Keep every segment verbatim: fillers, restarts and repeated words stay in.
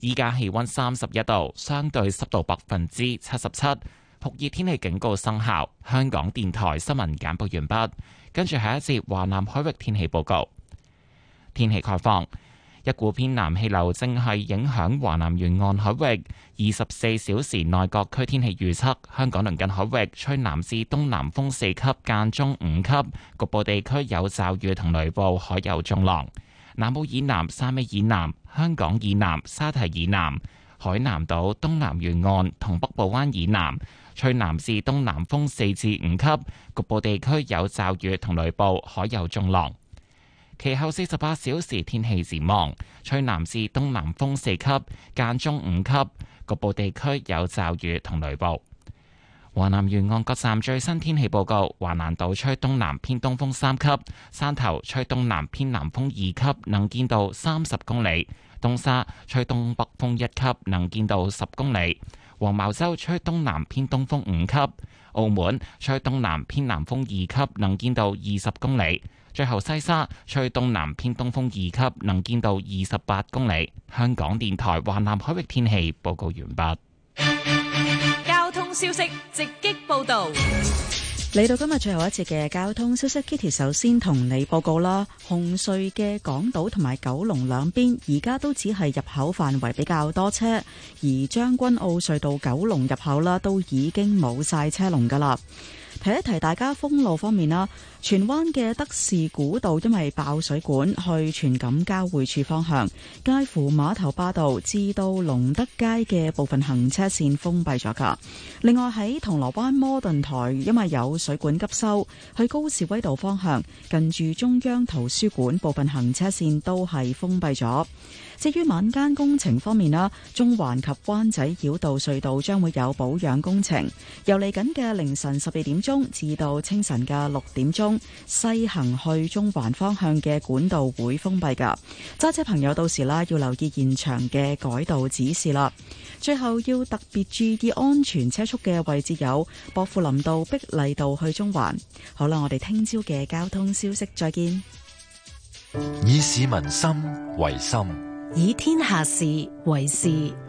依家氣溫三十一度，相對濕度百分之七十七，酷熱天氣警告生效。香港電台新聞簡報完畢，跟住下一節華南海域天氣報告。天氣概況。一股偏南氣流正係影響華南沿岸海域，二十四小時內各區天氣預測：香港鄰近海域吹南至東南風四級，間中五級，局部地區有驟雨同雷暴，海有中浪。南澳以南、汕尾以南、香港以南、沙堤以南、海南島東南沿岸同北部灣以南吹南至東南風四至五級，局部地區有驟雨同雷暴，海有中浪。其後四十八小時天氣展望，吹南至東南風四級，間中五級，局部地區有驟雨同雷暴。華南沿岸各站最新天氣報告：華南島吹東南偏東風三級，汕頭吹東南偏南風二級，能見度三十公里；東沙吹東北風一級，能見度十公里；黃茅洲吹東南偏東風五級；澳門吹東南偏南風二級，能見度二十公里。最後西沙吹東南偏東風二級，能見度二十八公里。香港電台華南海域天氣報告完畢。 交通消息直擊報道。 嚟到今日最後一節嘅交通消息 ，Kitty 首先同你報告啦。紅隧嘅港島同埋九龍兩邊而家都只係入口範圍比較多車，而將軍澳隧道九龍入口啦都已經冇晒車龍噶啦。提一提大家封路方面啦，荃灣嘅德士古道因為爆水管，去荃錦交匯處方向，介乎碼頭巴道至到龍德街嘅部分行車線封閉咗噶。另外喺銅鑼灣摩頓台，因為有水管急修，去高士威道方向近住中央圖書館部分行車線都係封閉咗。至於晚間工程方面啦，中環及灣仔繞道隧道將會有保養工程，由嚟緊嘅凌晨十二點鐘至到清晨嘅六點鐘，西行去中環方向嘅管道會封閉㗎。揸車朋友到時啦，要留意現場嘅改道指示啦。最後要特別注意安全車速嘅位置有薄扶林道、碧麗道去中環。好啦，我哋聽朝嘅交通消息再見。 以市民心為心， 以天下事為事。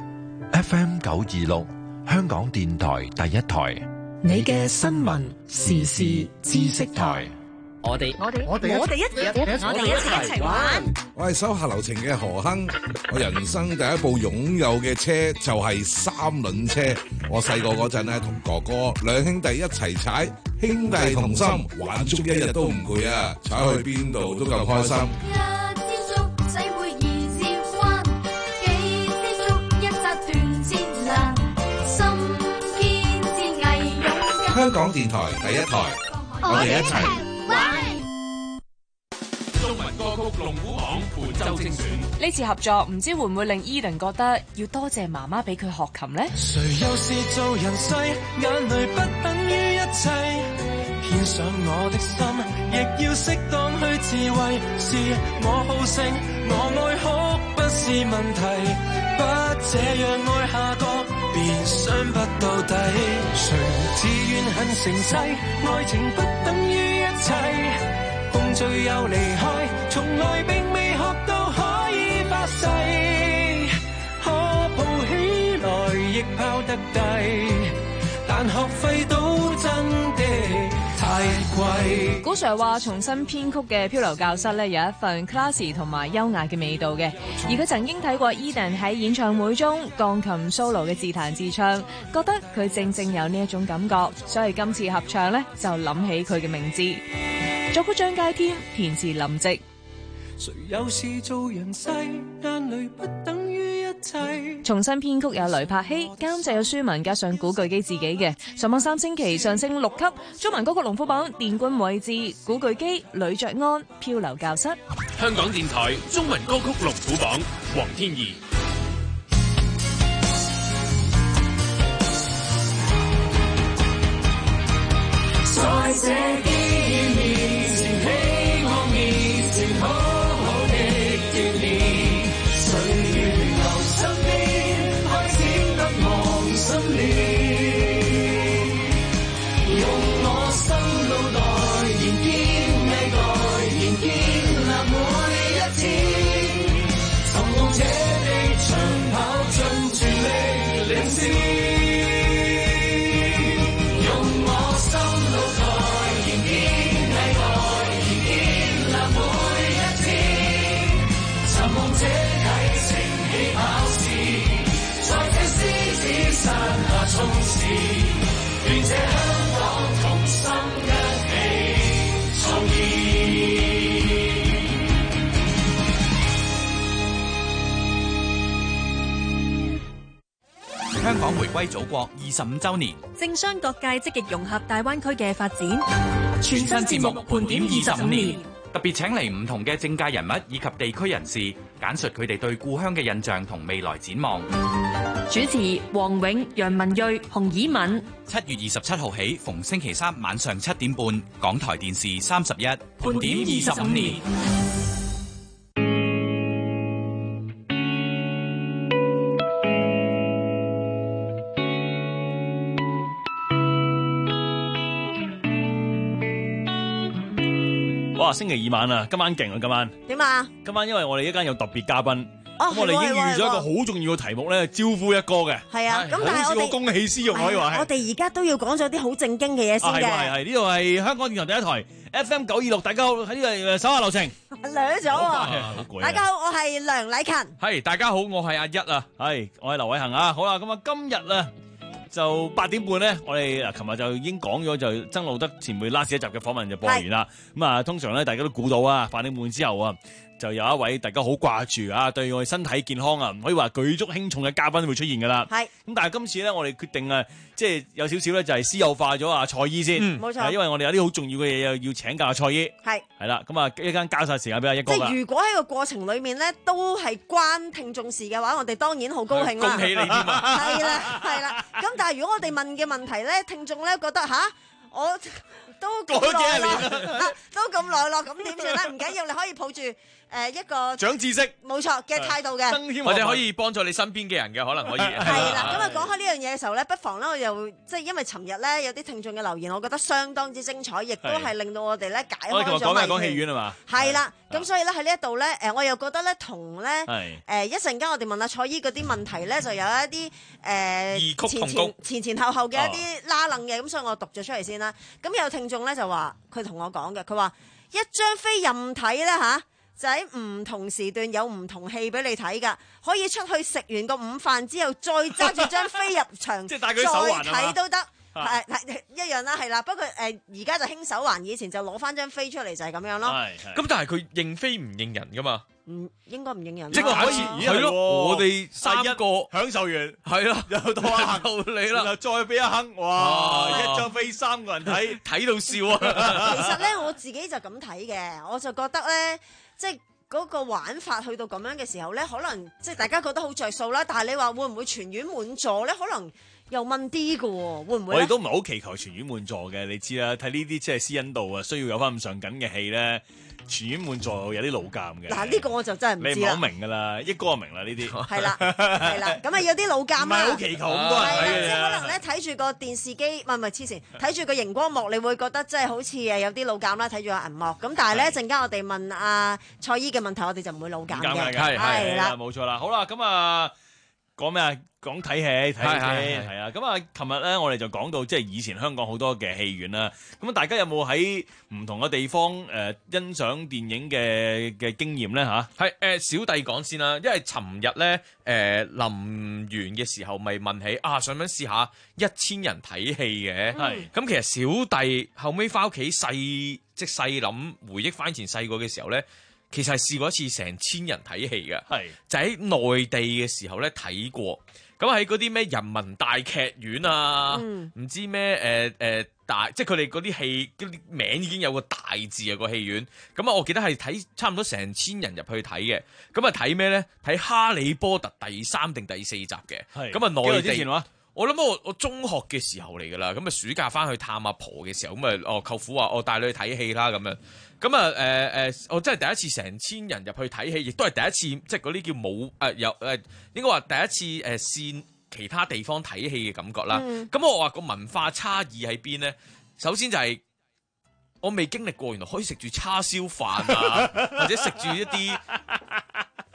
F M 九二六，香港電台第一台， 你嘅新聞時事知識台。 我哋我哋我哋我哋一齊我哋一齊一齊玩。 我係手下留情嘅何亨，我人生第一部擁有嘅車就係三輪車。我細個嗰陣咧，同哥哥兩兄弟一齊踩，兄弟同心，玩足一日都唔攰啊！踩去邊度都夠開心。香港電台第一台，我哋一齊玩。 中文歌曲龍虎榜本周精選， 呢次合作唔知會唔會令 Eden 覺得要多謝媽媽俾佢學琴呢？ 誰又是做人世，眼淚不等於一切，獻上我的心，亦要適當去自慰。是我好勝，我愛哭不是問題，不這樣愛下個便傷不到底。誰自願很誠實，愛情不等於一切，共聚又離開，從來並未學到可以發誓，可抱起來亦拋得低，但學費都真的太貴。 古 Sir 話重新編曲嘅漂流教室咧有一份 classy 同埋優雅嘅味道嘅，而佢曾經睇過 Eden 喺演唱會中鋼琴 solo 嘅自彈自唱，覺得佢正正有呢一種感覺，所以今次合唱咧就諗起佢嘅名字。作曲張佳添，填詞林夕。 誰又是做人世，眼淚不等於一切。 重新編曲有雷柏希，監製有舒文，加上古巨基自己嘅。上網三星期上升六級，中文歌曲龍虎榜殿軍位置，古巨基、呂爵安，漂流教室。 香港電台中文歌曲龍虎榜，黃天怡。 在這機遇面前，希望面前好好的鍛鍊，歲月留身邊，開始得忘心戀。用我心腦袋，仍堅毅代，仍建立每一天，尋夢者的長跑。 領先，用我心腦台燃堅毅來，燃建立每一天，尋夢這啟程起跑線，在這獅子山下衝刺，願這香港同心一起創意。 香港回歸祖國二十五週年， 政商各界積極融合大灣區嘅發展。 全新節目盤點二十五年，特別請嚟唔同嘅政界人物以及地區人士，簡述佢哋對故鄉嘅印象同未來展望。 主持黃永、楊文睿、洪以敏。 七月二十七號起，逢星期三晚上七點半，港台電視三十一，盤點二十五年。 哇！星期二晚啊，今晚勁啊！今晚點啊？ 今晚因為我哋一間有特別嘉賓， 哦， 咁我哋已經預咗一個好重要嘅題目咧，招呼一哥嘅。 係啊，咁但係我哋公器私用可以話係。 我哋而家都要講咗啲好正經嘅嘢先嘅。 係係呢度係香港電台第一台 F M 九二六，大家好，喺呢度手下留情。 掠咗喎！大家好，我係梁禮勤。 係，大家好，我係阿一啊。 係，我係劉偉恒啊。好啦，咁啊，今日啊。就八點半咧，我哋嗱，琴日就已經講咗，就曾路德前輩 last 一集嘅訪問就播完啦。咁啊，通常咧，大家都估到啊，八點半之後啊，就有一位大家好掛住啊，對我哋身體健康啊，唔可以話舉足輕重嘅嘉賓會出現噶啦。係。咁但係今次咧，我哋決定啊，即係有少少咧，就係私有化咗阿蔡姨先。嗯，冇錯。因為我哋有啲好重要嘅嘢又要請教阿蔡姨。係。係啦，咁啊，一間交晒時間俾阿一哥。 即係如果喺個過程裡面咧，都係關聽眾事嘅話，我哋當然好高興啦。 恭喜你添啊！ 係啦，係啦。咁但係如果我哋問嘅問題咧，聽眾咧覺得吓，我都咁耐啦，都咁耐咯，咁點算咧？唔緊要，你可以抱住誒一個長知識， 冇錯嘅態度嘅， 或者可以幫助你身邊嘅人嘅，可能可以。 係啦，咁啊講開呢樣嘢嘅時候咧，不妨咧我又即係因為尋日咧有啲聽眾嘅留言，我覺得相當之精彩，亦都係令到我哋咧解開咗謎團。我哋琴日講咩？講戲院係嘛？係啦，咁所以咧喺呢一度咧，誒我又覺得咧同咧誒一陣間我哋問阿蔡姨嗰啲問題咧，就有一啲誒前前前前後後嘅一啲拉楞嘅，咁所以我讀咗出嚟先啦。咁有聽眾咧就話佢同我講嘅，佢話一張飛任睇咧嚇。就喺唔同時段有唔同戲俾你睇㗎，可以出去食完個午飯之後，再揸住張飛入場， 即係帶佢手環再睇都得，係係一樣啦，係啦。不過誒，而家就興手環，以前就攞翻張飛出嚟就係咁樣咯。 咁但係佢認飛唔認人㗎嘛？ 唔應該唔認人。 即係可以係咯，我哋三個享受完係咯， 又到阿到你啦， 然後再俾阿亨，哇！一張飛三個人睇， 睇到笑啊！ 其實咧，我自己就咁睇嘅，我就覺得咧。即係嗰個玩法去到咁樣嘅時候咧，可能即係大家覺得好着數啦。但係你話會唔會全院滿座咧？可能又問啲嘅喎，會唔會？ 我哋都唔係好祈求全院滿座嘅，你知啦。睇呢啲即係私隱度啊，需要有翻咁上緊嘅戲咧，全院滿座有啲老尷嘅。 嗱，呢個我就真係唔知啦。 你唔好明㗎啦，一哥就明啦呢啲。 係啦，係啦，咁啊有啲老尷啦。唔係好祈求咁多人睇嘅。 即係可能咧睇住個電視機，唔係唔係黐線，睇住個熒光幕，你會覺得即係好似誒有啲老尷啦，睇住個銀幕。咁但係咧陣間我哋問阿蔡姨嘅問題，我哋就唔會老尷嘅。 係係啦， 冇錯啦。好啦，咁啊講咩啊？講睇戲睇戲係啊，咁啊，琴日咧我哋就講到即係以前香港好多嘅戲院啦。咁啊，大家有冇喺唔同嘅地方誒、呃、欣賞電影嘅嘅經驗咧嚇？ 係誒、呃、小弟講先啦，因為尋日咧誒臨完嘅時候，咪問起啊，想唔想試下一千人睇戲嘅？係咁、嗯，其實小弟後尾翻屋企細即細諗回憶翻以前細個嘅時候咧。其實係試過一次成千人睇戲嘅，係就喺內地嘅時候咧睇過。咁喺嗰啲咩人民大劇院啊，唔、嗯、知咩誒誒大，即係佢哋嗰啲戲嗰啲名已經有個大字啊個戲院。咁啊，我記得係睇差唔多成千人入去睇嘅。咁啊睇咩咧？睇《哈利波特》第三定第四集嘅。咁啊內地。幾耐我諗我我中學嘅時候嚟㗎啦。咁啊暑假翻去探阿婆嘅時候，咁啊哦舅父話我帶你去睇戲啦咁樣。咁啊誒誒，我真係第一次成千人入去睇戲，亦都係第一次，即係嗰啲叫冇誒有誒，應該話第一次誒線其他地方睇戲嘅感覺啦。咁、嗯、我話個文化差異喺邊咧？首先就係我未經歷過，原來可以食住叉燒飯啊，或者食住一啲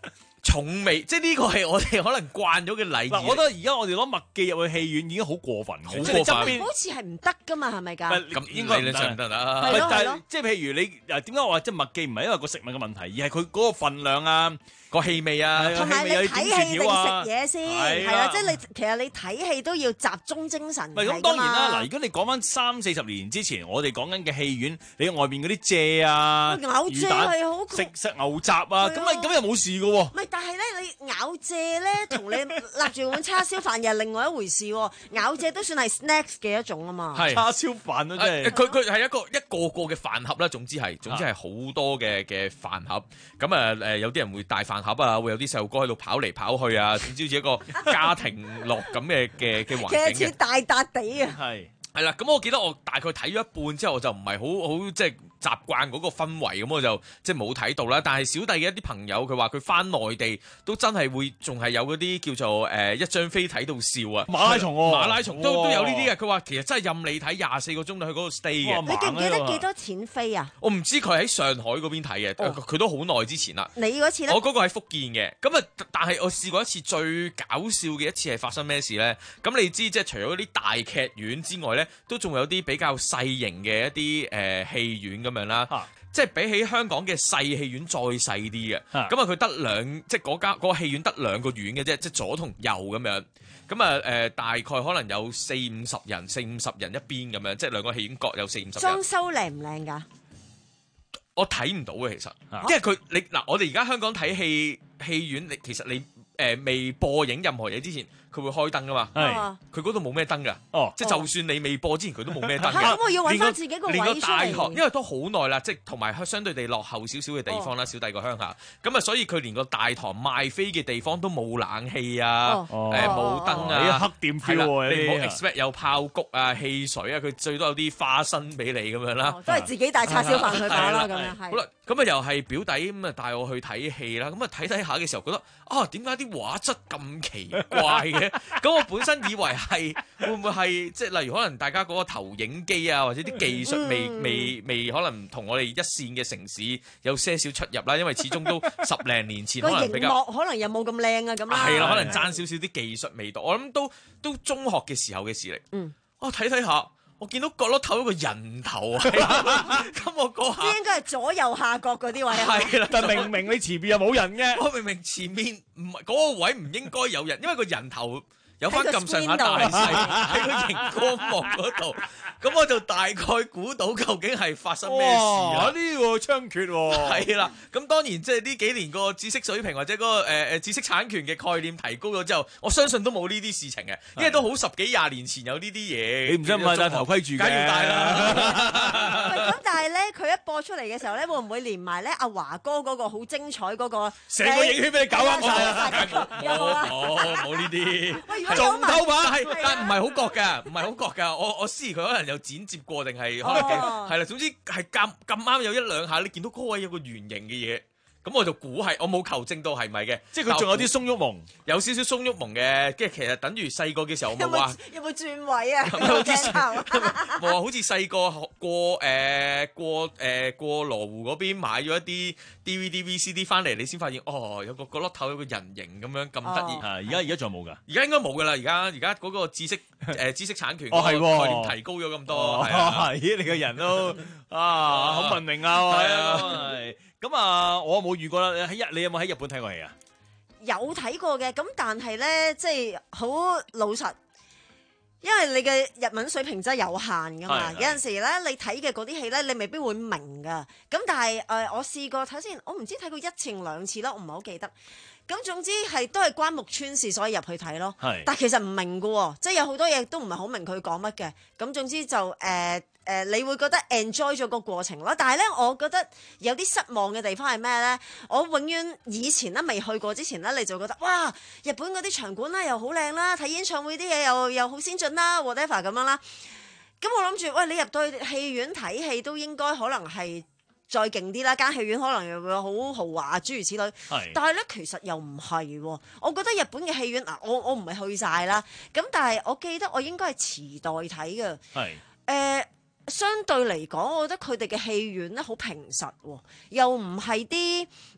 重味，即係呢個係我哋可能慣咗嘅禮儀。 我覺得而家我哋攞麥記入去戲院已經好過分，好過分。 好似係唔得噶嘛，係咪㗎？ 咁應該理論上唔得啦。 係咯， 但係即係譬如你誒點解我話即係麥記唔係因為個食物嘅問題，而係佢嗰個份量啊、個氣味啊， 同埋你睇戲定食嘢先，係啦，即係你其實你睇戲都要集中精神。 唔係咁當然啦，嗱，如果你講翻三四十年之前，我哋講緊嘅戲院，你外邊嗰啲蔗啊、 牛蔗係好食食牛雜啊，咁啊咁又冇事㗎喎。 唔係，但係咧你咬蔗咧，同你立住碗叉燒飯又係另外一回事喎。咬蔗都算係 snacks 嘅一種啊嘛。 係叉燒飯都真係。 佢佢係一個一個個嘅飯盒啦，總之係總之係好多嘅嘅飯盒。咁啊誒，有啲人會帶飯盒啊，會有啲細路哥喺度跑嚟跑去啊，總之好似一個家庭樂咁嘅嘅嘅環境嘅。 其實似大笪地啊。 係係啦，咁我記得我大概睇咗一半之後，我就唔係好好即係習慣嗰個氛圍，咁我就即係冇睇到啦。但係小弟嘅一啲朋友，佢話佢翻內地都真係會仲係有嗰啲叫做誒、呃、一張飛睇到笑啊！ 馬拉松喎、啊， 馬拉松都都有呢啲嘅。佢話其實真係任你睇廿四個鐘去嗰個 stay 嘅。 你記唔記得幾多錢飛啊？ 我唔知佢喺上海嗰邊睇嘅，佢、哦、都好耐之前啦。 你嗰次咧？ 我嗰個喺福建嘅，咁啊，但係我試過一次最搞笑嘅一次係發生咩事咧？咁你知即係除咗啲大劇院之外咧，都仲有啲比較細型嘅一啲誒戲院咁樣啦。啊即係比起香港嘅細戲院再細啲嘅，咁啊佢得兩，即係嗰間嗰個戲院得兩個院嘅啫，即係左同右咁樣，咁啊誒大概可能有四五十人，四五十人一邊咁樣，即係兩個戲院各有四五十人。 裝修靚唔靚㗎？ 我睇唔到嘅其實，因為佢你嗱，我哋而家香港睇戲戲院，你其實你誒、呃、未播映任何嘢之前。佢會開燈噶嘛？係，佢嗰度冇咩燈噶。哦，即係就算你未播之前，佢都冇咩燈。 咁我要揾翻自己個位出嚟。連個大學， 因為都好耐啦，即係同埋相對地落後少少嘅地方啦，小弟個鄉下。咁啊，所以佢連個大堂賣飛嘅地方都冇冷氣啊，誒冇燈啊， 黑店 feel 喎。 你唔好 expect 有爆谷啊、汽水啊，佢最多有啲花生俾你咁樣啦。 都係自己帶叉燒飯去打啦，咁樣係。 好啦，咁啊又係表弟咁啊帶我去睇戲啦。咁啊睇睇下嘅時候覺得啊，點解啲畫質咁奇怪嘅？咁我本真以為係會唔會係即係例如可能大家嗰個投影機啊，或者啲技術未、嗯、未未可能同我哋一線嘅城市有些少出入啦，因為始終都十零年前可能比較可能又冇咁靚啊咁啦， 係啦，可能爭少少啲技術味道。我諗都都中學嘅時候嘅事嚟。嗯，我睇睇下，我見到角落頭有個人頭啊，咁我嗰下應該係左右下角嗰啲位啊， 係啦， 但明明你前邊又冇人嘅， 我明明前面唔係嗰個位唔應該有人，因為個人頭。有翻咁上下大細喺個熒光幕嗰度，咁我就大概估到究竟係發生咩事啦。 呢、呢個猖獗喎， 係啦。咁當然即係呢幾年個知識水平或者嗰、嗰個誒誒、呃、知識產權嘅概念提高咗之後，我相信都冇呢啲事情嘅，因為都好十幾廿年前有呢啲嘢。 你唔使唔戴頭盔住嘅， 梗要戴啦。咁但係咧，佢一播出嚟嘅時候咧，會唔會連埋咧阿華哥嗰個好精彩嗰個成個影圈俾你搞啱晒？冇冇冇呢啲。仲偷拍係，但唔係好覺㗎，唔係好覺㗎。我我思疑佢可能有剪接過，定係可能係啦。總之係咁咁啱有一兩下，你見到嗰位有個圓形嘅嘢，咁我就估係，我冇求證到係咪嘅。 即係佢仲有啲鬆郁蒙， 有少少鬆郁蒙嘅，跟住其實等於細個嘅時候冇話有冇轉位啊？ 有啲冇話好似細個過誒過誒過羅湖嗰邊買咗一啲 D V D V C D 翻嚟，你先發現哦，有個角落頭有個人形咁樣咁得意。 啊！而家而家仲有冇㗎？ 而家應該冇㗎啦。而家而家嗰個知識誒知識產權哦係概念提高咗咁多。 係你個人都啊好文明啊！係啊，咁啊，我冇遇過啦。喺日你有冇喺日本睇過戲啊？ 有睇過嘅，咁但係咧，即係好老實。因為你嘅日文水平真係有限噶嘛，有陣時咧你睇嘅嗰啲戲咧，你未必會明噶。咁但係誒、呃，我試過睇先，我唔知睇過一次定兩次啦，我唔係好記得。咁總之係都係關木村事，所以入去睇咯。但係其實唔明噶喎，即係有好多嘢都唔係好明佢講乜嘅。咁總之就誒誒、呃呃，你會覺得 enjoy 咗個過程咯。但係咧，我覺得有啲失望嘅地方係咩咧？我永遠以前咧未去過之前咧，你就覺得哇，日本嗰啲場館咧又好靚啦，睇演唱會啲嘢又又好先進啦 ，whatever 咁樣啦。咁我諗住，喂，你入到去戲院睇戲都應該可能係再勁啲啦，間戲院可能又會好豪華諸如此類。但係咧其實又唔係喎。我覺得日本嘅戲院嗱，我我唔係去晒啦。咁但係我記得我應該係池袋睇嘅。係。誒。相對嚟講，我覺得佢哋嘅戲院咧好平實喎，又唔係啲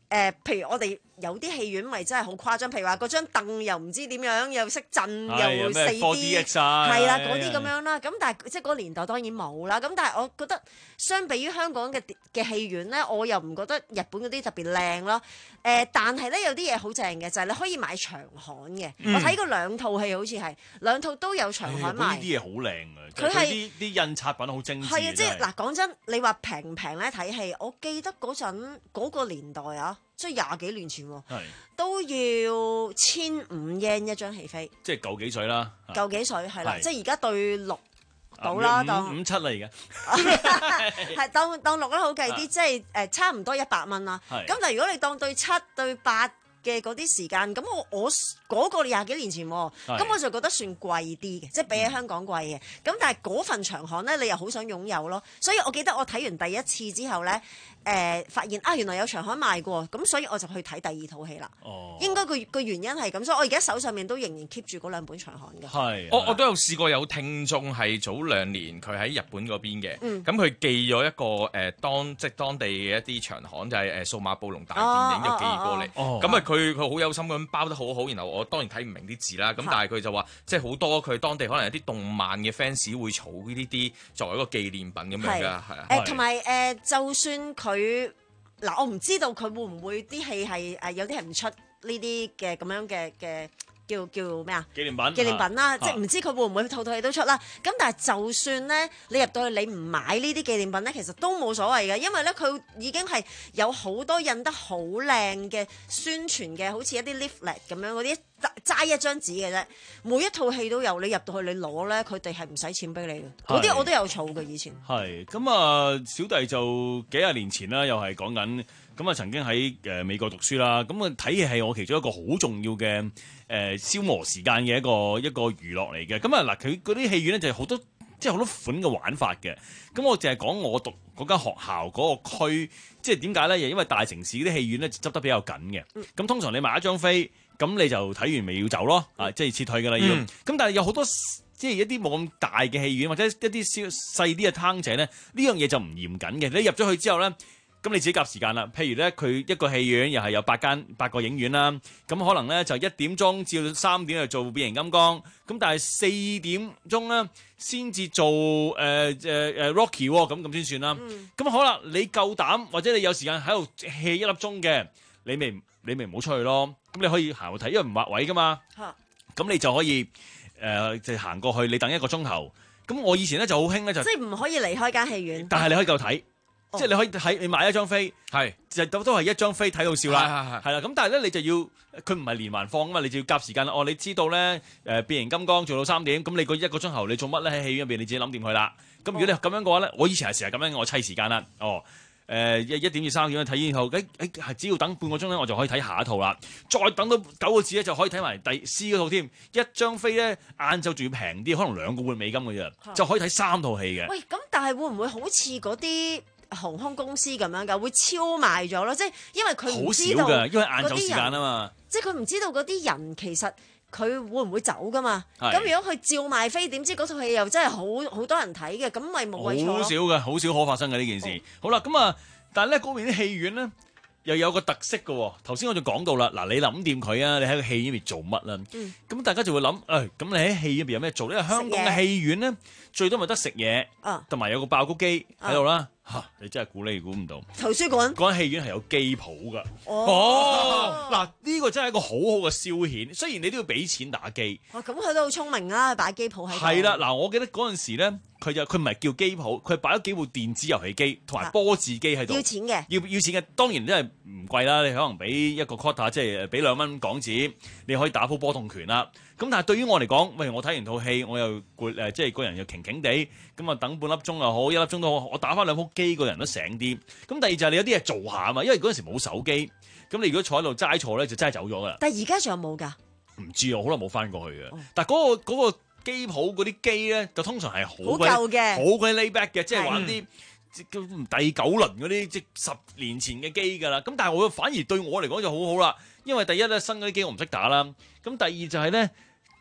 誒，譬如我哋有啲戲院咪真係好誇張，譬如話嗰張凳又唔知點樣，又識震，又四 D， 係啦嗰啲咁樣啦。咁但係即係嗰個年代當然冇啦。咁但係我覺得相比於香港嘅嘅戲院咧，我又唔覺得日本嗰啲特別靚咯。誒，但係咧有啲嘢好正嘅，就係你可以買長刊嘅。我睇過兩套戲，好似係兩套都有長刊賣。呢啲嘢好靚啊！佢係啲啲印刷品好精緻。 係啊，即係嗱，講真，你話平唔平咧睇戲？我記得嗰陣嗰個年代啊，即係廿幾年前喎，都要千五 yen 一張戲飛。 即係舊幾水啦。 舊幾水係啦，即係而家對六到啦，當五七啦而家。 係當當六啦，好計啲，即係誒差唔多一百蚊啦。咁但係如果你當對七對八嘅嗰啲時間，咁我我嗰個廿幾年前，咁我就覺得算貴啲嘅，即係比起香港貴嘅。咁但係嗰份長刊咧，你又好想擁有咯。所以我記得我睇完第一次之後咧，誒發現啊原來有長刊賣過，咁所以我就去睇第二套戲啦。哦，應該個個原因係咁，所以我而家手上面都仍然 keep 住嗰兩本長刊嘅。 係，我我都有試過有聽眾係早兩年佢喺日本嗰邊嘅，咁佢寄咗一個誒當即係當地嘅一啲長刊，就係誒數碼暴龍大電影就寄過嚟。咁啊佢佢好有心咁包得好好，然後我當然睇唔明啲字啦，咁但係佢就話即係好多佢當地可能有啲動漫嘅 fans 會儲呢啲作為一個紀念品咁樣㗎，係啊。 誒同埋誒，就算佢嗱，我唔知道佢會唔會啲戲係誒有啲係唔出呢啲嘅咁樣嘅嘅叫叫咩啊？ 紀念品。 紀念品啦，即係唔知佢會唔會套套戲都出啦。咁但係就算咧，你入到去你唔買呢啲紀念品咧，其實都冇所謂嘅，因為咧佢已經係有好多印得好靚嘅宣傳嘅，好似一啲 leaflet 咁樣嗰啲。齋一張紙嘅啫，每一套戲都有，你入到去你攞咧，佢哋係唔使錢俾你嘅。嗰啲我都有儲嘅以前。係咁啊，小弟就幾廿年前啦，又係講緊咁啊，曾經喺誒美國讀書啦。咁啊睇戲係我其中一個好重要嘅誒、呃、消磨時間嘅一個一個娛樂嚟嘅。咁啊嗱，佢嗰啲戲院咧就係好多即係好多款嘅玩法嘅。咁我淨係講我讀嗰間學校嗰個區，即係點解咧？因為大城市啲戲院咧執得比較緊嘅。咁、嗯、通常你買一張飛。咁你就睇完咪要走咯，啊，即係撤退㗎啦要。咁、嗯、但係有好多即係一啲冇咁大嘅戲院或者一啲小細啲嘅攤者咧，呢樣嘢就唔嚴謹嘅。你入咗去之後咧，咁你自己夾時間啦。譬如咧，佢一個戲院又係有八間八個影院啦，咁可能咧就一點鐘至到三點就做變形金剛，咁但係四點鐘咧先至做誒誒誒 Rocky 喎，咁咁先算啦。咁、嗯、好啦，你夠膽或者你有時間喺度 hea 一粒鐘嘅，你咪你咪唔好出去咯。咁你可以行去睇，因為唔劃位噶嘛。咁你就可以誒、呃，就行過去，你等一個鐘頭。咁我以前咧就好興咧，就即係唔可以離開間戲院。 但係你可以夠睇，哦、即係你可以睇，你買一張飛，係就都都係一張飛睇到笑啦。係啦，咁但係咧你就要，佢唔係連環放啊嘛，你就要夾時間啦。哦，你知道咧誒變形金剛做到三點，咁你個一個鐘頭你做乜咧喺戲院入邊？你自己諗掂佢啦。咁如果你咁樣嘅話咧，我以前係成日咁樣，我砌時間啦。哦。誒一一點至三點睇呢套，誒誒係只要等半個鐘咧，我就可以睇下一套啦。再等到九個字咧，就可以睇埋第 C 嗰套添。一張飛咧，晏晝仲要平啲，可能兩個半美金嘅啫，就可以睇三套戲嘅。 喂，咁但係會唔會好似嗰啲航空公司咁樣㗎？會超賣咗咯？即係因為佢唔知道好少㗎，因為晏晝時間啊嘛。 即係佢唔知道嗰啲人其實佢會唔會走㗎嘛？咁如果佢照賣飛，點知嗰套戲又真係好好多人睇嘅，咁咪冇謂錯咯。 好少嘅，好少可發生嘅呢件事。哦、好啦，咁啊。但係咧嗰邊啲戲院咧又有個特色嘅喎，頭先我就講到啦，嗱你諗掂佢啊，你喺個戲院入邊做乜啦？咁、嗯、大家就會諗，誒、哎、咁你喺戲院入邊有咩做咧？因為香港嘅戲院咧最多咪得食嘢，同埋有個爆谷機喺度啦。嚇！你真係估你估唔到， 圖書館嗰間戲院係有機鋪㗎。哦，嗱呢、呢個真係一個好好嘅消遣。雖然你都要俾錢打機。 哇！咁佢都好聰明啊，擺機鋪喺度。 係啦，嗱，我記得嗰陣時咧，佢就佢唔係叫機鋪，佢擺咗幾部電子遊戲機同埋波子機喺度。 要錢嘅。要要錢嘅，當然真係唔貴啦。你可能俾一個 quota，即係俾兩蚊港紙，你可以打鋪波動拳啦。咁但係對於我嚟講，喂，我睇完套戲，我又攰誒，即係個人又擎擎地，咁啊等半粒鐘又好，一粒鐘都好，我打翻兩鋪機，個人都醒啲。咁第二就係你有啲嘢做下啊嘛，因為嗰陣時冇手機，咁你如果坐喺度齋坐咧，就真係走咗噶啦。 但係而家仲有冇㗎？ 唔知啊，好耐冇翻過去嘅。哦、但係、嗰、嗰個嗰、嗰個機鋪嗰啲機咧，就通常係好鬼舊嘅， 好鬼 lay back 嘅，即係玩啲叫第九輪嗰啲即十年前嘅機㗎啦。咁但係我反而對我嚟講就好好啦，因為第一咧新嗰啲機我唔識打啦，咁第二就係咧。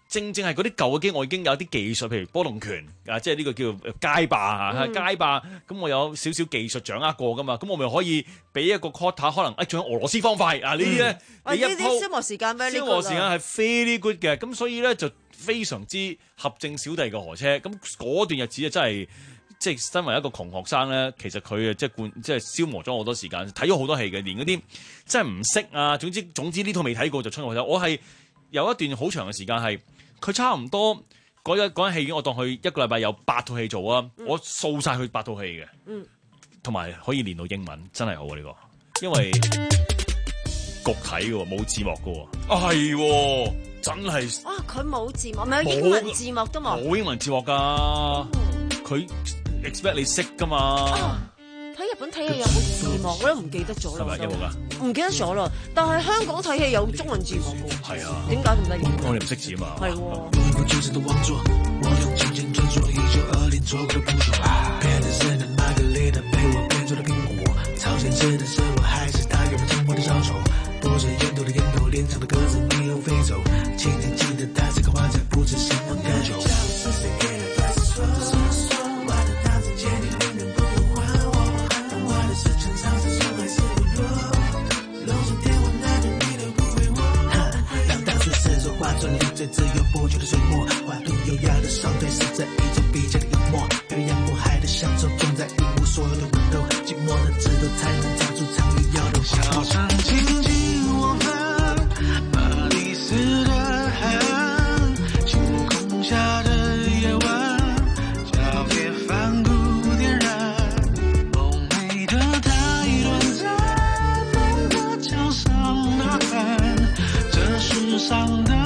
正正係嗰啲舊嘅機，我已經有啲技術，譬如波動拳啊，即係呢個叫街霸啊， 嗯、 街霸咁我有少少技術掌握過噶嘛，咁我咪可以俾一個 quarter 可能誒仲有俄羅斯方塊啊呢啲咧， 嗯、你一鋪消磨時間咩？ 消磨時間係 very good 嘅，咁所以咧就非常之合正小弟嘅河車，咁嗰段日子啊真係。即係身為一個窮學生咧，其實佢啊即係灌即係消磨咗好多時間，睇咗好多戲嘅，連嗰啲真係唔識啊。總之總之呢套未睇過就出我睇。我係有一段好長嘅時間係佢差唔多嗰日嗰間戲院，我當佢一個禮拜有八套戲做啊，嗯、我掃晒佢八套戲嘅，同埋、嗯、可以練到英文，真係好啊呢、呢個，因為焗睇嘅喎，冇字幕嘅喎，啊係喎，真係哇佢冇字幕，咪有英文字幕都冇， 冇英文字幕㗎，佢。expect 你識噶嘛？ 睇、啊、日本睇戲有冇字幕我都唔記得咗啦。 係咪有冇㗎？ 唔記得咗啦。但係香港睇戲有中文字幕㗎。 係啊。 點解咁得意？ 我哋唔識字嘛。 係喎。 最自由不羁的水墨，滑动优雅的上对是这一种比较的幽默，表扬过海的享受，种在荧幕所有的温柔，寂寞的指头才能唱出唱与摇动。小声轻轻我们巴黎斯的海，星空下的夜晚，皎洁梵谷点燃，梦寐的太短暂，能够桥上呐喊，这世上的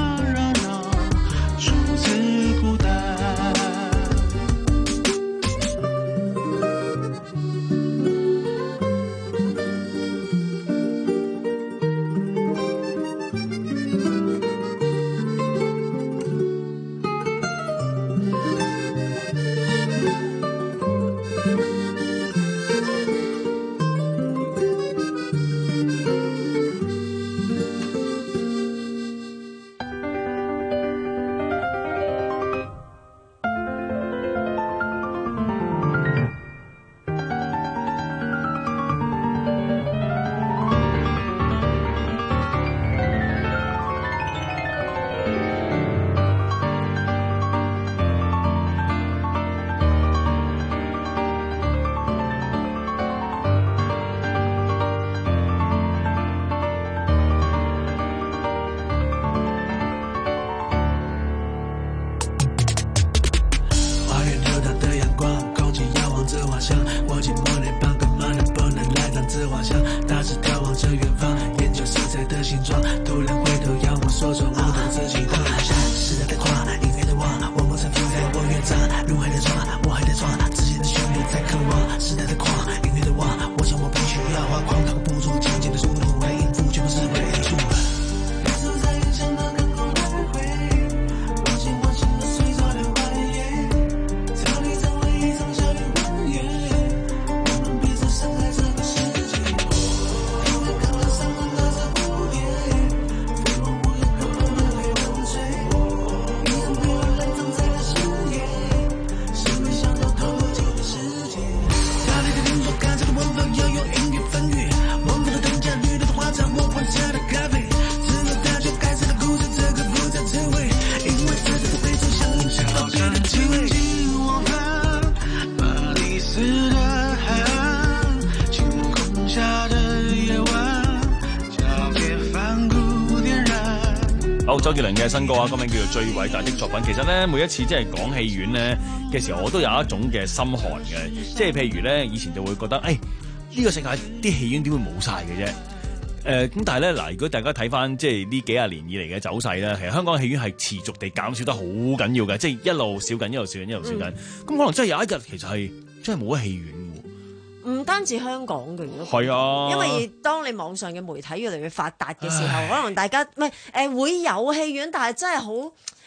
周杰倫嘅新歌啊，歌名叫做《最偉大的作品》。其實咧，每一次即係講戲院咧嘅時候，我都有一種嘅心寒嘅。即係譬如咧，以前就會覺得，誒、哎、呢、呢個世界啲戲院點會冇晒嘅啫？誒、呃、咁，但係咧嗱，如果大家睇翻即係呢幾廿年以嚟嘅走勢咧，其實香港戲院係持續地減少得好緊要嘅，即係一路少緊，一路少緊，一路少緊。咁、嗯、可能真係有一日，其實係真係冇咗戲院。 唔單止香港嘅， 係啊， 因為當你網上嘅媒體越嚟越發達嘅時候，可能大家唔係誒會有戲院，但係真係好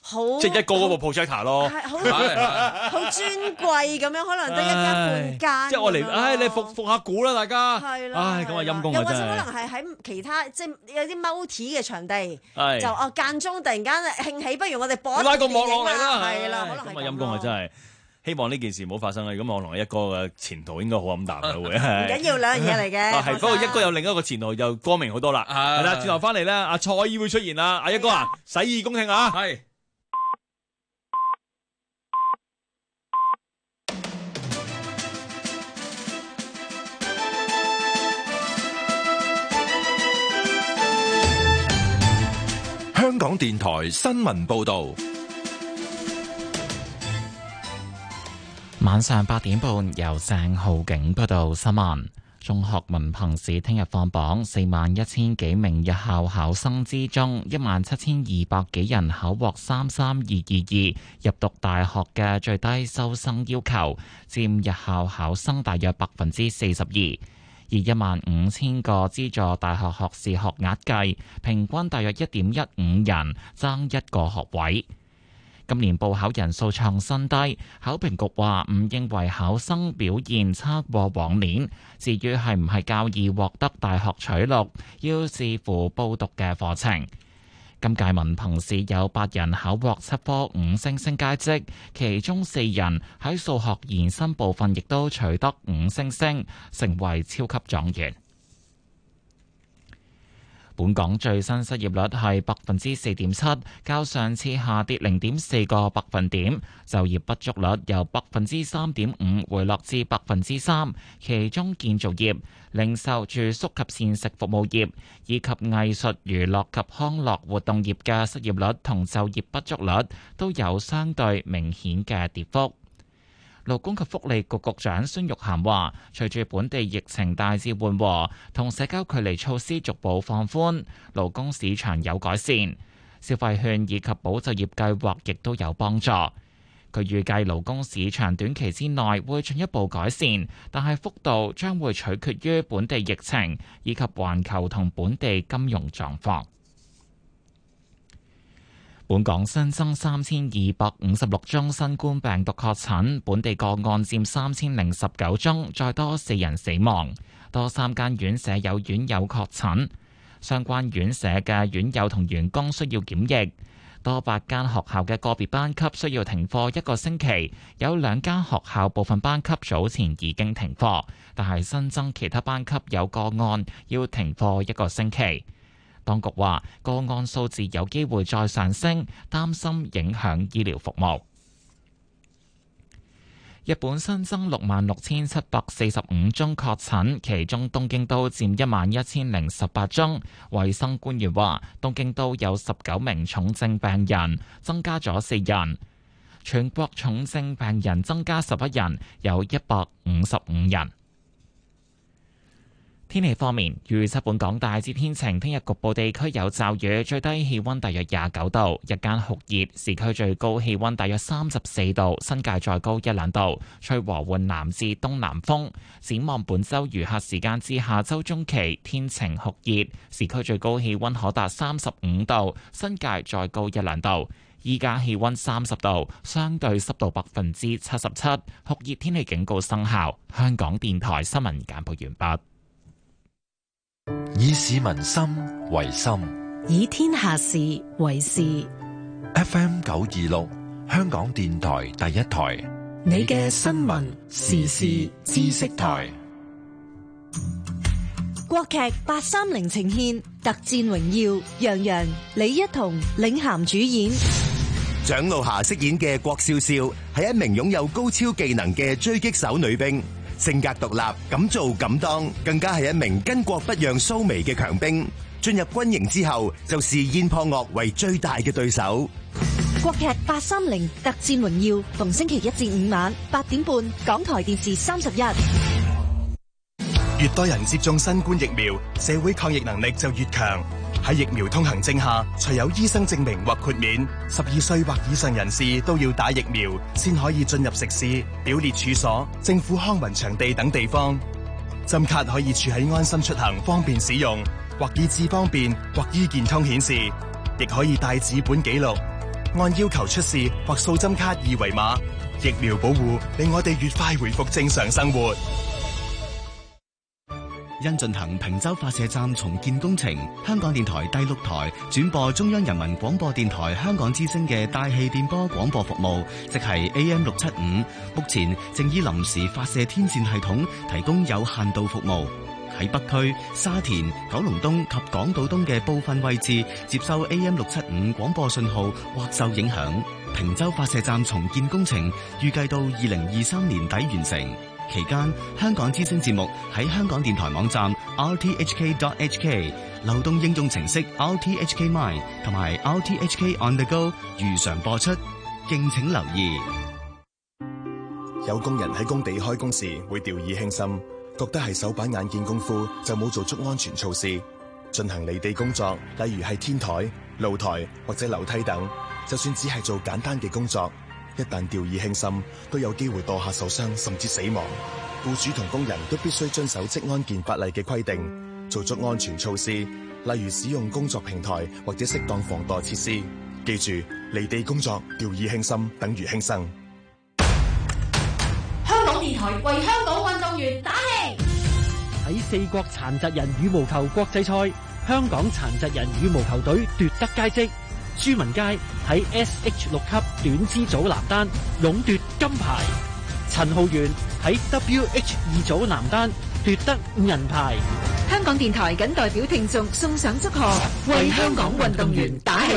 好即係一個嗰部 projector 咯， 係好好尊貴咁樣，可能得一間半間。 即係我嚟，唉，你復復下股啦，大家。 係啦， 唉，咁啊陰公啊真係。 又或者可能係喺其他即係有啲 multi 嘅場地， 係就哦間中突然間興起，不如我哋播拉個幕落嚟啦， 係啦，可能咁啊陰公啊真係。希望呢件事唔好發生啦！咁我同一哥嘅前途應該好黯淡嘅會。唔緊要，兩樣嘢嚟嘅。 係，不過一哥有另一個前途就光明好多啦。係啦，轉頭翻嚟咧，阿蔡依會出現啦。阿一哥啊，洗耳恭聽啊！ 係。 香港電台新聞報導。 晚上八點半，由鄭浩景報道新聞。中學文憑試聽日放榜，四萬一千幾名日校考生之中，一萬七千二百幾人考獲三三二二二入讀大學嘅最低收生要求，佔日校考生大約百分之四十二。以一萬五千個資助大學學士學額計，平均大約一點一五人爭一個學位。今年報考人數創新低，考評局話唔認為考生表現差過往年。至於係唔係較易獲得大學取錄，要視乎報讀嘅課程。今屆文憑試有八人考獲七科五星星佳績，其中四人喺數學延伸部分亦都取得五星星，成為超級狀元。本港最新失業率係百分之四點七，較上次下跌零點四個百分點。就業不足率由百分之三點五回落至百分之三，其中建造業、零售、住宿及膳食服務業以及藝術娛樂及康樂活動業嘅失業率同就業不足率都有相對明顯嘅跌幅。勞工及福利局局長孫玉菡話，隨住本地疫情大致緩和，同社交距離措施逐步放寬，勞工市場有改善，消費券以及保就業計劃亦都有幫助。佢預計勞工市場短期之內會進一步改善，但係幅度將會取決於本地疫情以及環球同本地金融狀況。本港新增三千二百五十六宗新冠病毒確診，本地個案佔三千零十九宗，再多四人死亡。多三間院舍有院友確診，相關院舍嘅院友同員工需要檢疫。多八間學校嘅個別班級需要停課一個星期，有兩間學校部分班級早前已經停課，但係新增其他班級有個案要停課一個星期。當局話個案數字有機會再上升，擔心影響醫療服務。日本新增六萬六千七百四十五宗確診，其中東京都佔一萬一千零十八宗。衛生官員話，東京都有十九名重症病人，增加咗四人。全國重症病人增加十一人，有一百五十五人。天氣方面，預測本港大致天晴，聽日局部地區有驟雨，最低氣溫大約廿九度，日間酷熱，市區最高氣溫大約三十四度，新界再高一兩度，吹和緩南至東南風。展望本周餘下時間至下周中期，天晴酷熱，市區最高氣溫可達三十五度，新界再高一兩度。依家氣溫三十度，相對濕度百分之七十七，酷熱天氣警告生效。香港電台新聞簡報完畢。 以市民心為心， 以天下事為事。 F M 九二六，香港電台第一台， 你嘅新聞時事知識台。國劇八三零呈現《特戰榮耀》，楊洋、李一桐領銜主演。 蔣璐霞飾演嘅郭笑笑係一名擁有高超技能嘅狙擊手女兵。性格獨立，敢做敢當，更加係一名巾幗不讓蘇眉嘅強兵。進入軍營之後，就視燕破岳為最大嘅對手。 國劇八三零特戰榮耀，逢星期一至五晚八點半，港台電視三十一。 越多人接種新冠疫苗，社會抗疫能力就越強。喺疫苗通行證下，除有醫生證明或豁免，十二歲或以上人士都要打疫苗，先可以進入食肆、表列處所、政府康文場地等地方。針卡可以儲喺安心出行，方便使用，或以智方便，或醫健通顯示，亦可以帶紙本記錄。 按要求出示或掃針卡二維碼。疫苗保護令我哋越快回復正常生活。 因進行坪洲發射站重建工程，香港電台第六台轉播中央人民廣播電台香港之聲嘅大氣電波廣播服務，即係 A M 六七五，目前正以臨時發射天線系統提供有限度服務。喺北區、沙田、九龍東及港島東嘅部分位置接收 A M 六七五廣播信號或受影響。坪洲發射站重建工程預計到二零二三年底完成。期間，香港之聲節目喺香港電台網站 r t h k dot h k、流動應用程式 r t h k mine 同埋 r t h k on the go 如常播出，敬請留意。 有工人喺工地開工時會掉以輕心，覺得係手板眼見功夫就冇做足安全措施。進行離地工作，例如係天台、露台或者樓梯等，就算只係做簡單嘅工作，一旦掉以輕心，都有機會墮下受傷甚至死亡。僱主同工人都必須遵守職安健法例嘅規定，做足安全措施，例如使用工作平台或者適當防墮設施。記住，離地工作掉以輕心等於輕生。 香港電台為香港運動員打氣。 喺四國殘疾人羽毛球國際賽，香港殘疾人羽毛球隊奪得佳績。朱文佳喺 S H 六級短肢組男單勇奪金牌，陳浩源喺 W H 二組男單奪得銀牌。 香港電台謹代表聽眾送上祝賀，為香港運動員打氣。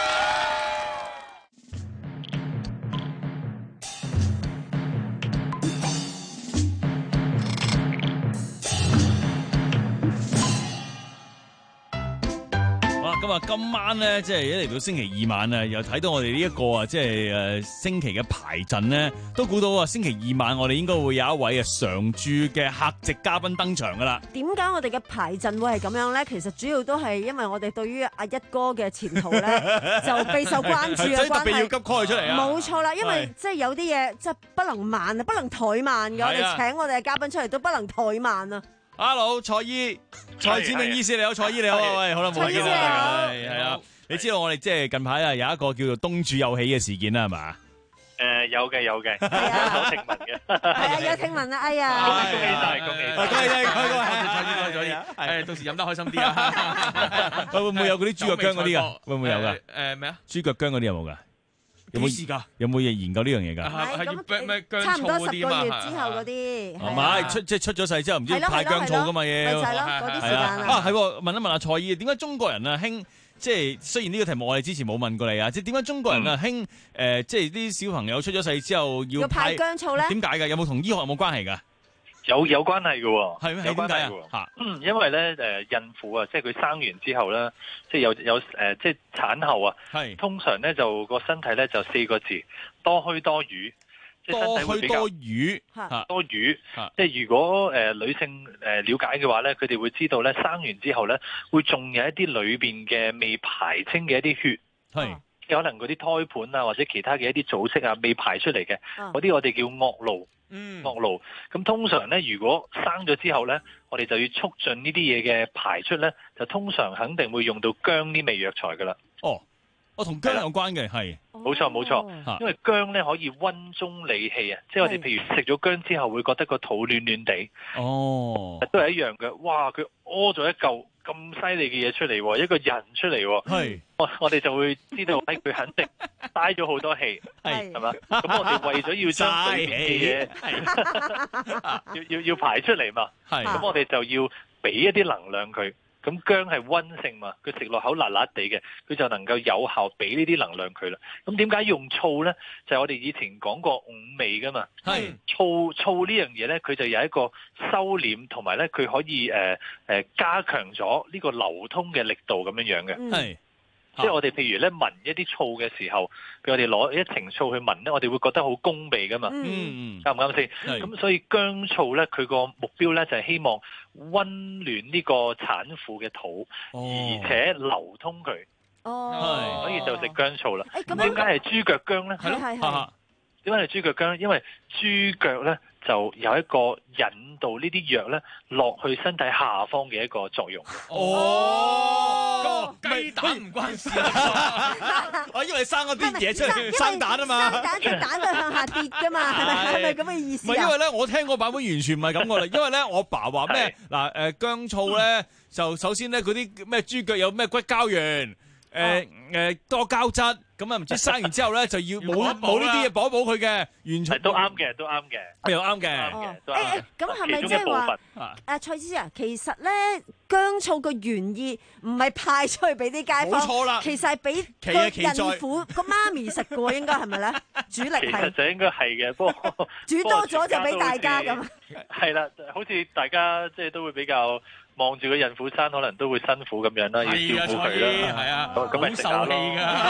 咁啊，今晚咧，即係一嚟到星期二晚啊，又睇到我哋呢一個啊，即係誒星期嘅排陣咧，都估到啊，星期二晚我哋應該會有一位啊常駐嘅客席嘉賓登場噶啦。 點解我哋嘅排陣會係咁樣咧？其實主要都係因為我哋對於阿一哥嘅前途咧就備受關注嘅關係， 特別要急 call 佢出嚟啊！ 冇錯啦，因為即係有啲嘢即係不能慢啊，不能怠慢嘅。我哋請我哋嘅嘉賓出嚟都不能怠慢啊！ Hello， 蔡醫，蔡展明醫師你好，蔡醫你好啊，喂，好耐冇見啦，係係啊，你知道我哋即係近排啊有一個叫做東主有喜嘅事件啦，係嘛？ 誒有嘅有嘅，有聽聞嘅， 係啊有聽聞啊，哎呀， 恭喜晒恭喜晒， 恭喜晒，恭喜晒， 蔡醫蔡醫，誒到時飲得開心啲啊！ 會唔會有嗰啲豬腳薑嗰啲噶？會唔會有噶？ 誒咩啊？ 豬腳薑嗰啲有冇噶？有冇試㗎？有冇嘢研究呢樣嘢㗎？ 係係咩薑差唔多十個月醋嗰啲嘛之後嗰啲， 唔係出即係出咗世之後唔知派薑醋㗎嘛要， 咪就係咯嗰啲時間啊！ 啊係喎，問一問阿蔡醫，點解中國人啊興即係雖然呢個題目我哋之前冇問過你啊，即係點解中國人啊興誒即係啲小朋友出咗世之後要派薑醋咧？ 點解㗎？有冇同醫學有冇關係㗎？ 有有關係嘅喎， 係咩？ 有關係嘅喎。嚇，因為咧誒孕婦啊，即係佢生完之後咧，即係有有誒、呃，即係產後啊，係通常咧就個身體咧就四個字，多虛多瘀，即係身體會比較多瘀嚇多瘀。即係如果誒、呃、女性誒了解嘅話咧，佢哋會知道咧生完之後咧會仲有一啲裏邊嘅未排清嘅一啲血係。可能嗰啲胎盤啊，或者其他嘅一啲組織啊，未排出嚟嘅，嗰啲我哋叫惡露。嗯，惡露。咁通常咧，如果生咗之後咧，我哋就要促進呢啲嘢嘅排出咧，就通常肯定會用到薑呢味藥材噶啦。哦，我同薑有關嘅，係。冇錯冇錯，因為薑咧可以溫中理氣啊，即係我哋譬如食咗薑之後會覺得個肚暖暖地。哦，都係一樣嘅。哇，佢屙咗一嚿咁犀利嘅嘢出嚟，一個人出嚟，係我我哋就會知道喺佢肯定嘥咗好多氣，係係嘛？咁我哋為咗要將裏面嘅嘢要要要排出嚟嘛，係咁我哋就要俾一啲能量佢。咁薑係溫性嘛，佢食落口辣辣地嘅，佢就能夠有效俾呢啲能量佢啦。咁點解用醋咧？就係、是、我哋以前講過五味噶嘛。係醋醋呢樣嘢咧，佢就有一個收斂同埋咧，佢可以誒誒、呃、加強咗呢個流通嘅力度咁樣樣嘅。係、嗯。即係我哋譬如咧聞一啲醋嘅時候，譬如我哋攞一埕醋去聞咧，我哋會覺得好攻鼻噶嘛。嗯，啱唔啱先？咁所以薑醋咧，佢個目標咧就係希望溫暖呢個產婦嘅肚，哦、而且流通佢。哦，所以就食薑醋啦。咁點解係豬腳薑咧？係咯，點解係豬腳薑咧？因為豬腳咧就有一個引導呢啲藥咧落去身體下方嘅一個作用。 哦，雞蛋唔關事啊！我以為生嗰啲嘢出嚟生蛋啊嘛， 生蛋隻蛋都向下跌㗎嘛，係咪係咪咁嘅意思？ 唔係因為咧，我聽個版本完全唔係咁個啦，因為咧我爸話咩嗱誒薑醋咧就首先咧嗰啲咩豬腳有咩骨膠原。誒誒多膠質，咁啊唔知生完之後咧就要冇冇呢啲嘢補一補佢嘅，完全都啱嘅，都啱嘅， 又啱嘅。 誒咁係咪即係話誒蔡醫師啊？其實咧薑醋個原意唔係派出去俾啲街坊， 冇錯啦， 其實係俾個孕婦個媽咪食嘅喎，應該係咪咧？主力係其實就應該係嘅，不過煮多咗就俾大家咁。 係啦，好似大家即係都會比較。望住個孕婦餐，可能都會辛苦咁樣啦，要照顧佢啦。 係啊， 咁咪食下咯。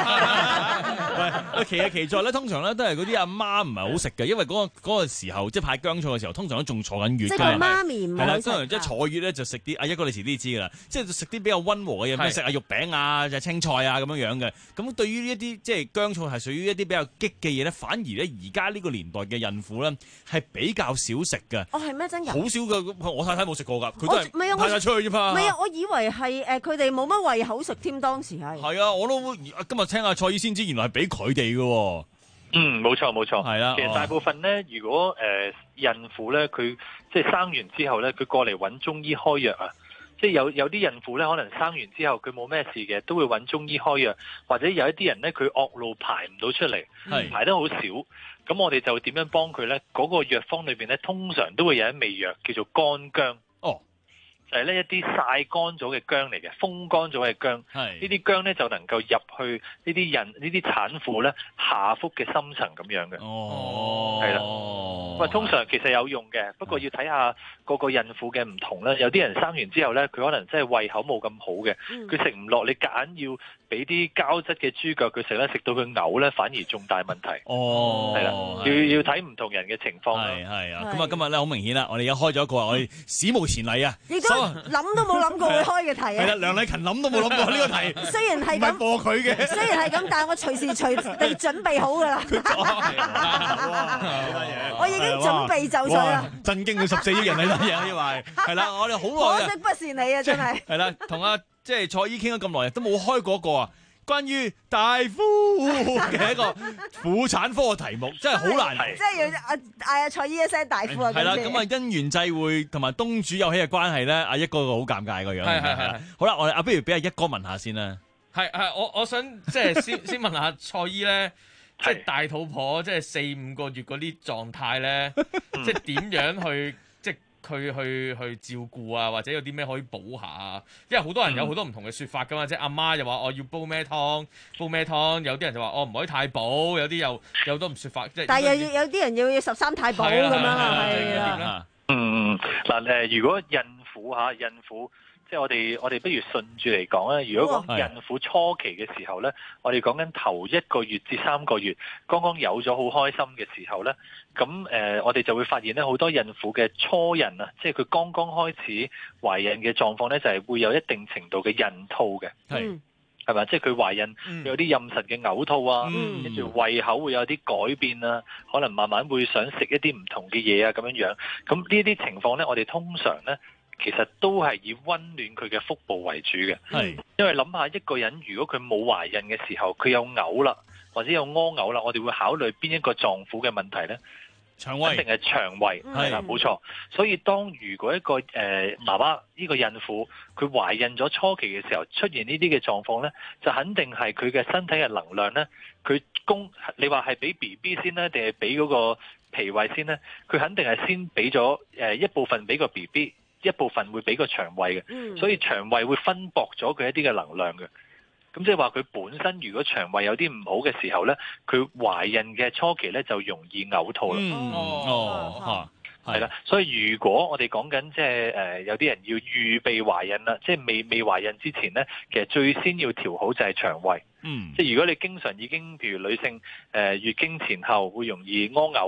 喂，其實其在咧，通常咧都係嗰啲阿媽唔係好食嘅，因為嗰個嗰個時候即係派薑醋嘅時候，通常都仲坐緊月嘅。 即係媽咪唔係好食。 通常即係坐月咧就食啲，阿一哥你遲啲知㗎啦，即係食啲比較溫和嘅嘢，咩食下肉餅啊、就青菜啊咁樣樣嘅。咁對於呢一啲即係薑醋係屬於一啲比較激嘅嘢咧，反而咧而家呢個年代嘅孕婦咧係比較少食嘅。 哦，係咩真㗎？ 好少㗎，我太太冇食過㗎，佢都係出去啫嘛。 唔係啊，我以為係誒佢哋冇乜胃口食添，當時係。 係啊，我都今日聽阿蔡醫先知，原來係俾佢哋嘅。 嗯，冇錯冇錯。 係啊， 其實大部分咧，如果誒、呃、孕婦咧，佢即係生完之後咧，佢過嚟揾中醫開藥啊。即係有有啲孕婦咧，可能生完之後佢冇咩事嘅，都會揾中醫開藥，或者有一啲人咧，佢惡露排唔到出嚟，排得好少。咁我哋就點樣幫佢咧？嗰、嗰個藥方裏邊咧，通常都會有一味藥叫做乾薑。哦。就係呢一啲曬乾咗嘅薑嚟嘅，風乾咗嘅薑。係呢啲薑咧就能夠入去呢啲孕呢啲產婦咧下腹嘅深層咁樣嘅。哦，係啦。咁啊，通常其實有用嘅，不過要睇下個個孕婦嘅唔同啦。有啲人生完之後咧，佢可能真係胃口冇咁好嘅，佢食唔落，你夾硬要俾啲膠質嘅豬腳佢食咧，食到佢嘔咧，反而仲大問題。哦，係啦，要要睇唔同人嘅情況。係係啊，咁啊今日咧好明顯啦，我哋而家開咗一個我哋史無前例啊。 諗都冇諗過會開嘅題啊！ 係啦，梁禮勤諗都冇諗過呢個題。 雖然係咁， 唔係播佢嘅。 雖然係咁，但係我隨時隨地準備好㗎啦。我已經準備就緒啦。 震驚咗十四億人喺度嘢，因為係啦，我哋好耐。 可惜不是你啊，真係。 係啦，同阿即係蔡醫傾咗咁耐，都冇開過一個啊！關於大夫嘅一個婦產科嘅題目，真係好難。 即係要嗌阿蔡醫一聲大夫啊！ 係啦，咁啊因緣際會同埋東主有喜嘅關係咧，阿一哥個好尷尬個樣。係係係。好啦，我哋啊，不如俾阿一哥問下先啦。 係係，我我想即係先先問下蔡醫咧，即係大肚婆即係四五個月嗰啲狀態咧，即係點樣去？去去去照顧啊，或者有啲咩可以補下啊？因為好多人有好多唔同嘅説法噶嘛，嗯、即係阿媽又話我要煲咩湯，煲咩湯，有啲人就話我唔可以太補，有啲又有好多唔説法。即係但係又有啲人要要十三太補咁樣係啊。 嗯嗱誒，如果孕婦嚇孕婦。即係我哋，我哋不如順住嚟講咧。如果講孕婦初期嘅時候咧，我哋講緊頭一個月至三個月，剛剛有咗好開心嘅時候咧，咁誒、呃，我哋就會發現咧，好多孕婦嘅初孕啊，即係佢剛剛開始懷孕嘅狀況咧，就係、是、會有一定程度嘅孕吐嘅。係。係咪？即係佢懷孕有啲妊娠嘅嘔吐啊，跟住、嗯、胃口會有啲改變啊，可能慢慢會想食一啲唔同嘅嘢啊，咁樣樣。咁呢啲情況咧，我哋通常咧。其實都係以溫暖佢嘅腹部為主嘅，係是因為諗下一個人如果佢冇懷孕嘅時候，佢有嘔啦，或者有屙嘔啦，我哋會考慮邊一個臟腑嘅問題呢？腸胃，一定係腸胃，係啦，冇錯。所以當如果一個誒、呃、媽媽呢個孕婦佢懷孕咗初期嘅時候出現呢啲嘅狀況呢，就肯定係佢嘅身體嘅能量呢。佢供你話係俾 B B 先呢，定係俾嗰個脾胃先呢？佢肯定係先俾咗誒一部分俾個 B B。一部分會俾個腸胃嘅，嗯、所以腸胃會分薄咗佢一啲嘅能量嘅。咁即係話佢本身如果腸胃有啲唔好嘅時候咧，佢懷孕嘅初期咧就容易嘔吐啦。嗯、哦，嚇，係啦。所以如果我哋講緊即係誒有啲人要預備懷孕啦，即係未未懷孕之前咧，其實最先要調好就係腸胃。嗯，即係如果你經常已經譬如女性誒、呃、月經前後會容易屙嘔。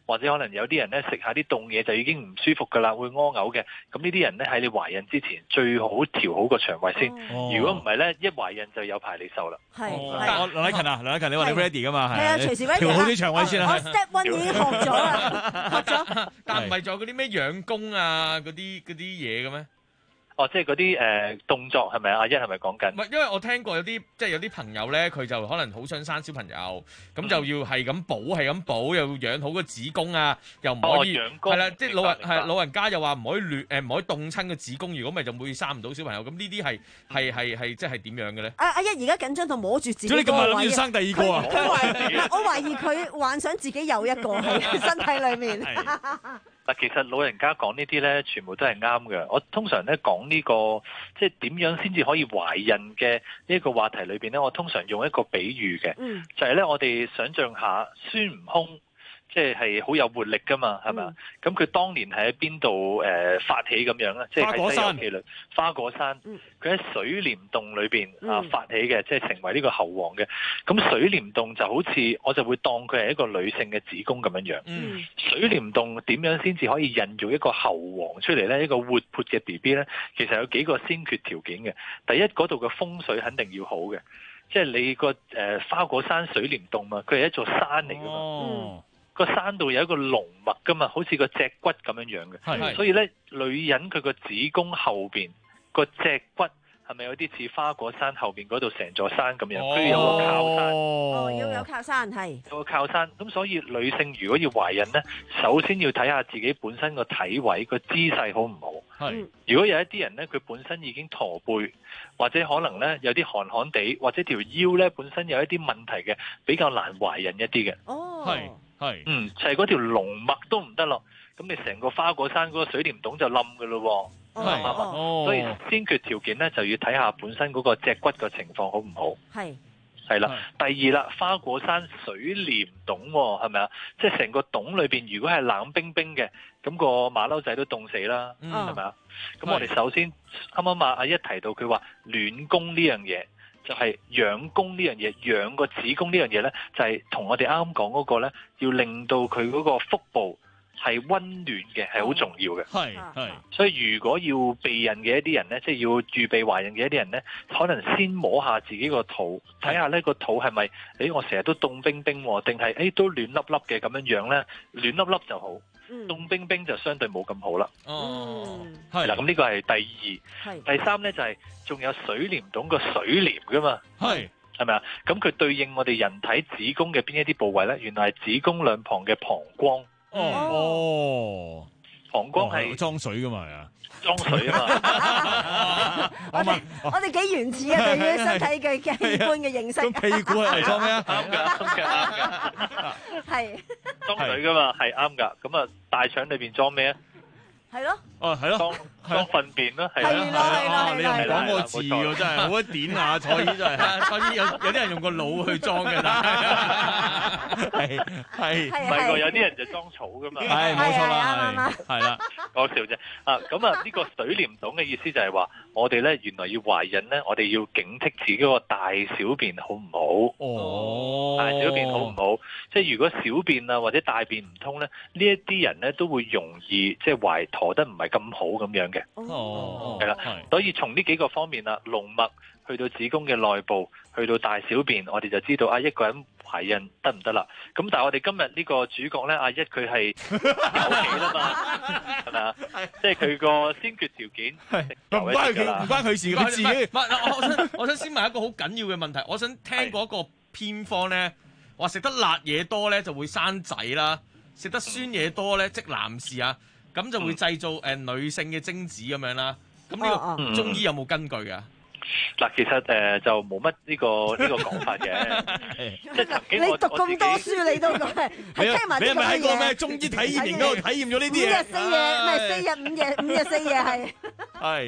或者可能有啲人咧食下啲凍嘢就已經唔舒服㗎啦，會屙嘔嘅。咁呢啲人咧喺你懷孕之前最好調好個腸胃先。 哦、 如果唔係咧，一懷孕就有排你受啦。 係， 我梁禮勤啊，梁禮勤，你話你 ready 㗎嘛？ 係啊，隨時 ready 調好啲腸胃先啦。 我 step one 已經學咗啦，學咗。 但唔係仲有嗰啲咩養功啊嗰啲嗰啲嘢嘅咩？ 哦，即係嗰啲誒動作係咪啊？阿一係咪講緊？ 唔係，因為我聽過有啲即係有啲朋友咧，佢就可能好想生小朋友，咁就要係咁補，係咁補，又要養好個子宮啊，又唔可以係啦，即係老人係老人家又話唔可以暖誒，唔可以凍親個子宮，如果咪就會生唔到小朋友。咁呢啲係係係係即係點樣嘅咧？ 阿阿一而家緊張到摸住自己個位。 咁你今日諗住生第二個啊？ 佢懷我懷疑佢幻想自己有一個喺身體裏面。 嗱，其實老人家講呢啲咧，全部都係啱嘅。我通常咧講呢個即係點樣先至可以懷孕嘅呢個話題裏邊咧，我通常用一個比喻嘅， 嗯、 就係咧我哋想象下孫悟空。即係係好有活力噶嘛，係咪啊？咁佢、嗯、當年係喺邊度誒發起咁樣咧？即係喺西遊記裏花果山，佢喺、嗯、水簾洞裏邊啊發起嘅，即係成為呢個猴王嘅。咁水簾洞就好似我就會當佢係一個女性嘅子宮咁樣樣。嗯、水簾洞點樣先至可以孕育一個猴王出嚟咧？一個活潑嘅 B B 咧，其實有幾個先決條件嘅。第一，嗰度嘅風水肯定要好嘅，即係你個誒、呃、花果山水簾洞嘛，佢係一座山嚟噶嘛。哦，個山度有一個龍脈噶嘛，好似個脊骨咁樣樣嘅，所以咧女人佢個子宮後邊個脊骨係咪有啲似花果山後邊嗰度成座山咁樣？佢、哦、有個靠山， 哦，要有靠山係有個靠山。咁所以女性如果要懷孕咧，首先要睇下自己本身個體位個姿勢好唔好。係，如果有一啲人咧，佢本身已經駝背，或者可能咧有啲寒寒地，或者條腰咧本身有一啲問題嘅，比較難懷孕一啲嘅。哦，係。係，嗯，就係嗰條龍脈都唔得咯，咁你成個花果山嗰個水簾洞就冧㗎咯喎，係嘛？哦，所以先決條件咧就要睇下本身嗰個脊骨嘅情況好唔好。係，係啦。第二啦，花果山水簾洞喎，係咪啊？即係成個洞裏邊，如果係冷冰冰嘅，咁個馬騮仔都凍死啦，係咪啊？咁我哋首先啱啱阿阿一提到佢話暖宮呢樣嘢。就係養宮呢樣嘢，養個子宮呢樣嘢咧，就係、是、同我哋啱啱講嗰個咧，要令到佢嗰個腹部係溫暖嘅，係好重要嘅。係係，所以如果要避孕嘅一啲人咧，即、就、係、是、要預備懷孕嘅一啲人咧，可能先摸下自己個肚，睇下呢個肚係咪，誒我成日都凍冰冰，定係誒都暖粒粒嘅咁樣樣咧，暖粒粒就好。凍冰冰就相對冇咁好啦。哦，係啦，咁呢個係第二。係第三咧就係、是、仲有水簾洞個水簾噶嘛。係係咪啊？咁佢對應我哋人體子宮嘅邊一啲部位咧？原來係子宮兩旁嘅膀胱。哦哦，膀胱係裝水噶嘛？係啊。 裝水啊嘛！ 我哋我哋幾原始啊，對於身體嘅器官嘅認識。 咁屁股係裝咩啊？ 啱㗎，啱㗎，啱㗎。係裝水㗎嘛，係啱㗎。咁啊，大腸裏邊裝咩啊？ 係咯。 哦，係咯。 裝裝糞便咯，係啦，係啦， 你又唔講個字喎，真係好一點啊！蔡醫真係，蔡醫有有啲人用個腦去裝嘅，但係係唔係喎？有啲人就裝草㗎嘛。 係冇錯啦，係啦， 講笑啫。啊，咁啊，呢個水簾洞嘅意思就係話，我哋咧原來要懷孕咧，我哋要警惕自己個大小便好唔好？哦，大小便好唔好？即係如果小便啊或者大便唔通咧，呢一啲人咧都會容易即係懷陀得唔係咁好咁樣嘅。哦，係啦，所以從呢幾個方面啦，龍脈去到子宮嘅內部，去到大小便，我哋就知道啊一個人懷孕得唔得啦。咁但係我哋今日呢個主角咧，阿一佢係有幾啦嘛，係咪啊？即係佢個先決條件唔關佢唔關佢事，佢自己。 唔係，我想我想先問一個好緊要嘅問題，我想聽過一個偏方咧，話食得辣嘢多咧就會生仔啦，食得酸嘢多咧即男士啊。咁就會製造誒、呃、女性嘅精子咁樣啦。咁呢個中醫有冇根據㗎？ 嗱，其實誒、呃、就冇乜呢個呢、呢個講法嘅。即係曾經我你讀咁多書，你都講係聽埋啲咁嘅嘢。 你係咪喺個咩中醫體驗營嗰度體驗咗呢啲嘢？ 五日四夜，唔係四日五夜，五日四夜係。 係。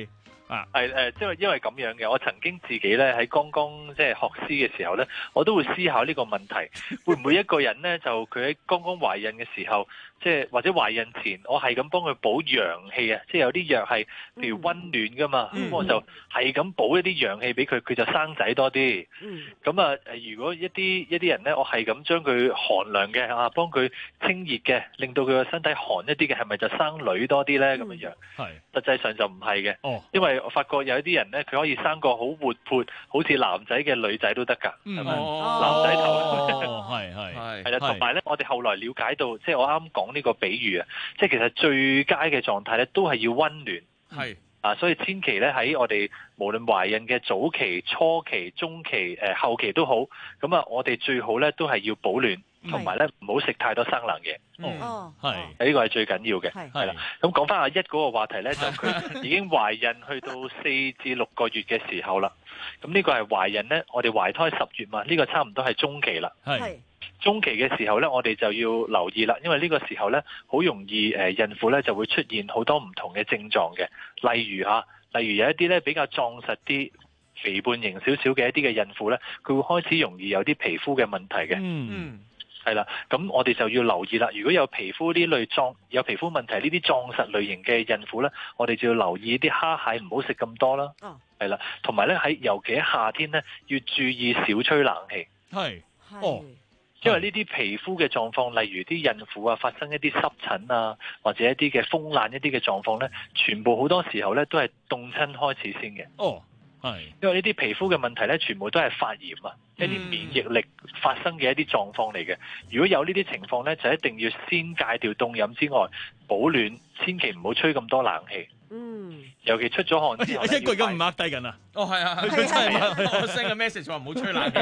啊， 係誒，因為因為咁樣嘅，我曾經自己咧喺剛剛即係學師嘅時候咧，我都會思考呢個問題，會唔會一個人咧就佢喺剛剛懷孕嘅時候，即係或者懷孕前，我係咁幫佢補陽氣啊，即係有啲藥係譬如溫暖噶嘛，咁、嗯、我就係咁補一啲陽氣俾佢，佢就生仔多啲。咁啊誒，如果一啲一啲人咧，我係咁將佢寒涼嘅啊，幫佢清熱嘅，令到佢個身體寒一啲嘅，係咪就生女多啲咧？咁樣樣係，實際上就唔係嘅。哦，因為我發覺有一啲人咧，佢可以生個好活潑，好似男仔嘅女仔都得㗎，係咪？男仔頭，係係係係啦。同埋咧，我哋後來了解到，即係我啱講呢個比喻啊，即係其實最佳嘅狀態咧，都係要溫暖。係啊，所以千祈咧喺我哋無論懷孕嘅早期、初期、中期、誒後期都好，咁啊，我哋最好咧都係要保暖。同埋咧，唔好食太多生冷嘢。哦，係，呢個係最緊要嘅。係啦，咁講翻阿一嗰個話題咧，就佢已經懷孕去到四至六個月嘅時候啦。咁呢個係懷孕咧，我哋懷胎十月嘛，呢個差唔多係中期啦。係中期嘅時候咧，我哋就要留意啦，因為呢個時候咧，好容易誒孕婦咧就會出現好多唔同嘅症狀嘅，例如嚇，例如有一啲咧比較壯實啲、肥胖型少少嘅一啲嘅孕婦咧，佢會開始容易有啲皮膚嘅問題嘅。嗯。係啦，咁我哋就要留意啦。如果有皮膚呢類壯有皮膚問題呢啲壯實類型嘅孕婦咧，我哋就要留意啲蝦蟹唔好食咁多啦。哦，係啦，同埋咧喺尤其喺夏天咧，要注意少吹冷氣。係，哦，因為呢啲皮膚嘅狀況，例如啲孕婦啊發生一啲濕疹啊，或者一啲嘅風爛一啲嘅狀況咧，全部好多時候咧都係凍親開始先嘅。哦。係，因為呢啲皮膚嘅問題咧，全部都係發炎啊，一啲免疫力發生嘅一啲狀況嚟嘅。如果有呢啲情況咧，就一定要先戒掉凍飲之外，保暖，千祈唔好吹咁多冷氣。嗯，尤其出咗汗之後， 一個而家唔 mark 低緊啊！哦，係啊，佢真係我 send 個 message 話唔好吹冷氣。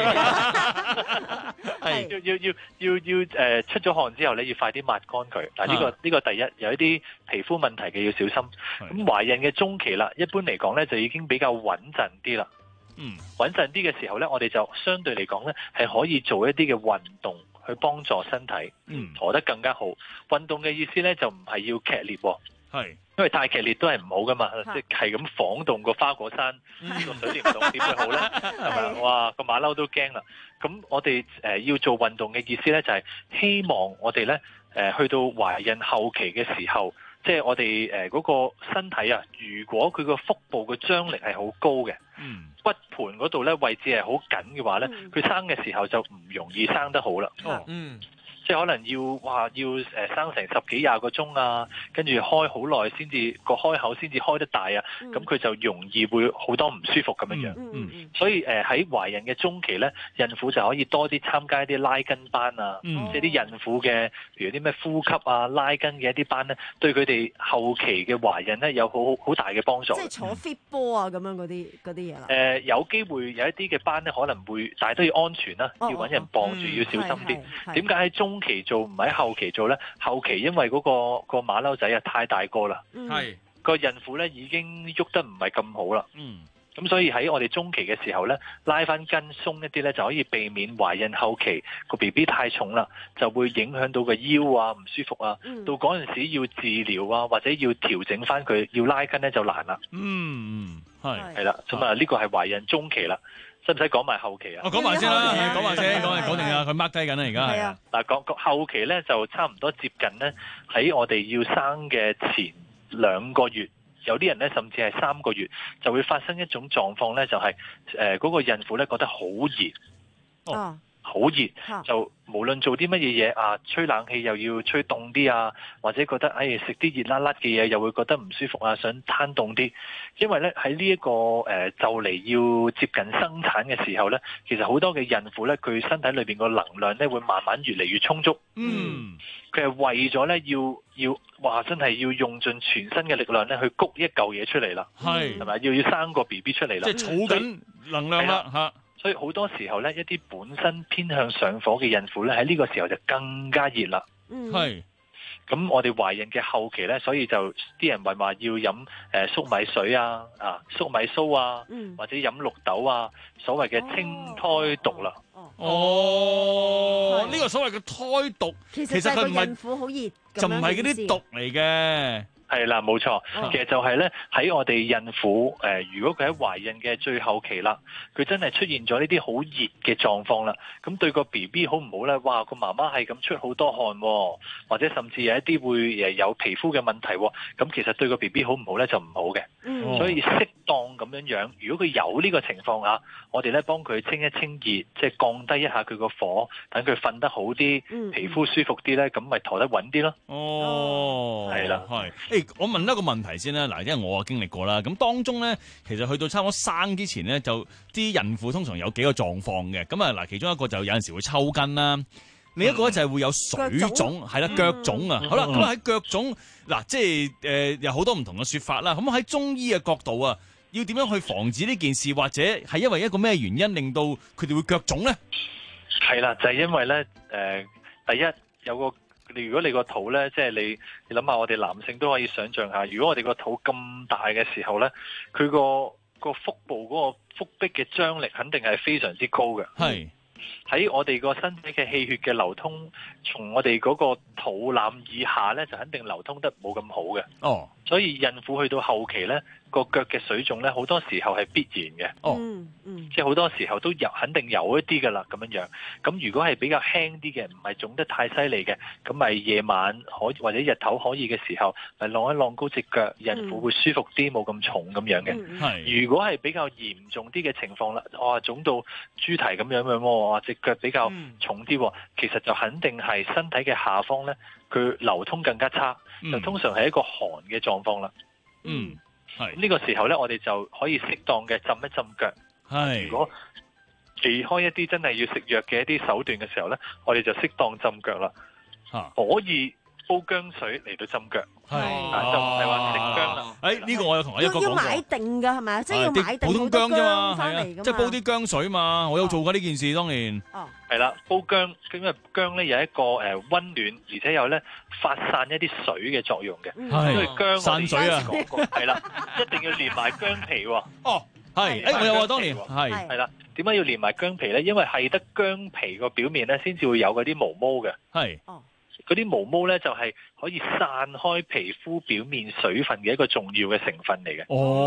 係， 要要要要要誒，出咗汗之後咧，要快啲抹乾佢。嗱，呢個呢個第一，有一啲皮膚問題嘅要小心。咁懷孕嘅中期啦，一般嚟講咧就已經比較穩陣啲啦。嗯，穩陣啲嘅時候咧，我哋就相對嚟講咧係可以做一啲嘅運動去幫助身體，嗯，陀得更加好。運動嘅意思咧就唔係要劇烈。係，因為太劇烈都係唔好噶嘛，即係咁晃動個花果山，呢個水簾洞點會好咧？係咪？哇，個馬騮都驚啦！咁我哋誒要做運動嘅意思咧，就係希望我哋咧誒去到懷孕後期嘅時候，即係我哋誒嗰個身體啊，如果佢個腹部嘅張力係好高嘅，嗯，骨盤嗰度咧位置係好緊嘅話咧，佢生嘅時候就唔容易生得好啦。哦，嗯。即係可能要話要誒生成十幾廿個鐘啊，跟住開好耐先至個開口先至開得大啊，咁佢、嗯、就容易會好多唔舒服咁樣樣。嗯嗯嗯、所以誒喺懷孕嘅中期咧，孕婦就可以多啲參加一啲拉筋班啊，嗯、即係啲孕婦嘅，譬如啲咩呼吸啊、拉筋嘅一啲班咧，對佢哋後期嘅懷孕咧有好好大嘅幫助。 即係坐 fit 波啊咁樣嗰啲嗰啲嘢啦。誒、 呃、有機會有一啲嘅班咧可能會，但係都要安全啦，哦、要揾人傍住，嗯、要小心啲。點解喺中期做唔喺後期做咧？後期因為嗰、嗰個、嗰個馬騮仔啊太大個啦，係、嗯、個孕婦咧已經喐得唔係咁好啦。嗯，咁所以喺我哋中期嘅時候咧，拉翻筋鬆一啲咧，就可以避免懷孕後期個 B B 太重啦，就會影響到個腰啊唔舒服啊。嗯、到嗰陣時要治療啊，或者要調整翻佢要拉筋咧就難啦。嗯，係係啦，咁啊呢個係懷孕中期啦。使唔使講埋後期啊？ 我講埋先啦，講埋先，講埋講定啊！佢 mark 低緊啦，而家係啊。 嗱，講講後期咧，就差唔多接近咧，喺我哋要生嘅前兩個月，有啲人咧甚至係三個月，就會發生一種狀況咧，就係誒嗰個孕婦咧覺得好熱。哦。好熱，就無論做啲乜嘢嘢啊，吹冷氣又要吹凍啲啊，或者覺得誒食啲熱辣辣嘅嘢又會覺得唔舒服啊，想攤凍啲。因為咧喺呢一個誒、呃、就嚟要接近生產嘅時候咧，其實好多嘅孕婦咧，佢身體裏邊個能量咧會慢慢越嚟越充足。嗯，佢係為咗咧要要話真係要用盡全身嘅力量咧去谷一嚿嘢出嚟啦。係係咪要要生個 B B 出嚟啦？即係儲緊能量啦嚇。所以好多時候咧，一啲本身偏向上火嘅孕婦咧，喺呢個時候就更加熱啦。嗯，係。咁我哋懷孕嘅後期咧，所以就啲人話話要飲誒粟米水啊、啊粟米酥啊，嗯、或者飲綠豆啊，所謂嘅清胎毒啦。 哦，呢、哦哦、個所謂嘅胎毒， 其實佢唔係孕婦好熱， 就唔係嗰啲毒嚟嘅。 係啦，冇錯，其實就係咧喺我哋孕婦誒、呃，如果佢喺懷孕嘅最後期啦，佢真係出現咗呢啲好熱嘅狀況啦，咁對個 B B 好唔好咧？哇，個媽媽係咁出好多汗，或者甚至有一啲會誒有皮膚嘅問題，咁其實對個 B B 好唔好咧就唔好嘅。嗯、所以適當咁樣樣，如果佢有呢個情況啊，我哋咧幫佢清一清熱，即係降低一下佢個火，等佢瞓得好啲，嗯、皮膚舒服啲咧，咁咪陀得穩啲咯。 哦， 係啦， 係。誒，我問一個問題先啦，嗱，因為我經歷過啦，咁當中咧，其實去到差唔多生之前咧，就啲孕婦通常有幾個狀況嘅，咁啊嗱，其中一個就有陣時會抽筋啦。另一個咧就係會有水腫，係啦，腳腫啊。好啦，咁啊喺腳腫嗱，即係誒有好多唔同嘅説法啦。咁喺中醫嘅角度啊，要點樣去防止呢件事，或者係因為一個咩原因令到佢哋會腳腫咧？ 係啦，就係因為咧誒，第一有個如果你個肚咧，即係你你諗下，我哋男性都可以想像下，如果我哋個肚咁大嘅時候咧，佢個個腹部嗰個腹壁嘅張力肯定係非常之高嘅。係。喺我哋個身體嘅氣血嘅流通，從我哋嗰個肚腩以下咧，就肯定流通得冇咁好嘅。哦，所以孕婦去到後期咧，個腳嘅水腫咧，好多時候係必然嘅。哦，嗯嗯，即係好多時候都有，肯定有一啲噶啦，咁樣樣。咁如果係比較輕啲嘅，唔係腫得太犀利嘅，咁咪夜晚可或者日頭可以嘅時候，咪晾一晾高隻腳，孕婦會舒服啲，冇咁重咁樣嘅。係、嗯。如果係比較嚴重啲嘅情況啦，哇，腫到豬蹄咁樣樣喎，哇，隻腳比較重啲，嗯、其實就肯定係身體嘅下方咧，佢流通更加差，嗯、就通常係一個寒嘅狀況啦。嗯。係呢個時候咧，我哋就可以適當嘅浸一浸腳。係，如果避開一啲真係要食藥嘅一啲手段嘅時候咧，我哋就適當浸腳啦。啊，可以煲薑水嚟到浸腳。係，就唔係話食薑啦。誒，呢個我有同我一個講過。要買定㗎係咪啊？即係要買定普通薑啫嘛，係啊，即係煲啲薑水嘛。我有做過呢件事當年。哦，係啦，煲薑，因為薑咧有一個誒溫暖，而且有咧發散一啲水嘅作用嘅。係，因為薑散水啊。係啦，一定要連埋薑皮喎。哦，係，誒我有啊，當年係係啦。點解要連埋薑皮咧？因為係得薑皮個表面咧，先至會有嗰啲毛毛嘅。係。哦。嗰啲毛毛咧就係可以散開皮膚表面水分嘅一個重要嘅成分嚟嘅。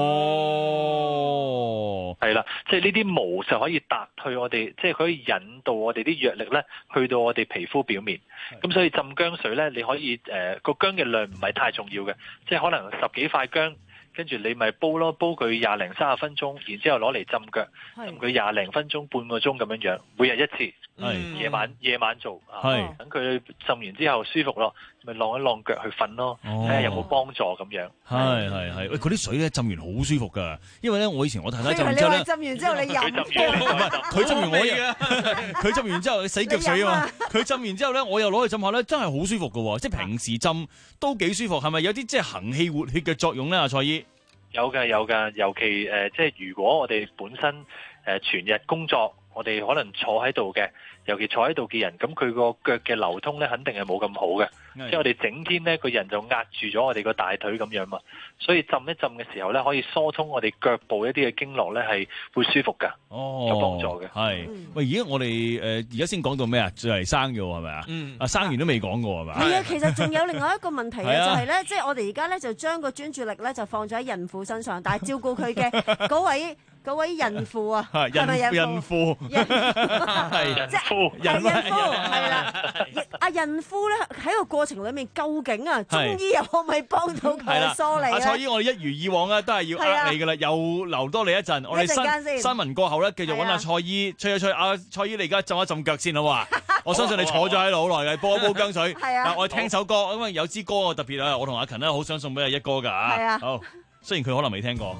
哦，係啦，即係呢啲毛就可以達去我哋，即係可以引導我哋啲藥力咧去到我哋皮膚表面。咁所以浸薑水咧，你可以誒個薑嘅量唔係太重要嘅，即係可能十幾塊薑。跟住你咪煲咯，煲佢廿零三十分鐘，然之後攞嚟浸腳，浸佢廿零分鐘、半個鐘咁樣樣，每日一次，夜晚夜晚做，等佢浸完之後舒服咯，咪晾一晾腳去瞓咯，睇下有冇幫助咁樣。係係係，喂，嗰啲水咧浸完好舒服噶，因為咧我以前我太太浸完之後咧，浸完之後你飲，唔係佢浸完我嘅，佢浸完之後洗腳水啊嘛，佢浸完之後咧我又攞去浸下咧，真係好舒服噶，即係平時浸都幾舒服，係咪有啲即係行氣活血嘅作用咧？阿蔡姨？有㗎有㗎，尤其誒、呃，即係如果我哋本身誒、呃、全日工作，我哋可能坐喺度嘅，尤其坐喺度嘅人，咁佢個腳嘅流通咧，肯定係冇咁好嘅。即係我哋整天咧，個人就壓住咗我哋個大腿咁樣嘛，所以浸一浸嘅時候咧，可以疏通我哋腳部一啲嘅經絡咧，係會舒服㗎，哦、有幫助嘅。係，喂，而家我哋誒而家先講到咩啊？就係生嘅喎，係咪啊？嗯，啊生完都未講過係咪？係啊，其實仲有另外一個問題嘅，就係咧，即係我哋而家咧就將個專注力咧就放咗喺孕婦身上，但係照顧佢嘅嗰位。嗰位孕婦啊，係咪孕婦？孕係即係孕婦係啦。阿孕婦咧喺個過程裏面，究竟啊中醫又可唔可以幫到佢梳理咧？阿蔡姨，我哋一如以往咧，都係要呃你噶啦，又留多你一陣。我哋新新聞過後咧，繼續揾阿蔡姨吹一吹。阿蔡姨，你而家浸一浸腳先好嘛？我相信你坐咗喺度好耐嘅，煲一煲薑水。係啊，我哋聽首歌，因為有支歌我特別啊，我同阿勤咧好想送俾阿一哥㗎嚇。係啊，好，雖然佢可能未聽過。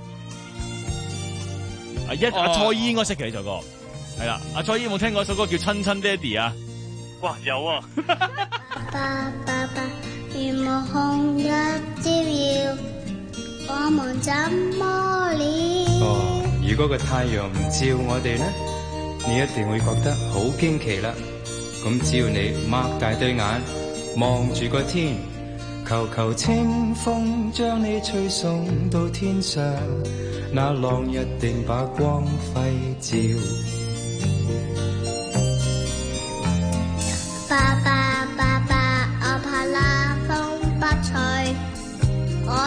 阿一阿蔡姨應該識嘅呢首歌，係啦。阿蔡姨有冇聽過一首歌叫《親親爹哋》啊？哇，有啊！爸爸爸，如無紅日照耀，我們怎麼了？哦，如果個太陽唔照我哋咧，你一定會覺得好驚奇啦。咁只要你擘大對眼望住個天，求求清風將你吹送到天上。那浪一定把光輝照。爸爸爸爸，我怕那風不吹，我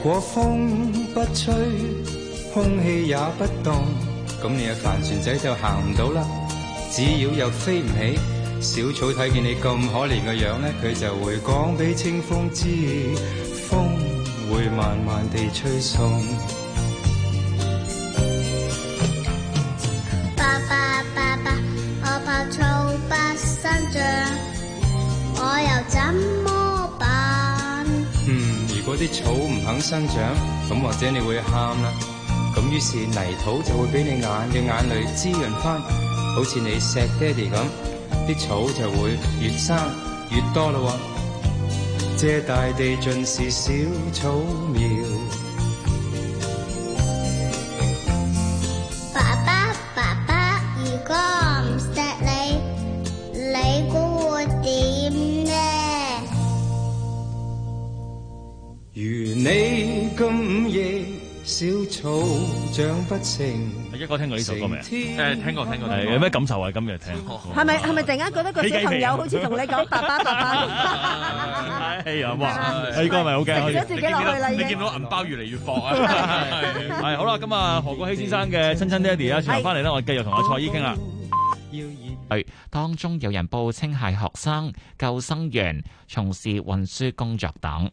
果風不吹，空氣也不動，咁你嘅帆船仔就行唔到啦。只要又飛唔起，小草睇見你咁可憐嘅樣咧，佢就會講俾清風知，風會慢慢地吹送。 爸爸爸爸，我怕草不生長，我又怎麼辦？ 嗯，如果啲草唔肯生長，咁或者你會喊啦。咁於是泥土就會俾你眼嘅眼淚滋潤翻，好似你錫爹哋咁，啲草就會越生越多咯。這大地盡是小草苗。 爸爸爸爸，如果我唔錫你，你估會點呢？ 如你咁夜，小草長不成。 一哥聽過呢首歌未啊？ 誒，聽過聽過。 係有咩感受啊？今日聽係咪係咪突然間覺得個小朋友好似同你講爸爸爸爸？ 係啊！哇，呢個咪好驚， 食咗自己落去啦已經。 你見到銀包越嚟越薄啊！ 係好啦，咁啊何國禧先生嘅親親爹哋啊，轉頭翻嚟咧，我繼續同阿蔡姨傾啦。 當中有人報稱係學生、救生員、從事運輸工作等。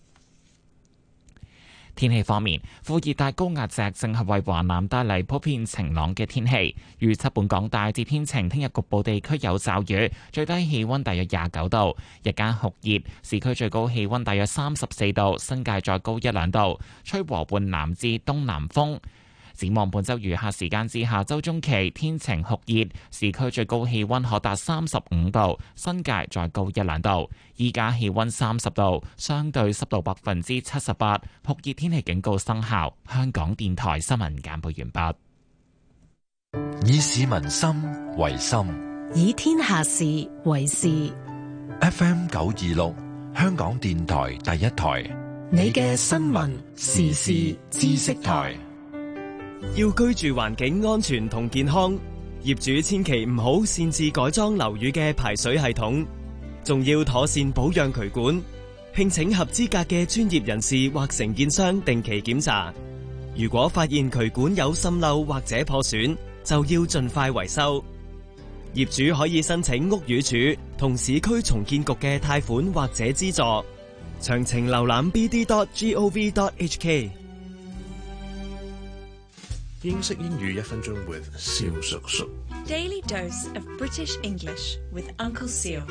天氣方面，副熱帶高壓脊正係為華南帶嚟普遍晴朗嘅天氣。預測本港大致天晴，聽日局部地區有驟雨，最低氣溫大約廿九度，日間酷熱，市區最高氣溫大約三十四度，新界再高一兩度，吹和緩南至東南風。展望本週餘下時間至下週中期，天晴酷熱，市區最高氣溫可達三十五度，新界再高一兩度。依家氣溫三十度，相對濕度百分之七十八，酷熱天氣警告生效。香港電台新聞簡報完畢。以市民心為心， 以天下事為事。 F M 九二六，香港電台第一台， 你嘅新聞時事知識台。 要居住環境安全同健康，業主千祈唔好擅自改裝樓宇嘅排水系統，仲要妥善保養渠管，聘請合資格嘅專業人士或承建商定期檢查。如果發現渠管有滲漏或者破損，就要盡快維修。業主可以申請屋宇署同市區重建局嘅貸款或者資助。詳情瀏覽 b d dot gov dot h k。 英式英語一分鐘 with 蕭叔叔。 Daily dose of British English with Uncle Seal。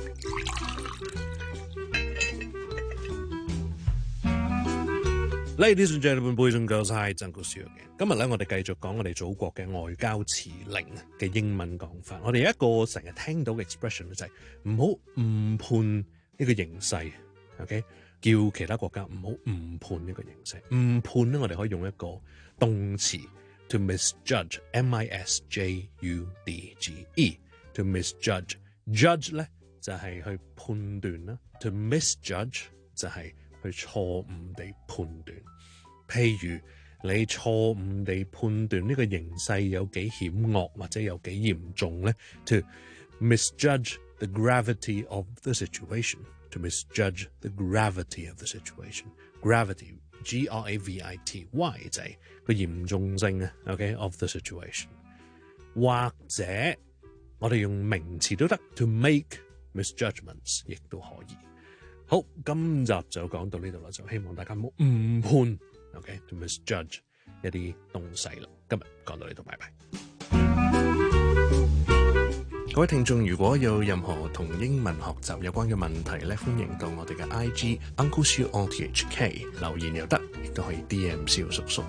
Ladies and gentlemen, boys and girls, hi, Uncle Seal 嘅。今日咧，我哋繼續講我哋祖國嘅外交辭令嘅英文講法。我哋有一個成日聽到嘅 expression 就係唔好誤判呢個形勢 ，OK？ 叫其他國家唔好誤判呢個形勢。誤判咧，我哋可以用一個動詞。To misjudge, M I S J U D G E. To misjudge, judge 咧就係去判斷啦。To misjudge 就係去錯誤地判斷。譬如你錯誤地判斷呢個形勢有幾險惡或者有幾嚴重咧。To misjudge the gravity of the situation. To misjudge the gravity of the situation. Gravity. G R A V I T Y 就係個嚴重性啊 ，OK of the situation， 或者我哋用名詞都得 ，to make misjudgments 亦都可以。好，今集就講到呢度啦，就希望大家唔好誤判 ，OK，to misjudge 一啲東西啦。今日講到呢度，拜拜。各位聽眾，如果有任何同英文學習有關嘅問題咧，歡迎到我哋嘅 I G Uncle Siu O T H K 留言又得，亦都可以 D M 蕭叔叔。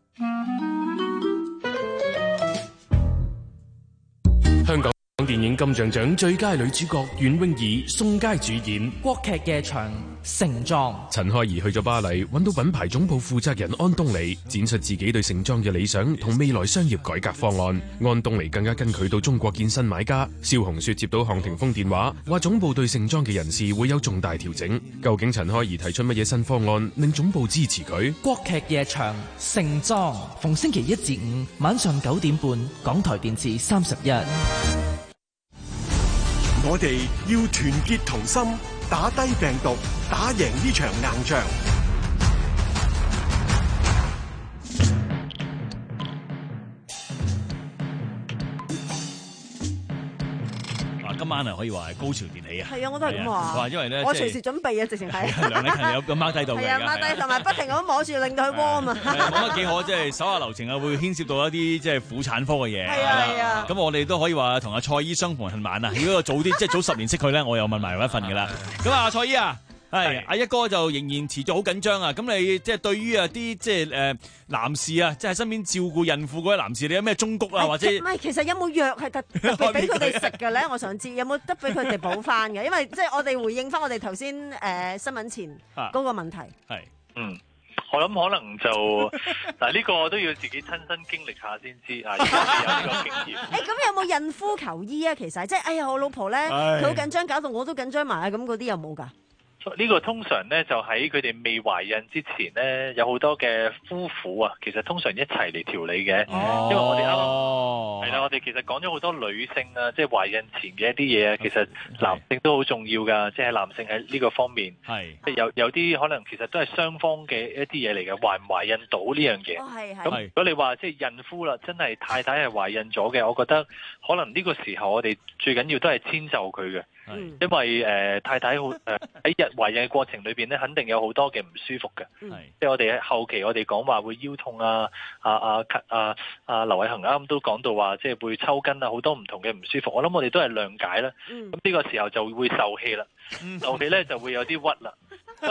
香港電影金像獎最佳女主角袁詠儀、宋佳主演。 國劇夜場盛裝， 陳開怡去咗巴黎，揾到品牌總部負責人安東尼，展出自己對盛裝嘅理想同未來商業改革方案。安東尼更加跟佢到中國見新買家。蕭紅雪接到項霆鋒電話，話總部對盛裝嘅人事會有重大調整。究竟陳開怡提出乜嘢新方案令總部支持佢？ 國劇夜場盛裝，逢星期一至五晚上九點半，港台電視三十一。 我哋要團結同心，打低病毒，打贏呢場硬仗。 今晚啊可以話係高潮迭起啊！ 係啊，我都係咁話。 哇，因為咧， 我隨時準備啊，直情係。 梁禮勤有個貓低度嘅。 係啊，貓低同埋不停咁摸住，令到佢 warm 啊。 冇乜幾好，即係手下留情啊，會牽涉到一啲即係婦產科嘅嘢。 係啊係啊。 咁我哋都可以話同阿蔡姨相逢恨晚啊！如果早啲即係早十年識佢咧，我又問埋一份㗎啦。咁啊，蔡姨啊！係阿一哥就仍然持續好緊張啊！咁你即係對於啊啲即係誒男士啊，即係身邊照顧孕婦嗰啲男士，你有咩忠告啊？或者唔係，其實有冇藥係特特別俾佢哋食嘅咧？我想知有冇得俾佢哋補翻嘅？因為即係我哋回應翻我哋頭先誒新聞前嗰個問題。 係嗯。我諗可能就嗱呢個都要自己親身經歷下先知啊，有呢個經驗。 誒咁有冇孕婦求醫啊？其實即係哎呀，我老婆咧佢好緊張，搞到我都緊張埋啊！咁嗰啲有冇㗎？ 呢個通常咧就喺佢哋未懷孕之前咧，有好多嘅夫婦啊，其實通常一齊嚟調理嘅。哦、因為我哋啱啱係啦，我哋其實講咗好多女性啊，即係懷孕前嘅一啲嘢啊，其實男性都好重要㗎，即係男性喺呢個方面係即係有有啲可能其實都係雙方嘅一啲嘢嚟嘅，懷唔懷孕到呢樣嘢。哦，係係。咁如果你話即係孕婦啦，真係太太係懷孕咗嘅，我覺得可能呢個時候我哋最緊要都係遷就佢嘅。因為誒、呃、太太好誒喺日懷孕嘅過程裏邊咧，肯定有好多嘅唔舒服嘅，即係我哋喺後期我哋講話會腰痛啊，啊啊咳啊啊劉偉恒啱啱都講到話，即係會抽筋啊，好多唔同嘅唔舒服，我諗我哋都係諒解啦。咁呢、嗯、個時候就會受氣啦，嗯、受氣咧就會有啲屈啦，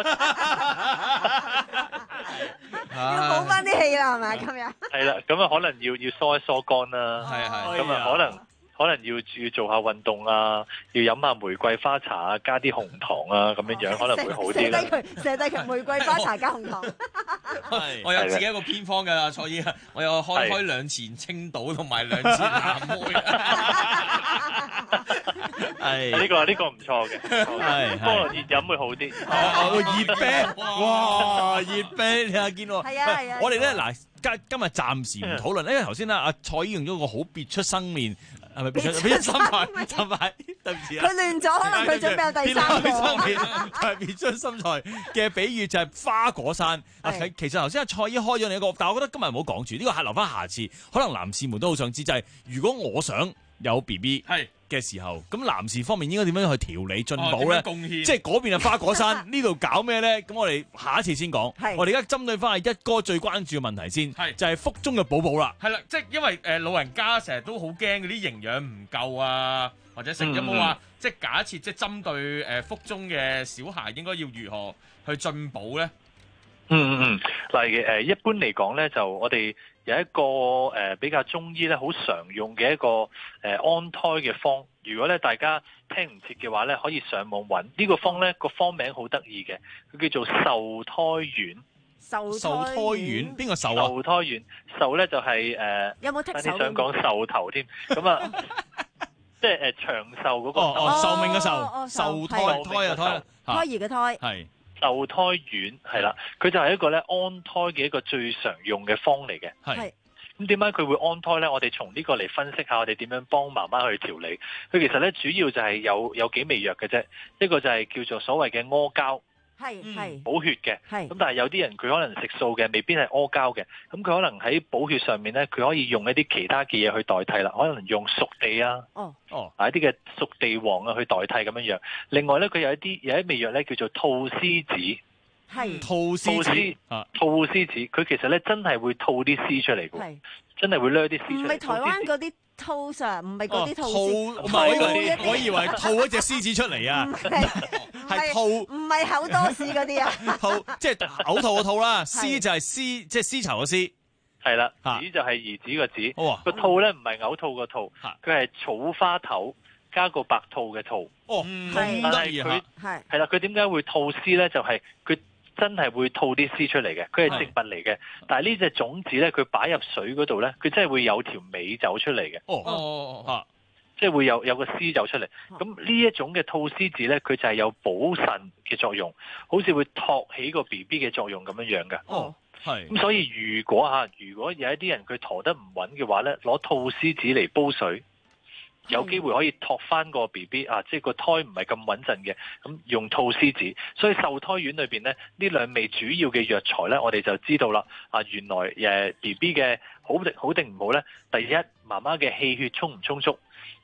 要補翻啲氣啦，係咪今日？ 係啦，咁啊可能要要疏一疏肝啦，係係，咁啊可能。可能要要做下運動啊，要飲下玫瑰花茶啊，加啲紅糖啊，咁樣樣可能會好啲啦。寫低佢， 寫低佢玫瑰花茶加紅糖。 我有自己一個偏方㗎，蔡姨，我有開開兩錢青島同埋兩錢藍莓。 係呢個呢個唔錯嘅，係不過熱飲會好啲。 哦，熱啤，哇，熱啤你睇見喎。係啊係啊。我哋咧嗱，今今日暫時唔討論，因為頭先咧阿蔡姨用咗個好別出生面。係咪變咗變咗心態？心態對唔住啊！ 佢亂咗，可能佢準備有第三個。 係變咗心態嘅比喻就係花果山。嗱，其實頭先阿蔡姨開咗你一個，但係我覺得今日唔好講住，呢個係留翻下次。可能男士們都好想知，就係如果我想有 B B 係嘅時候，咁男士方面應該點樣去調理進補咧？貢獻即係嗰邊係花果山，呢度搞咩咧？咁我哋下一次先講。我哋而家針對翻係一哥最關注嘅問題先，就係腹中嘅寶寶啦。 係啦，即係因為誒老人家成日都好驚嗰啲營養唔夠啊，或者食有冇話即係假設即係針對誒腹中嘅小孩應該要如何去進補咧？ 嗯嗯嗯，例如誒一般嚟講咧，就我哋有一個誒、呃、比較中醫咧好常用嘅一個誒、呃、安胎嘅方。如果咧大家聽唔切嘅話咧，可以上網揾呢、這個方咧，個方名好得意嘅，佢叫做受胎丸。 受受胎丸邊個受啊？ 受胎丸受咧就係、是、誒，呃、 有冇剔手？ 你想講壽頭添？咁啊，即係誒長壽嗰個壽。 哦哦，壽命嘅壽，受胎胎啊胎， 胎兒嘅胎。 係。 受胎丸係啦，佢就係一個咧安胎嘅一個最常用嘅方嚟嘅。係咁點解佢會安胎咧？我哋從呢個嚟分析下，我哋點樣幫媽媽去調理。佢其實咧主要就係有有幾味藥嘅啫，一個就係叫做所謂嘅阿膠。係係補血嘅，咁但係有啲人佢可能食素嘅，未必係阿膠嘅，咁佢可能喺補血上面咧，佢可以用一啲其他嘅嘢去代替啦，可能用熟地啊，哦哦，啊一啲嘅熟地黃啊去代替咁樣樣。另外咧，佢有一啲有一味藥咧叫做吐司子， 係吐司子啊，吐司子，佢其實咧真係會吐啲絲出嚟嘅，真係會掠啲絲出嚟。 唔係台灣嗰啲。吐上唔係嗰啲吐司， 唔係我以為吐一隻獅子出嚟啊，係吐， 唔係口多士嗰啲啊， 吐即係嘔吐個吐啦，絲就係絲，即係絲綢個絲， 係啦，子就係兒子個子，個吐咧唔係嘔吐個吐，佢係草花頭加個白兔嘅兔， 哦，咁得意啊， 係係啦，佢點解會吐絲咧？就係佢。真係會吐啲絲出嚟嘅，佢係植物嚟嘅。但係呢隻種子咧，佢擺入水嗰度咧，佢真係會有條尾走出嚟嘅。哦哦哦，即係會有有個絲走出嚟。咁呢一種嘅吐絲子咧，佢就係有補腎嘅作用，好似會托起個 B B 嘅作用咁樣樣嘅。哦，係。咁所以如果嚇，如果有一啲人佢陀得唔穩嘅話咧，攞吐絲子嚟煲水。有機會可以托翻個 B B 啊，即係個胎唔係咁穩陣嘅，咁用吐絲子。所以受胎丸裏邊咧，呢兩味主要嘅藥材咧，我哋就知道啦。啊，原來誒 B B 嘅好定好定唔好咧？第一，媽媽嘅氣血充唔充足？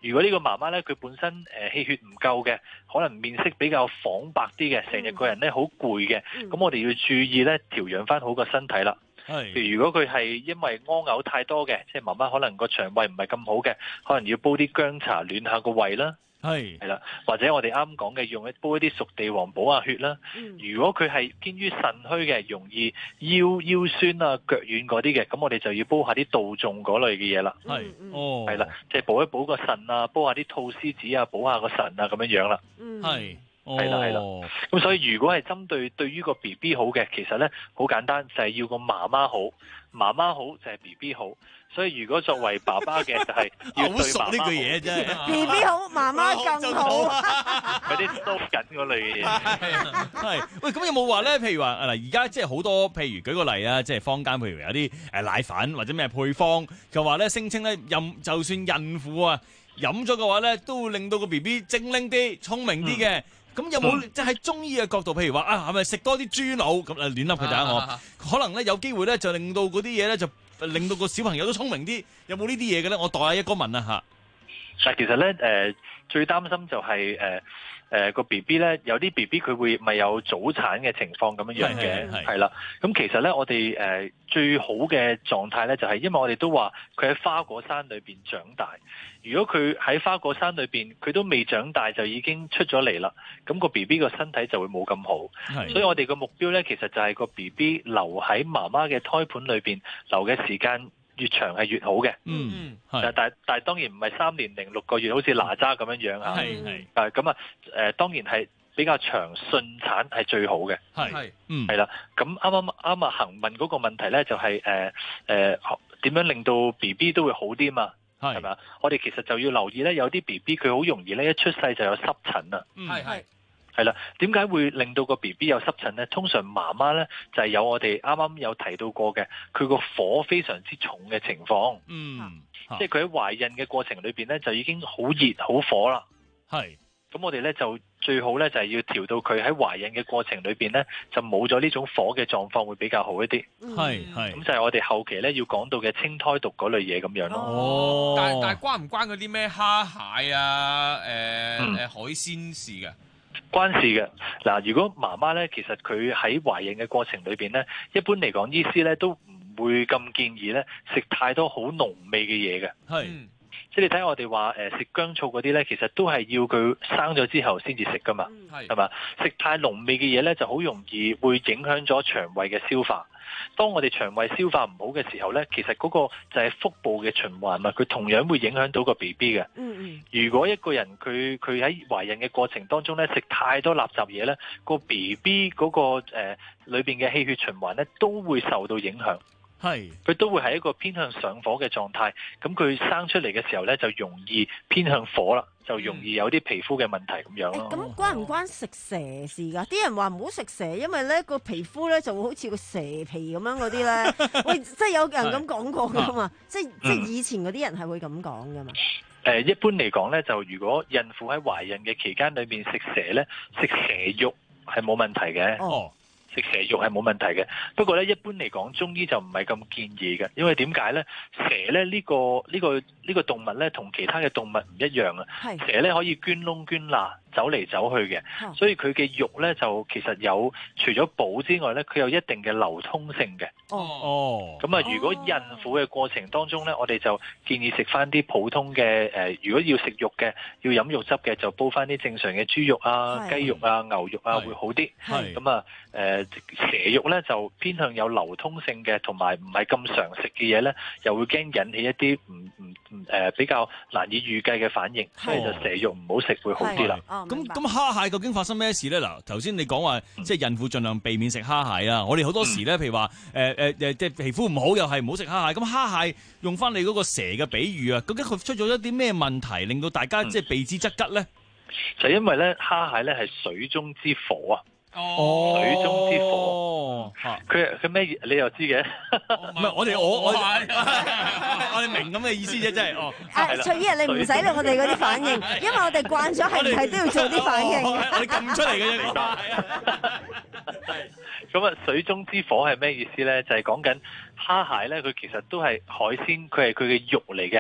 如果呢個媽媽咧佢本身誒、呃、氣血唔夠嘅，可能面色比較黃白啲嘅，成日個人咧好攰嘅，咁、嗯、我哋要注意咧調養翻好個身體啦。譬如如果佢係因為屙嘔太多嘅，即係媽媽可能個腸胃唔係咁好嘅，可能要煲啲薑茶暖下個胃啦。係係啦，或者我哋啱講嘅用一煲一啲熟地黃補下血啦。嗯、如果佢係偏於腎虛嘅，容易腰腰酸啊、腳軟嗰啲嘅，咁我哋就要煲下啲杜仲嗰類嘅嘢啦。係哦，係啦，即係補一補個腎啊，煲下啲菟絲子啊，補下個腎啊，咁樣樣啦。嗯，係。係啦係啦，咁所以如果係針對對於個 B B 好嘅，其實咧好簡單，就係、是、要個媽媽好，媽媽好就係 B B 好。所以如果作為爸爸嘅就係要對媽媽好。好熟呢句嘢真係。B B 好，媽媽更好。嗰啲收緊嗰類嘅嘢。 係，喂，咁有冇話咧？譬如話嗱，而家即係好多，譬如舉個例啊，即係坊間譬如有啲誒奶粉或者咩配方，就話咧聲稱咧任就算孕婦啊飲咗嘅話咧，都會令到個 B B 精靈啲、聰明啲嘅。嗯咁有冇即係喺中醫嘅角度，譬如話啊，係咪食多啲豬腦咁啊？亂噏佢就係我，啊、可能咧有機會咧就令到嗰啲嘢咧就令到個小朋友都聰明啲。有冇呢啲嘢嘅咧？我代阿一哥問啊嚇。 但其實咧誒、呃，最擔心就係誒誒個 B B 咧，有啲 B B 佢會咪有早產嘅情況咁樣樣嘅，係啦。咁其實咧，我哋誒、呃、最好嘅狀態咧，就係、是、因為我哋都話佢喺花果山裏邊長大。如果佢喺花果山裏邊，佢都未長大就已經出咗嚟啦，咁個 B B 個身體就會冇咁好。所以我哋個目標咧，其實就係個 B B 留喺媽媽嘅胎盤裏邊，留嘅時間越長係越好嘅。嗯，但但但係當然唔係三年零六個月，好似哪吒咁樣樣啊。係係。誒咁啊誒，當然係比較長順產係最好嘅。係嗯係啦。咁啱啱啱啊，行問嗰個問題咧，就係誒誒點樣令到 B B 都會好啲嘛？係咪啊？我哋其實就要留意咧，有啲 B B 佢好容易咧一出世就有濕疹啊。係係係啦，點解會令到個 B B 有濕疹咧？通常媽媽咧就係、是、有我哋啱啱有提到過嘅，佢個火非常之重嘅情況。嗯，即係佢喺懷孕嘅過程裏邊咧就已經好熱好火啦。係。咁我哋咧就最好咧就係要調到佢喺懷孕嘅過程裏邊咧就冇咗呢種火嘅狀況會比較好一啲。係係。咁就係我哋後期咧要講到嘅清胎毒嗰類嘢咁樣咯。 哦。但係但係關唔關嗰啲咩蝦蟹啊誒誒、呃嗯、海鮮事嘅？ 關事嘅。嗱，如果媽媽咧其實佢喺懷孕嘅過程裏邊咧，一般嚟講醫師咧都唔會咁建議咧食太多好濃味嘅嘢嘅。係。即係你睇下我哋話誒食薑醋嗰啲咧，其實都係要佢生咗之後先至食噶嘛，係嘛？食太濃味嘅嘢咧，就好容易會影響咗腸胃嘅消化。當我哋腸胃消化唔好嘅時候咧，其實嗰個就係腹部嘅循環嘛，佢同樣會影響到個 B B 嘅。嗯嗯。如果一個人佢佢喺懷孕嘅過程當中咧食太多垃圾嘢咧，個 B B 嗰個誒裏邊嘅氣血循環咧都會受到影響。係，佢都會係一個偏向上火嘅狀態，咁佢生出嚟嘅時候咧就容易偏向火啦，就容易有啲皮膚嘅問題咁樣咯。 咁關唔關食蛇事㗎？啲人話唔好食蛇，因為咧個皮膚咧就會好似個蛇皮咁樣嗰啲咧，喂，即係有人咁講過㗎嘛？即係即係以前嗰啲人係會咁講㗎嘛？ 誒，一般嚟講咧，就如果孕婦喺懷孕嘅期間裏邊食蛇咧，食蛇肉係冇問題嘅。哦。食蛇肉係冇問題嘅，不過咧一般嚟講，中醫就唔係咁建議嘅，因為點解咧？蛇咧呢、呢個呢、呢個呢、呢個動物咧，同其他嘅動物唔一樣啊。蛇咧可以捐窿捐罅，走嚟走去嘅，所以佢嘅肉咧就其實有除咗補之外咧，佢有一定嘅流通性嘅。哦哦，咁啊，如果孕婦嘅過程當中咧，我哋就建議食翻啲普通嘅誒、呃，如果要食肉嘅，要飲肉汁嘅，就煲翻啲正常嘅豬肉啊、雞肉啊、牛肉啊，會好啲。係咁啊，誒、呃、蛇肉咧就偏向有流通性嘅，同埋唔係咁常食嘅嘢咧，又會驚引起一啲唔唔唔誒比較難以預計嘅反應，所以就蛇肉唔好食會好啲啦。 咁咁蝦蟹究竟發生咩事咧？嗱，頭先你講話即係孕婦盡量避免食蝦蟹啊。我哋好多時咧，譬如話誒誒誒，即係皮膚唔好又係唔好食蝦蟹。咁蝦蟹用翻你嗰個蛇嘅比喻啊，究竟佢出咗一啲咩問題，令到大家即係避之則吉咧？ 就因為咧蝦蟹咧係水中之火啊！哦，水中之火，佢佢咩？你又知嘅？ 唔係我哋我我我哋明咁嘅意思啫，真係哦。 啊，翠姨你唔使理我哋嗰啲反應，因為我哋慣咗係唔係都要做啲反應。 我哋撳出嚟嘅啫， 係。咁啊，水中之火係咩意思咧？就係講緊蝦蟹咧，佢其實都係海鮮，佢係佢嘅肉嚟嘅。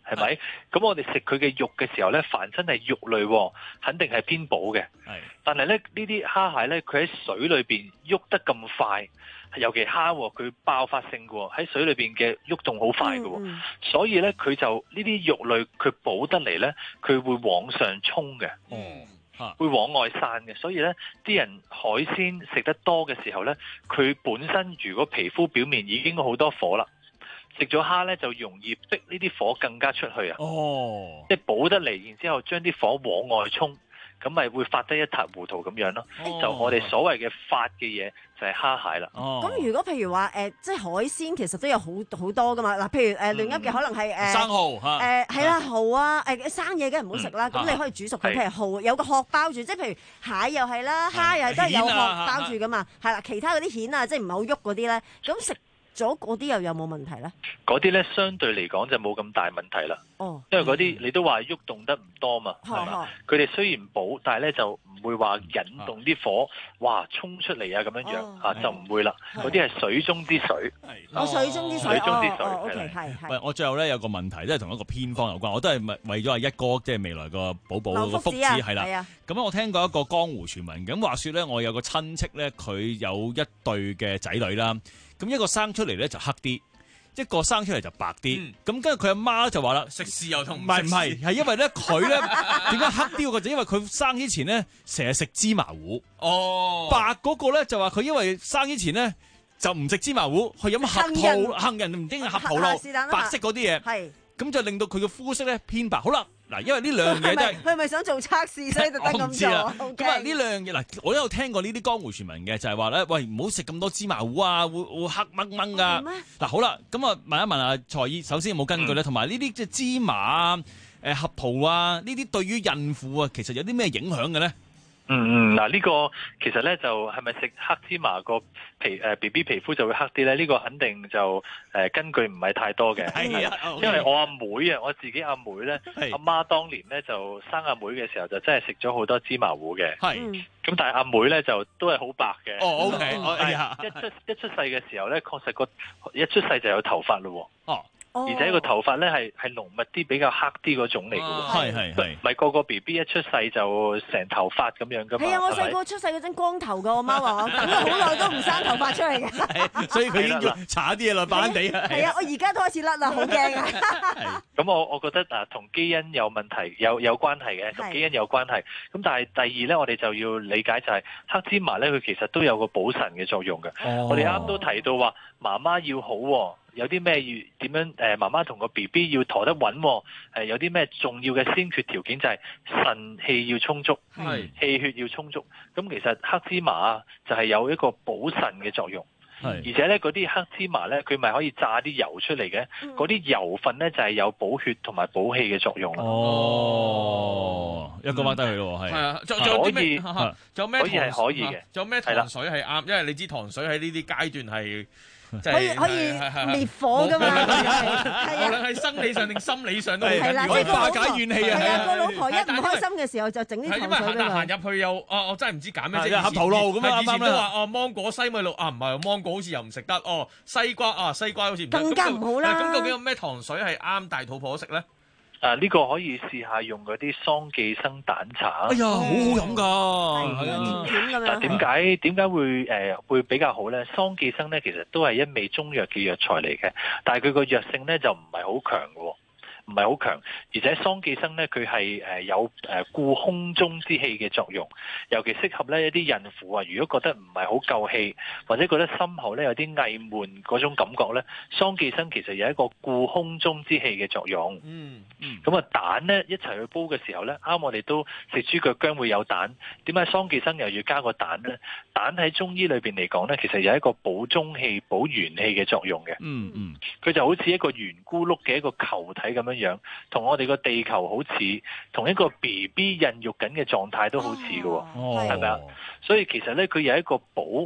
係咪？咁我哋食佢嘅肉嘅時候咧，凡親係肉類，肯定係偏補嘅。 係， 但係咧呢啲蝦蟹咧，佢喺水裏邊喐得咁快，尤其蝦佢爆發性嘅喺水裏邊嘅喐動好快嘅，嗯嗯、所以咧佢就呢啲肉類佢補得嚟咧，佢會往上衝嘅。 嗯會往外散嘅，所以咧啲人海鮮食得多嘅時候咧，佢本身如果皮膚表面已經好多火啦，食咗蝦咧就容易逼呢啲火更加出去啊！ 哦， 即係補得嚟，然之後將啲火往外衝，咁咪會發得一塌糊塗咁樣咯。 哦、 就我哋所謂嘅發嘅嘢就係蝦蟹啦。 咁、哦、如果譬如話誒、呃，即係海鮮其實都有好好多噶嘛。嗱，譬如誒亂噏嘅可能係誒、呃、 生蠔嚇， 誒係啦蠔啊，誒生嘢梗係唔好食啦。咁、嗯、你可以煮熟佢，譬如蠔有個殼包住，即係譬如蟹又係啦，蝦又係都係有殼包住噶嘛。係啦，其他嗰啲蜆啊，即係唔係好喐嗰啲咧，咁食咗嗰啲又有冇問題咧？ 嗰啲咧相對嚟講就冇咁大問題啦。 哦， 因為嗰啲你都話喐動得唔多嘛，係嘛？佢哋雖然補，但係咧就唔會話引動啲火，哇衝出嚟啊咁樣樣啊，就唔會啦。嗰啲係水中之水， 哦水中之水， 水中之水。 哦 OK 係係。 喂，我最後咧有個問題，都係同一個偏方有關，我都係為咗阿一哥即係未來個寶寶個福祉係啦。咁我聽過一個江湖傳聞，咁話說咧，我有個親戚咧，佢有一對嘅仔女啦，咁一個生出嚟咧就黑啲。一個生出嚟就白啲，咁跟住佢阿媽就話啦， 食豉油同唔係唔係，係因為咧佢咧點解黑啲嗰個就因為佢生之前咧成日食芝麻糊， 哦， 白嗰個咧就話佢因為生之前咧就唔食芝麻糊，去飲合桃，杏仁唔知係合桃露，白色嗰啲嘢，係咁就令到佢嘅膚色咧偏白。好啦。嗱，因為呢兩樣嘢都係佢係咪想做測試所以特登咁做？ 咁啊，呢兩樣嘢嗱，我都有聽過呢啲江湖傳聞嘅，就係話咧，喂，唔好食咁多芝麻糊啊，會會黑掹掹噶。嗱，好啦，咁啊，問一問阿蔡醫，首先有冇根據咧？同埋呢啲即係芝麻啊、誒合桃啊，呢啲對於孕婦啊，其實有啲咩影響嘅咧？ 嗯嗯，嗱、這、呢個其實咧就係咪食黑芝麻個皮誒 B B 皮膚就會黑啲咧？呢、這個肯定就誒、呃、根據唔係太多嘅，係啊，因為我阿妹啊，我自己阿妹咧，阿媽當年咧就生阿妹嘅時候就真係食咗好多芝麻糊嘅，係，咁但係阿妹咧就都係好白嘅， 哦 OK， 但係一出一出世嘅時候咧，確實個一出世就有頭髮咯，哦。而且個頭髮咧係係濃密啲，比較黑啲嗰種嚟嘅喎， 係係係， 唔係個個 B B 一出世就成頭髮咁樣噶嘛？ 係啊，我細個出世嗰陣光頭噶，我媽話我等咗好耐都唔生頭髮出嚟嘅， 所以佢已經要搽啲嘢落板地啊。 係啊，我而家都開始甩啦，好驚啊！ 咁我我覺得嗱，同基因有問題，有有關係嘅，同基因有關係。咁但係第二咧，我哋就要理解就係黑芝麻咧，佢其實都有個補腎嘅作用嘅。我哋啱都提到話，媽媽要好。有啲咩要點樣？誒，媽媽同個 B B 要陀得穩，誒，有啲咩重要嘅先決條件就係腎氣要充足，係氣血要充足。咁其實黑芝麻啊，就係有一個補腎嘅作用。係，而且咧嗰啲黑芝麻咧，佢咪可以炸啲油出嚟嘅，嗰啲油分咧就係有補血同埋補氣嘅作用啦。 哦，一個掹低佢咯，係。係啊，仲仲有啲咩？仲有咩？ 可以係可以嘅。 仲有咩糖水係啱？因為你知糖水喺呢啲階段係。 可以可以滅火噶嘛？ 無論係生理上定心理上都係啦， 可以化解怨氣啊！ 係啊，個老婆一唔開心嘅時候就整啲糖水俾佢。 行入去又哦，我真係唔知揀咩啫。 合桃露咁樣， 以前都話哦，芒果西米露啊，唔係芒果好似又唔食得哦，西瓜啊，西瓜好似更加唔好啦。 咁究竟有咩糖水係啱大肚婆食咧？ 啊！呢、這個可以試下用嗰啲桑寄生蛋茶。 哎呀，好好飲㗎， 係啊，甜咁樣。 但點解點解會誒、呃、會比較好咧？桑寄生咧其實都係一味中藥嘅藥材嚟嘅，但係佢個藥性咧就唔係好強嘅。唔係好強，而且桑寄生咧，佢係誒有誒固胸中之氣嘅作用，尤其適合咧一啲孕婦啊。如果覺得唔係好夠氣，或者覺得心口咧有啲翳悶嗰種感覺咧，桑寄生其實有一個固胸中之氣嘅作用。嗯嗯。咁啊蛋咧一齊去煲嘅時候咧，啱我哋都食豬腳薑會有蛋，點解桑寄生又要加個蛋咧？蛋喺中醫裏邊嚟講咧，其實有一個補中氣、補元氣嘅作用嘅。嗯嗯。佢就好似一個圓咕碌嘅一個球體咁樣樣，同我哋個地球好似，同一個 B B 孕育緊嘅狀態都好似嘅，係咪啊？所以其實咧，佢有一個補誒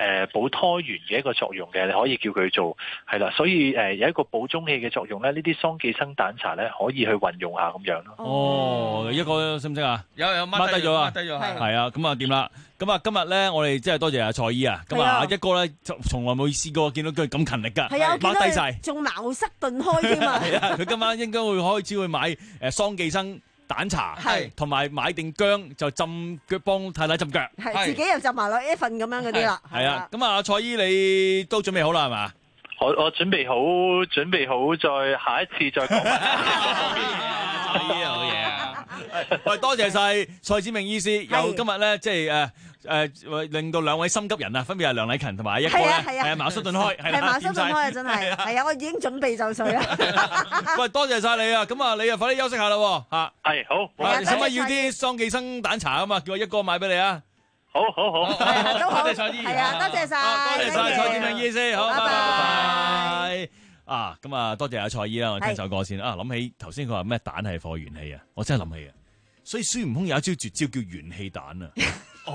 誒補胎元嘅一個作用嘅，你可以叫佢做係啦。所以誒、呃、有一個補中氣嘅作用咧，呢啲桑寄生蛋茶咧可以去運用下咁樣咯。 哦，一個識唔識啊？ 有有掹低咗啊！ 低咗係。 係啊，咁啊掂啦。咁啊，今日咧，我哋真係多謝阿蔡姨啊！咁啊，一哥咧，從來冇試過見到佢咁勤力㗎，掹低晒， 仲茅塞頓開添啊！ 係啊，佢今晚應該會開始去買誒桑寄生蛋茶，係同埋買定薑就浸腳，幫太太浸腳， 係自己又浸埋落一份咁樣嗰啲啦。 係啊，咁啊，蔡姨你都準備好啦係嘛？ 我我準備好，準備好，再下一次再講。 蔡姨好嘢啊！喂，多謝晒蔡子明醫師，有今日咧，即係誒。誒令到兩位心急人啊，分別係梁禮勤同埋一哥咧，係茅塞頓開，係茅塞頓開啊！真係係啊，我已經準備就緒啦。 喂，多謝晒你啊！咁啊，你啊快啲休息下啦嚇。 係好。 使乜要啲桑寄生蛋茶啊嘛？叫我一哥買俾你啊！ 好好好， 多謝蔡醫， 係啊，多謝晒， 多謝晒蔡子明醫師，好，拜拜。啊，咁啊，多謝阿蔡姨啦，我聽首歌先啊。諗起頭先佢話咩蛋係貨元氣啊，我真係諗起啊。所以孫悟空有一招絕招叫元氣蛋啊！哦，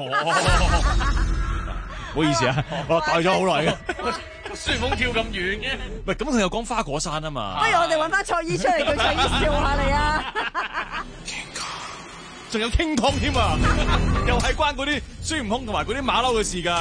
唔好意思啊，我帶咗好耐嘅。 孫悟空跳咁遠嘅， 唔係咁佢又講花果山啊嘛。 不如我哋揾翻蔡姨出嚟，叫蔡姨笑下你啊！ 仲有 King Kong 添啊，又係關嗰啲孫悟空同埋嗰啲馬騮嘅事㗎。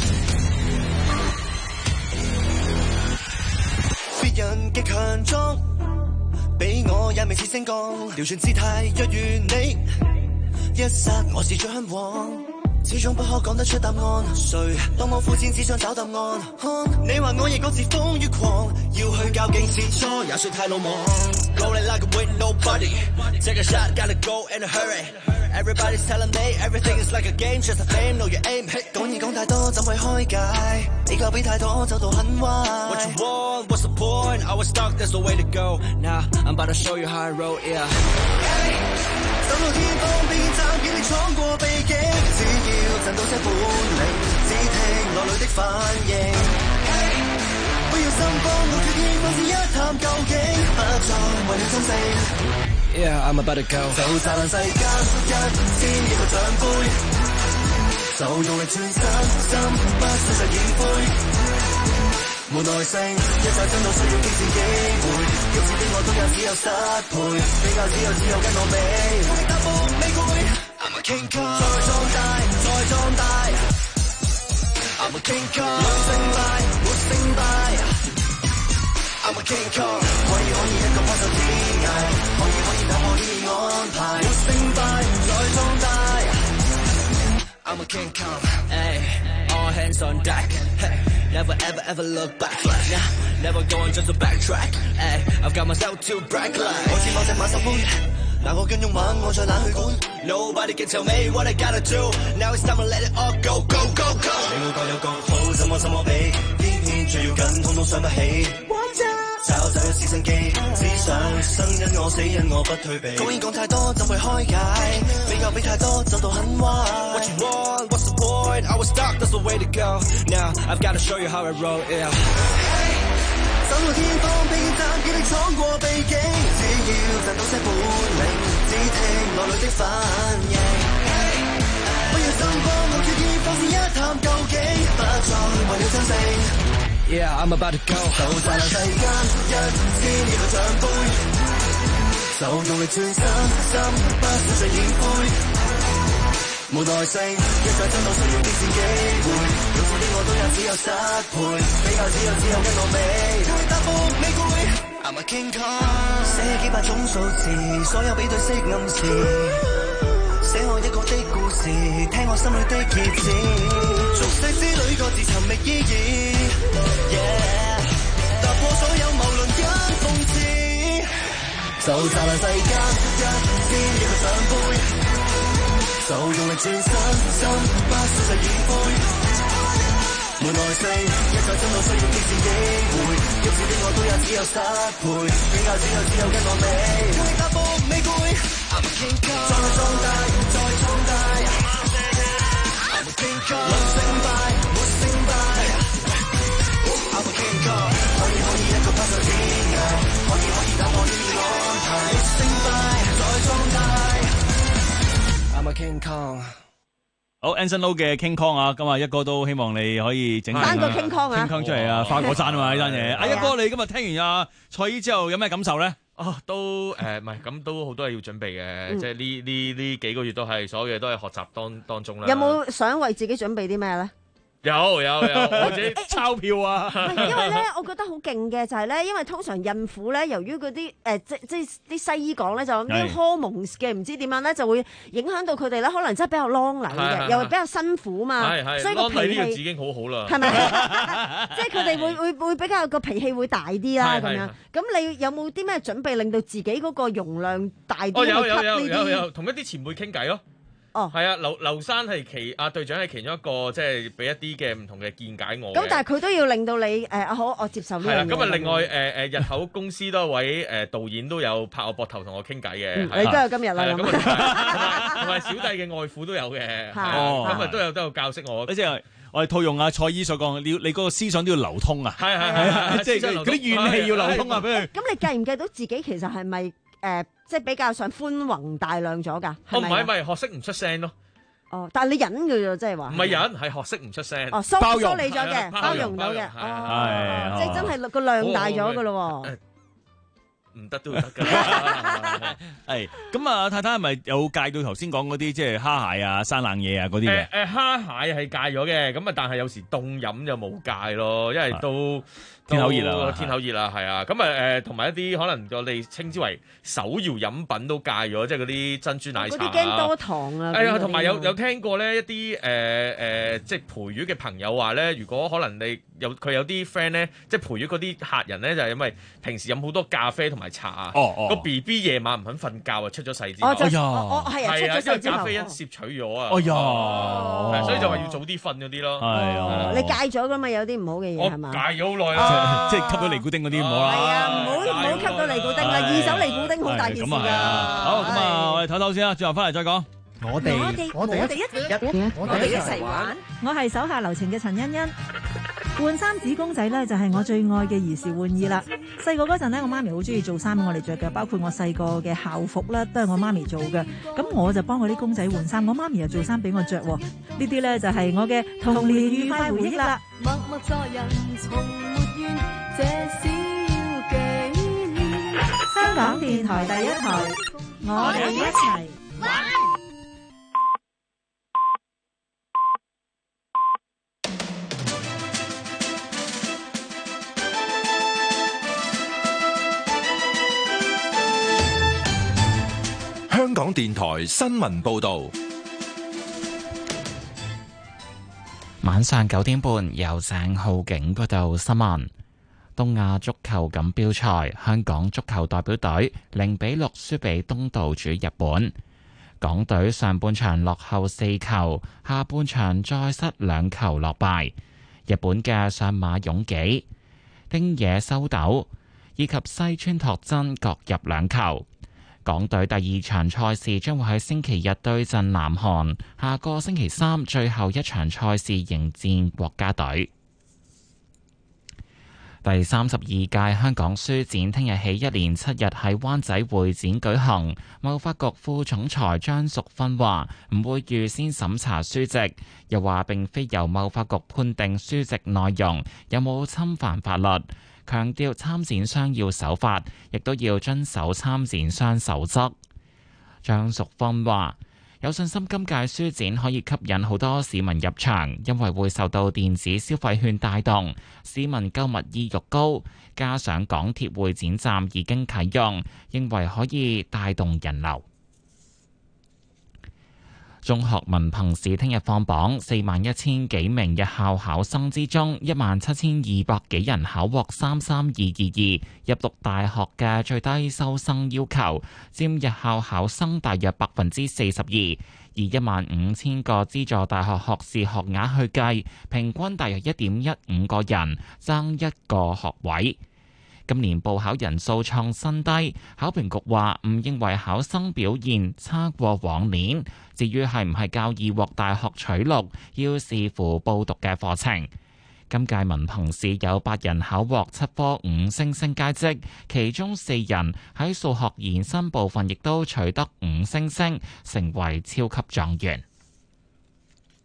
別人極強壯，比我也未似星光，調轉姿態若如你。一剎我是最向往，始終不可講得出答案。誰當我膚淺只想找答案？你話我亦各自風雨狂，要去較勁切磋也算太魯莽。Rolling like a with nobody, take a shot, gotta go in a hurry. Everybody's telling me everything is like a game, just a fame, know your aim. 講嘢講太多怎會開解？比較比太多走到很歪。What you want? What's the point? I was stuck, there's no way to go. Now I'm about to show you how I roll, yeah. 走到天荒邊站，見你闖過秘境，只要賺到些本領，只聽內裏的反應。不要心慌，我決意放肆一探究竟，不再為了爭勝。Yeah, I'm about to go。就燦爛世間，一千億個獎杯，就用力轉身，心不想再染灰。冇耐性，一再爭到需要幾次機會，幾次的我都有只有失配，比較只有只有跟我比，會答覆未攰。I'm a king kong，再壯大，再壯大。I'm a king kong，論勝敗，沒勝敗。I'm a king kong，可以可以一個幫手天涯，可以可以打破呢啲安排，沒勝敗，再壯大。I'm a king kong，hey, all hands on deck。Never ever ever look back, nah, never going just to backtrack. Ay, I've got myself to brag like。我似某隻馬受歡，但我更勇猛，我再懶去管。Nobody can tell me what I gotta do. Now it's time to let it all go, go, go, go。你我各有各好，怎麼怎麼比？偏偏最要緊，統統想不起。找找一絲生機，只想生因我死因我不退避。講言講太多怎會開解？比較比太多走到很歪。What you want? What's the point? I was stuck, that's the way to go. Now I've got to show you how I roll, yeah. 走到天荒邊站，見你闖過秘境，只要賺到些本領，只聽內裏的反應。不要心慌，我決意放肆一探究竟，不再為了爭勝。Yeah, I'm about to go。就燦爛世間，一千億個獎杯，就用力轉身，心不想再染灰。冇耐性，一再爭到需要幾次機會，用錢的我都有只有失配，比較只有只有跟我比，會答覆未攰。I'm a king kong，寫幾百種數字，所有比對式暗示，寫我一個的故事，聽我心裏的意志，俗世之旅各自尋覓意義。Yeah， 踏破所有謬論跟諷刺，就燦爛世間，一千億個獎杯，就用力轉身，心不想再染灰。冇耐性，一再爭到需要幾次機會，幾次的我都有只有失配，比較只有只有跟我比，會答覆未攰。I'm a king kong，再壯大，再壯大。I'm a king kong，論勝敗，沒勝敗。I'm a king kong，可以可以一個拋上天涯，可以可以打破呢啲安排，沒勝敗，再壯大。I'm a king kong。 I'm a king kong。 好 Anson Lo 嘅 King Kong 啊，咁啊一哥都希望你可以整單個 King Kong 啊 King Kong 出嚟啊，花果山啊嘛呢單嘢。阿一哥你今日聽完阿蔡姨之後有咩感受咧？ 哦，都誒唔係咁，都好多嘢要準備嘅，即係呢呢呢幾個月都係所有嘢都係學習當當中啦。 有冇想為自己準備啲咩咧？ 有有有，我自己鈔票啊！ 因為咧，我覺得好勁嘅就係咧，因為通常孕婦咧，由於嗰啲誒即即啲西醫講咧，就啲荷蒙嘅唔知點樣咧，就會影響到佢哋咧，可能真係比較啷禮嘅，又比較辛苦嘛。所以個脾氣已經好好啦。 係咪？即係佢哋會會會比較個脾氣會大啲啦，咁樣。咁你有冇啲咩準備令到自己嗰個容量大啲？ 哦，有有有有有，同一啲前輩傾偈咯。 哦， 係啊，劉劉生係其阿隊長係其中一個，即係俾一啲嘅唔同嘅見解我。 咁但係佢都要令到你誒好，我接受呢樣嘢。係啦， 咁啊，另外誒誒日後公司多位誒導演都有拍我膊頭同我傾偈嘅。 你都有今日啦。 咁啊，同埋小弟嘅外父都有嘅。哦，咁啊都有都有教識我。 即係我哋套用阿蔡姨所講，你你嗰個思想都要流通啊。 係係係， 即係嗰啲怨氣要流通啊，俾佢。 咁你計唔計到自己其實係咪誒即係比較上寬宏大量咗㗎？ 哦，唔係唔係，學識唔出聲咯。 哦，但係你忍嘅啫，即係話。 唔係忍，係學識唔出聲。 哦，收收理咗嘅，包容到嘅。哦，即係真係個量大咗嘅咯喎。 唔得都得㗎。 係咁啊，太太係咪有戒到頭先講嗰啲即係蝦蟹啊、生冷嘢啊嗰啲嘅？ 誒誒，蝦蟹係戒咗嘅，咁啊，但係有時凍飲就冇戒咯，因為都。 天口熱啊！ 天口熱啊，係啊，咁啊誒，同埋一啲可能我哋稱之為手搖飲品都戒咗，即係嗰啲珍珠奶茶啊。嗰啲驚多糖啊！ 係啊，同埋有有聽過咧一啲誒誒，即係陪月嘅朋友話咧，如果可能你有佢有啲 friend 咧，即係陪月嗰啲客人咧，就係因為平時飲好多咖啡同埋茶啊。 哦哦。 個 B B 夜晚唔肯瞓覺啊，出咗世之後。 哦，就哦係啊，出咗世之後。 因為咖啡因攝取咗啊。 哎呀！ 所以就話要早啲瞓嗰啲咯。 係啊。 你戒咗㗎嘛？有啲唔好嘅嘢係嘛？ 戒咗好耐啦。 即係吸咗尼古丁嗰啲唔好啦。 係啊，唔好唔好吸到尼古丁啦，二手尼古丁好大件事㗎。 好，咁啊，我哋唞唞先啦，轉頭翻嚟再講。 我哋我哋一一我哋一齊玩。我係手下留情嘅陳欣欣。換衫子公仔咧就係我最愛嘅兒時玩意啦。細個嗰陣咧，我媽咪好中意做衫俾我哋着嘅，包括我細個嘅校服啦，都係我媽咪做嘅。咁我就幫我啲公仔換衫，我媽咪又做衫俾我着。呢啲咧就係我嘅童年愉快回憶啦。默默做人從沒怨，這小紀念。香港電台第一台，我哋一齊玩。 香港電台新聞報道， 晚上九點半由鄭浩景報道新聞。東亞足球錦標賽，香港足球代表隊零比六輸俾東道主日本。港隊上半場落後四球，下半場再失兩球落敗。日本嘅上馬勇紀、丁野修斗以及西村拓真各入兩球。港隊第二場賽事將會喺星期日對陣南韓，下個星期三最後一場賽事迎戰國家隊。第三十二屆香港書展聽日起一連七日喺灣仔會展舉行。貿發局副總裁張淑芬話唔會預先審查書籍，又話並非由貿發局判定書籍內容有冇侵犯法律。強調參展商要守法，亦都要遵守參展商守則。張淑芬話：有信心今屆書展可以吸引好多市民入場，因為會受到電子消費券帶動，市民購物意欲高，加上港鐵會展站已經啟用，認為可以帶動人流。中學文憑試聽日放榜，四萬一千幾名日校考生之中，一萬七千二百幾人考獲三三二二二入讀大學嘅最低收生要求，佔日校考生大約百分之四十二。以一萬五千個資助大學學士學額去計，平均大約一點一五個人爭一個學位。今年報考人數創新低，考評局話唔認為考生表現差過往年。至於係唔係較易獲大學取錄，要視乎報讀嘅課程。今屆文憑試有八人考獲七科五星星佳績，其中四人喺數學延伸部分亦都取得五星星，成為超級狀元。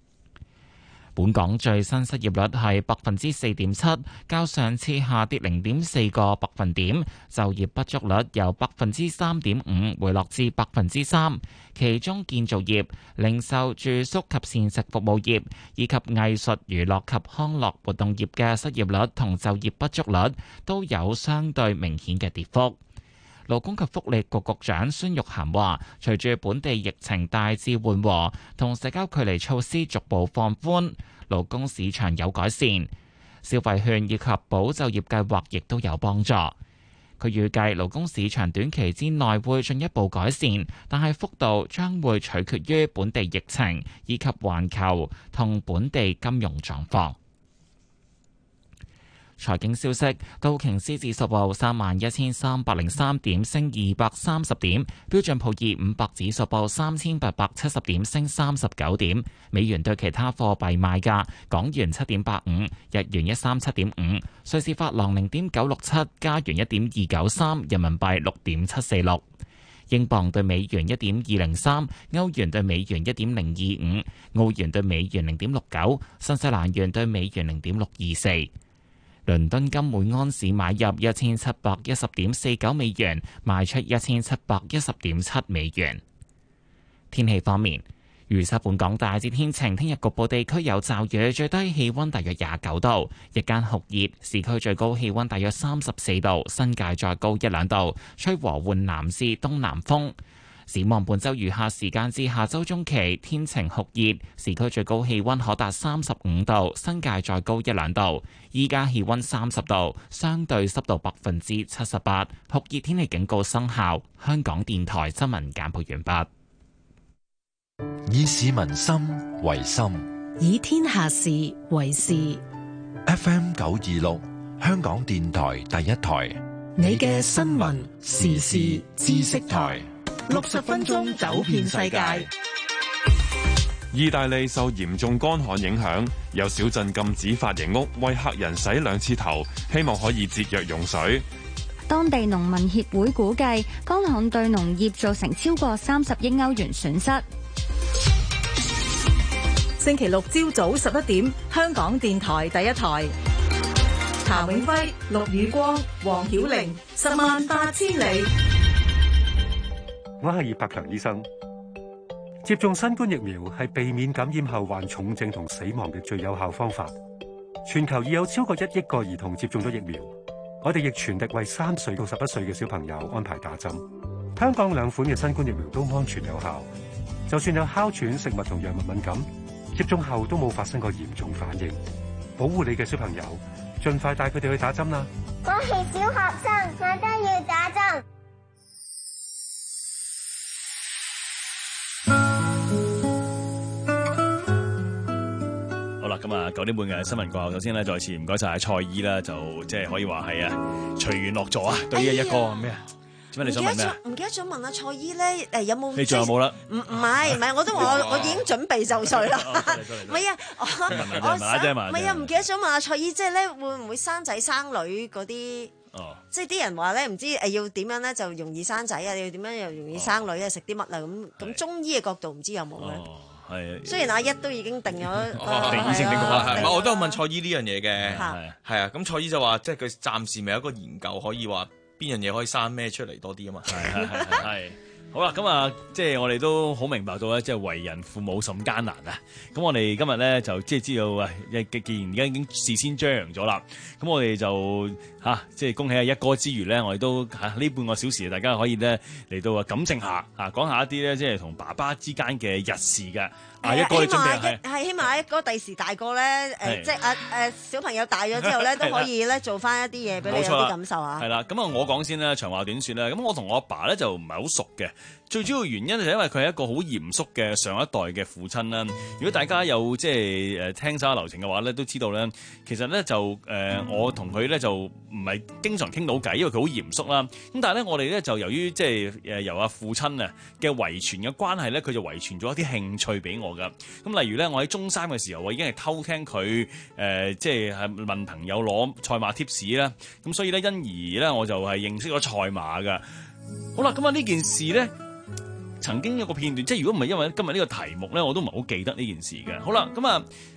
本港最新失業率係百分之四點七，較上次下跌零點四個百分點。就業不足率由百分之三點五回落至百分之三。其中建造業、零售、住宿及膳食服務業以及藝術娛樂及康樂活動業嘅失業率同就業不足率都有相對明顯嘅跌幅。勞工及福利局局長孫玉菡話，隨住本地疫情大致緩和，同社交距離措施逐步放寬，勞工市場有改善，消費券以及保就業計劃亦都有幫助。佢預計勞工市場短期之內會進一步改善，但係幅度將會取決於本地疫情以及環球同本地金融狀況。財經消息，道瓊斯指數報三萬一千三百零三點，升二百三十點；標準普爾五百指數報三千八百七十點，升三十九點。美元對其他貨幣賣價：港元七點八五，日元一三七點五，瑞士法郎零點九六七，加元一點二九三，人民幣六點七四六。英鎊對美元一點二零三，歐元對美元一點零二五，澳元對美元零點六九，新西蘭元對美元零點六二四。倫敦金每安士買入一千七百一十點四九美元，賣出一千七百一十點七美元。天氣方面，預測本港大致天晴，聽日局部地區有驟雨，最低氣溫大約廿九度，日間酷熱，市區最高氣溫大約三十四度，新界再高一兩度，吹和緩南至東南風。展望本週餘下時間至下週中期，天晴酷熱，市區最高氣溫可達三十五度，新界再高一兩度。依家氣溫三十度，相對濕度百分之七十八，酷熱天氣警告生效。香港電台新聞簡報完畢。 以市民心為心， 以天下事為事。 F M 九二六，香港電台第一台， 你嘅新聞時事知識台。 六十分鐘走遍世界。 意大利受嚴重乾旱影響，有小鎮禁止髮型屋為客人洗兩次頭，希望可以節約用水。 當地農民協會估計，乾旱對農業造成超過三十億歐元損失。 星期六朝早十一點，香港電台第一台。譚永輝、陸宇光、黃曉玲，十萬八千里。 我係葉柏強醫生。接種新冠疫苗係避免感染後患重症同死亡嘅最有效方法。全球已有超過一億個兒童接種咗疫苗，我哋亦全力為三歲到十一歲嘅小朋友安排打針。香港兩款嘅新冠疫苗都安全有效，就算有哮喘、食物同藥物敏感，接種後都冇發生過嚴重反應。保護你嘅小朋友，盡快帶佢哋去打針啦！ 我係小學生，我都要打針。 好啦，咁啊九點半嘅新聞過後，首先咧再次唔該晒蔡姨啦，就即係可以話係啊隨緣落座啊，對於一個咩啊？做咩你想問咩？ 唔記得咗問阿蔡姨咧，誒有冇？ 你仲有冇啦？ 唔唔係唔係，我都話我我已經準備就緒啦。唔係啊，我我想唔係啊，唔記得咗問阿蔡姨，即係咧會唔會生仔生女嗰啲？哦，即係啲人話咧，唔知誒要點樣咧就容易生仔啊，要點樣又容易生女啊？食啲乜啊？咁咁中醫嘅角度唔知有冇咧？ 係， 雖然阿一都已經定咗， 定性定局啦。我都有問蔡姨呢樣嘢嘅，係係啊。咁蔡姨就話，即係佢暫時未有一個研究可以話邊樣嘢可以生咩出嚟多啲啊嘛。係係係係。好啦，咁啊，即係我哋都好明白到咧，即係為人父母甚艱難啊。咁我哋今日咧就即係知道啊，既然而家已經事先張揚咗啦，咁我哋就嚇、啊、即係恭喜阿一哥之餘咧，我哋都嚇呢、啊、半個小時，大家可以咧嚟到啊感情下啊，講下一啲咧即係同爸爸之間嘅日事嘅。啊，一哥你準備係係希望阿一哥第時大個咧，誒即係阿誒小朋友大咗之後咧，都可以咧做翻一啲嘢俾你有啲感受啊。 係啦，咁啊我講先啦，長話短説啦。咁我同我阿爸咧就唔係好熟嘅。最主要原因就係因為佢係一個好嚴肅嘅上一代嘅父親啦。如果大家有即係誒聽晒流程嘅話咧，都知道咧，其實咧就誒、呃、我同佢咧就唔係經常傾到偈，因為佢好嚴肅啦。咁但係咧我哋咧就由於即係誒由阿父親啊嘅遺傳嘅關係咧，佢就遺傳咗一啲興趣俾我噶。咁例如咧，我喺中三嘅時候，我已經係偷聽佢誒即係係問朋友攞賽馬貼士啦。咁所以咧因而咧我就係認識咗賽馬噶。好啦，咁啊呢件事咧。曾經有個片段，即係如果唔係因為今日呢個題目咧，我都唔係好記得呢件事嘅。好啦，咁啊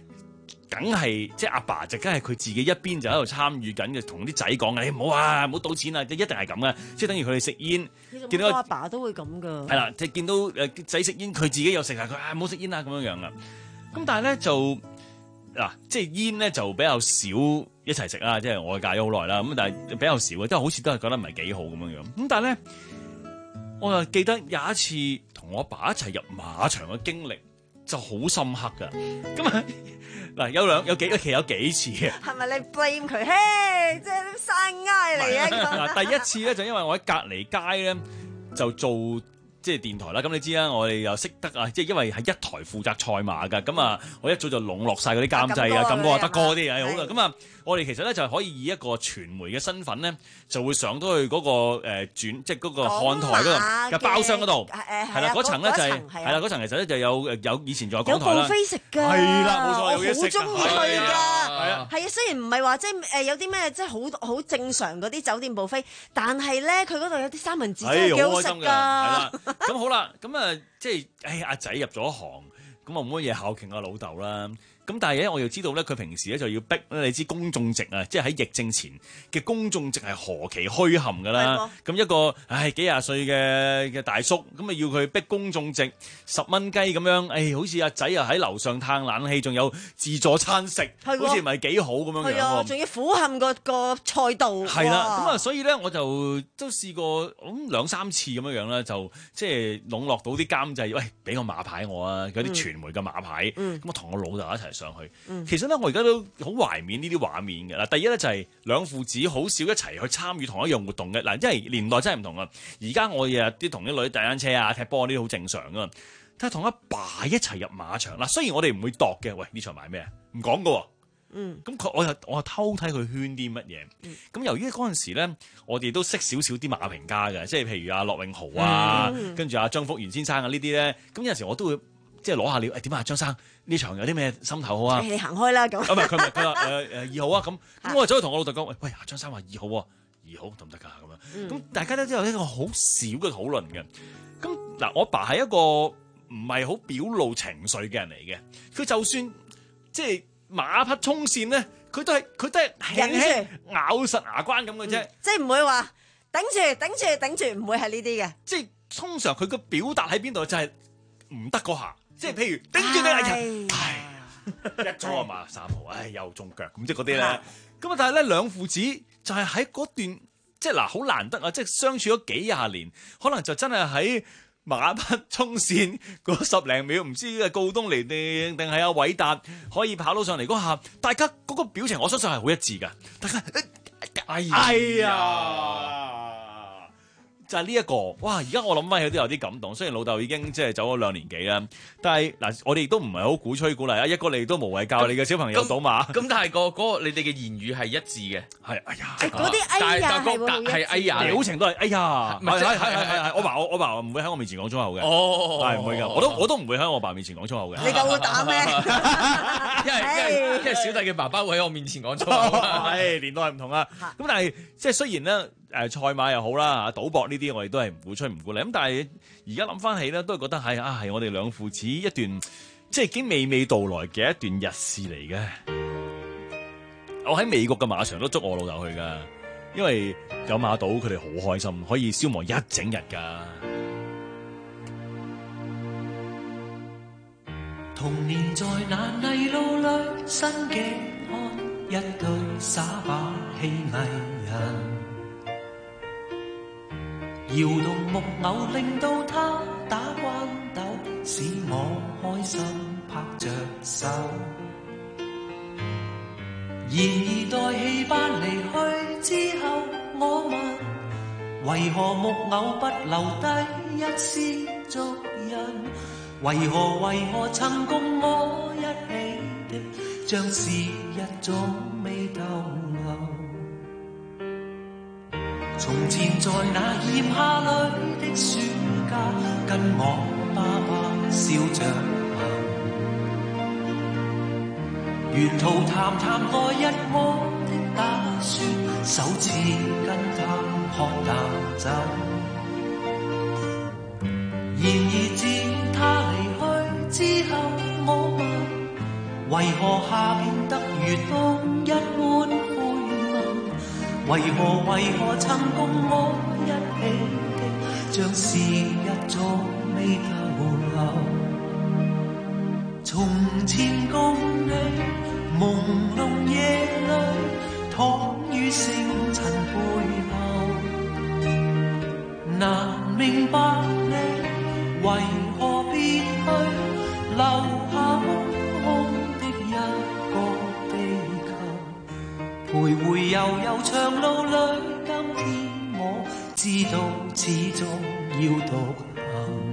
梗係即係阿爸就梗係佢自己一邊就喺度參與緊嘅，同啲仔講你唔好啊，唔好賭錢啊，一定係咁嘅，即係等於佢哋食煙，見到阿爸都會咁噶。 係啦，即係見到誒仔食煙，佢自己又食啊，佢啊唔好食煙啊咁樣樣啊。咁但係咧就嗱，即係煙咧就比較少一齊食啦，即係我戒咗好耐啦，咁但係比較少嘅，即係好似都係覺得唔係幾好咁樣樣。咁但係咧，我又記得有一次同我阿爸一齊入馬場嘅經歷就好深刻㗎。咁啊嗱，有兩有幾其實有幾次嘅。 係咪你 blame 佢？嘿，即係生挨嚟啊！ 嗱，第一次咧就因為我喺隔離街咧就做即係電台啦。咁你知啦，我哋又識得啊，即係因為係一台負責賽馬㗎。咁啊，我一早就籠絡晒嗰啲監製啊，咁哥德哥啲嘢好啦。咁啊，我哋其實咧就可以以一個傳媒嘅身份咧，就會上到去嗰個誒轉，即係嗰個看台嗰度嘅包廂嗰度。係啦，嗰層咧就係係啦，嗰層其實咧就有誒有以前仲有港台啦。有部飛食㗎。係啦，冇錯，有嘢食。我好中意去㗎。係啊。係啊，雖然唔係話即係誒有啲咩即係好好正常嗰啲酒店部飛，但係咧佢嗰度有啲三文治真係幾好食㗎。係啦。咁好啦，咁啊即係誒阿仔入咗行，咁啊冇乜嘢孝敬阿老豆啦。咁但係咧，我又知道咧，佢平時咧就要逼咧，你知公眾席啊，即係喺疫症前嘅公眾席係何其虛冚㗎啦。咁一個唉幾廿歲嘅嘅大叔，咁啊要佢逼公眾席十蚊雞咁樣，誒好似阿仔又喺樓上嘆冷氣，仲有自助餐食，好似唔係幾好咁樣樣喎。 仲要俯瞰個個賽道。 係啦，咁啊，所以咧我就都試過咁兩三次咁樣樣啦，就即係籠絡到啲監製，喂俾個馬牌我啊，有啲傳媒嘅馬牌，咁我同我老豆一齊上去，嗯、其實咧我而家都好懷緬呢啲畫面嘅啦。第一咧就係兩父子好少一齊去參與同一樣活動嘅嗱，因為年代真係唔同啊。而家我日日啲同啲女踩單車啊、踢波呢啲好正常噶，但係同阿爸一齊入馬場嗱，雖然我哋唔會度嘅，喂呢場買咩啊？唔講噶喎。嗯，咁佢我又我又偷睇佢圈啲乜嘢。咁、嗯、由於嗰陣時咧，我哋都識少少啲馬評家嘅，即係譬如阿駱永豪啊，嗯、跟住阿張福元先生啊呢啲咧，咁有陣時我都會。即係攞下料，誒點啊，張生呢場有啲咩心頭好啊？ 你行開啦咁。 啊唔係佢唔係佢話誒誒二號啊咁，咁我就走去同我老豆講，喂喂，張生話二號喎，二號得唔得㗎咁樣？咁、嗯、大家都有一個好少嘅討論嘅。咁嗱，我爸係一個唔係好表露情緒嘅人嚟嘅，佢就算即係馬匹衝線咧，佢都係佢都係輕輕咬實牙關咁嘅啫， 即係唔會話頂住頂住頂住，唔會係呢啲嘅。 即係通常佢個表達喺邊度就係唔得嗰下。即係譬如頂住你個人，唉，一咗啊嘛，三號，唉又中腳咁即係嗰啲咧。咁啊，但係咧兩父子就係喺嗰段即係嗱好難得啊！即係相處咗幾廿年，可能就真係喺馬匹衝線嗰十零秒，唔知係告東尼定定係阿偉達可以跑到上嚟嗰下，大家嗰個表情我相信係好一致㗎。大家哎呀！哎呀就係呢一個，哇！而家我諗翻起都有啲感動。雖然老豆已經即係走咗兩年幾啦，但係嗱，我哋都唔係好鼓吹鼓勵啊。一個你都無謂教你嘅小朋友賭馬。 咁但係個嗰個你哋嘅言語係一致嘅， 係哎呀， 嗰啲哎呀係哎呀， 表情都係哎呀，係係係係我爸我我爸唔會喺我面前講粗口嘅， 哦， 係唔會㗎，我都我都唔會喺我爸面前講粗口嘅。 你夠會打咩？ 因為因為因為小弟嘅爸爸會喺我面前講粗口， 係年代唔同啊。咁但係即係雖然咧。誒賽馬又好啦，賭博呢啲我哋都係唔鼓吹唔鼓勵。咁但係而家諗翻起咧，都係覺得係啊係我哋兩父子一段即係已經娓娓道來嘅一段日事嚟嘅。我喺美國嘅馬場都捉我老豆去㗎，因為有馬賭，佢哋好開心，可以消磨一整日㗎。 童年在那泥路裏，新極看一對耍把戲藝人。搖動木偶令到他打關鬥，使我開心拍着手。然而待戲班離去之後，我問為何木偶不留低一絲足印？為何為何曾共我一起的，像是一種未逗留。從前在那炎夏裏的暑假，跟我爸爸笑着行，沿途談談來日我的打算，首次跟他喝淡酒。然而自他離去之後，我問為何夏變得如冬一般灰暗？為何為何曾共我一起的，像是日早未逗留。從前共你朦朧夜裏，躺於星塵背後，難明白你為何別去，留下空空的一個地球。徘徊悠悠長路裏，今天我知道始終要獨行。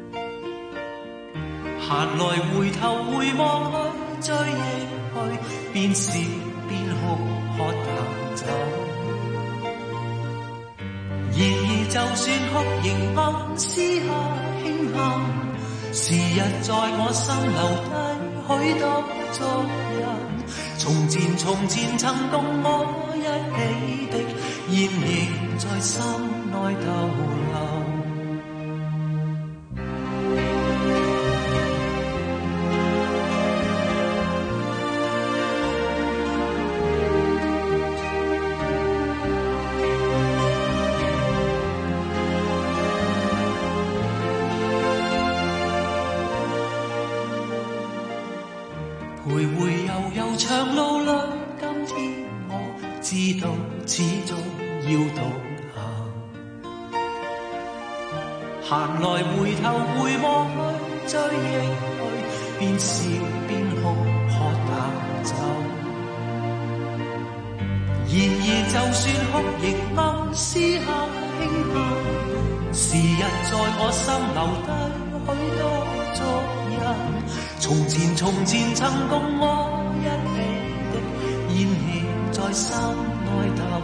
閒來回頭回望去，追憶去，邊笑邊哭，喝淡酒。然而就算哭仍暗私下慶幸，時日在我心留低許多足印。從前從前曾共我一起的，現仍在心內逗留。徘徊悠悠長路裏，今天我知道始終要獨行。閒來回頭回望去，追憶去，邊笑邊哭，喝淡酒。然而就算哭亦暗私下慶幸，時日在我心留低許多足印。從前從前曾共我一起的，現仍在心內逗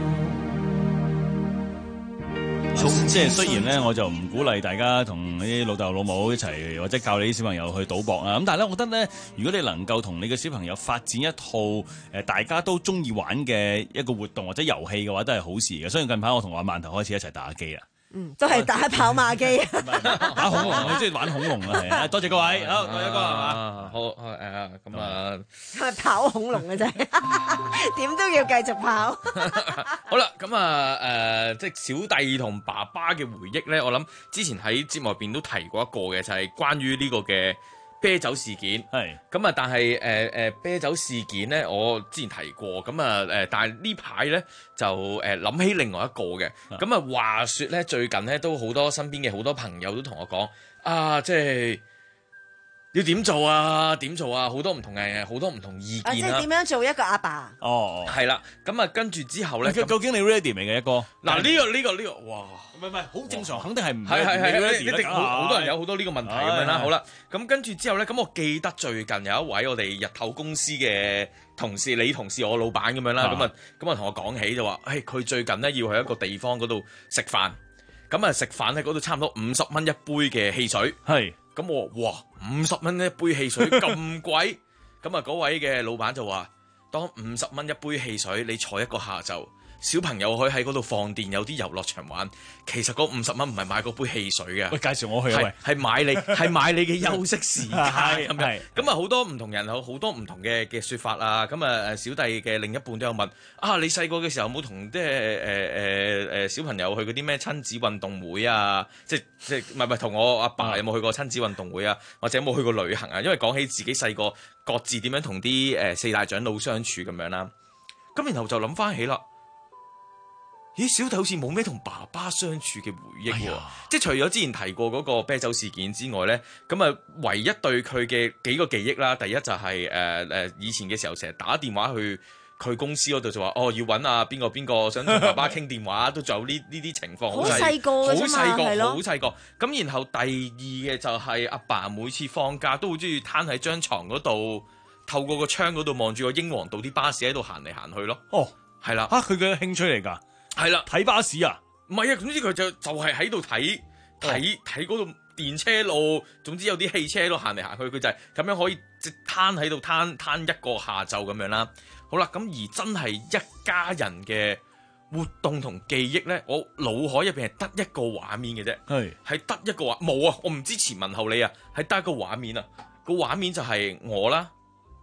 留。 即係雖然咧，我就唔鼓勵大家同啲老豆老母一齊，或者教你啲小朋友去賭博啊。咁但係咧，我覺得咧，如果你能夠同你嘅小朋友發展一套誒大家都中意玩嘅一個活動或者遊戲嘅話，都係好事嘅。所以近排我同阿饅頭開始一齊打機啊。 嗯，都係打跑馬機， 打恐龍，我中意玩恐龍啊，係啊，多謝各位，好，各位哥係嘛， 好誒咁啊， 係跑恐龍嘅啫，點都要繼續跑。 好啦，咁啊誒，即係小弟同爸爸嘅回憶咧，我諗之前喺節目入邊都提過一個嘅，就係關於呢個嘅啤酒事件。係咁啊，但係誒誒啤酒事件咧，我之前提過，咁啊誒，但係呢排咧就誒諗起另外一個嘅，咁啊話說咧，最近咧都好多身邊嘅好多朋友都同我講啊，即係要點做啊，點做啊，好多唔同嘅好多唔同意見啊， 即係點樣做一個阿爸？ 哦，係啦，咁啊跟住之後咧， 究竟你 ready 未嘅一個？ 嗱呢個呢個呢個，哇！ 唔係唔係，好正常，肯定係唔係係係，一定好好多人有好好多呢個問題咁樣啦。好啦，咁跟住之後咧，咁我記得最近有一位我哋日頭公司嘅同事，你同事我老闆咁樣啦，咁啊咁啊同我講起就話，誒佢最近咧要去一個地方嗰度食飯，咁啊食飯咧嗰度差唔多五十蚊一杯嘅汽水，係，咁我哇五十蚊一杯汽水咁貴，咁啊嗰位嘅老闆就話，當五十蚊一杯汽水，你坐一個下晝。小朋友可以喺嗰度放電，有啲遊樂場玩。其實嗰五十蚊唔係買嗰杯汽水嘅。喂， 介紹我去啊！喂， 係買你係買你嘅休息時間咁樣。 係咁啊，好多唔同人有好多唔同嘅嘅説法啊。咁啊誒，小弟嘅另一半都有問啊，你細個嘅時候有冇同即係誒誒誒小朋友去嗰啲咩親子運動會啊？即係即係唔係唔係同我阿爸有冇去過親子運動會啊？或者有冇去過旅行啊？因為講起自己細個各自點樣同啲誒四大長老相處咁樣啦。咁然後就諗翻起啦。咦，小弟好似冇咩同爸爸相處嘅回憶喎，哎、即係除咗之前提過嗰個啤酒事件之外咧，咁啊唯一對佢嘅幾個記憶啦，第一就係誒誒以前嘅時候成日打電話去佢公司嗰度就話哦要揾啊邊個邊個想同爸爸傾電話，都仲有呢呢啲情況， 好細個嘅啫嘛， 好細個， 係咯， 好細個。咁然後第二嘅就係阿爸每次放假都好中意攤喺張床嗰度，透過個窗嗰度望住個英皇道啲巴士喺度行嚟行去咯。哦，係啦， 嚇佢嘅興趣嚟㗎。係啦，睇巴士啊？ 唔係啊，總之佢就就係喺度睇睇睇嗰度電車路，總之有啲汽車喺度行嚟行去，佢就係咁樣可以即攤喺度攤攤一個下晝咁樣啦。好啦，咁而真係一家人嘅活動同記憶咧，我腦海入邊係得一個畫面嘅啫，係係得一個畫冇啊！我唔知前文後理啊，係得一個畫面啊。個畫面就係我啦，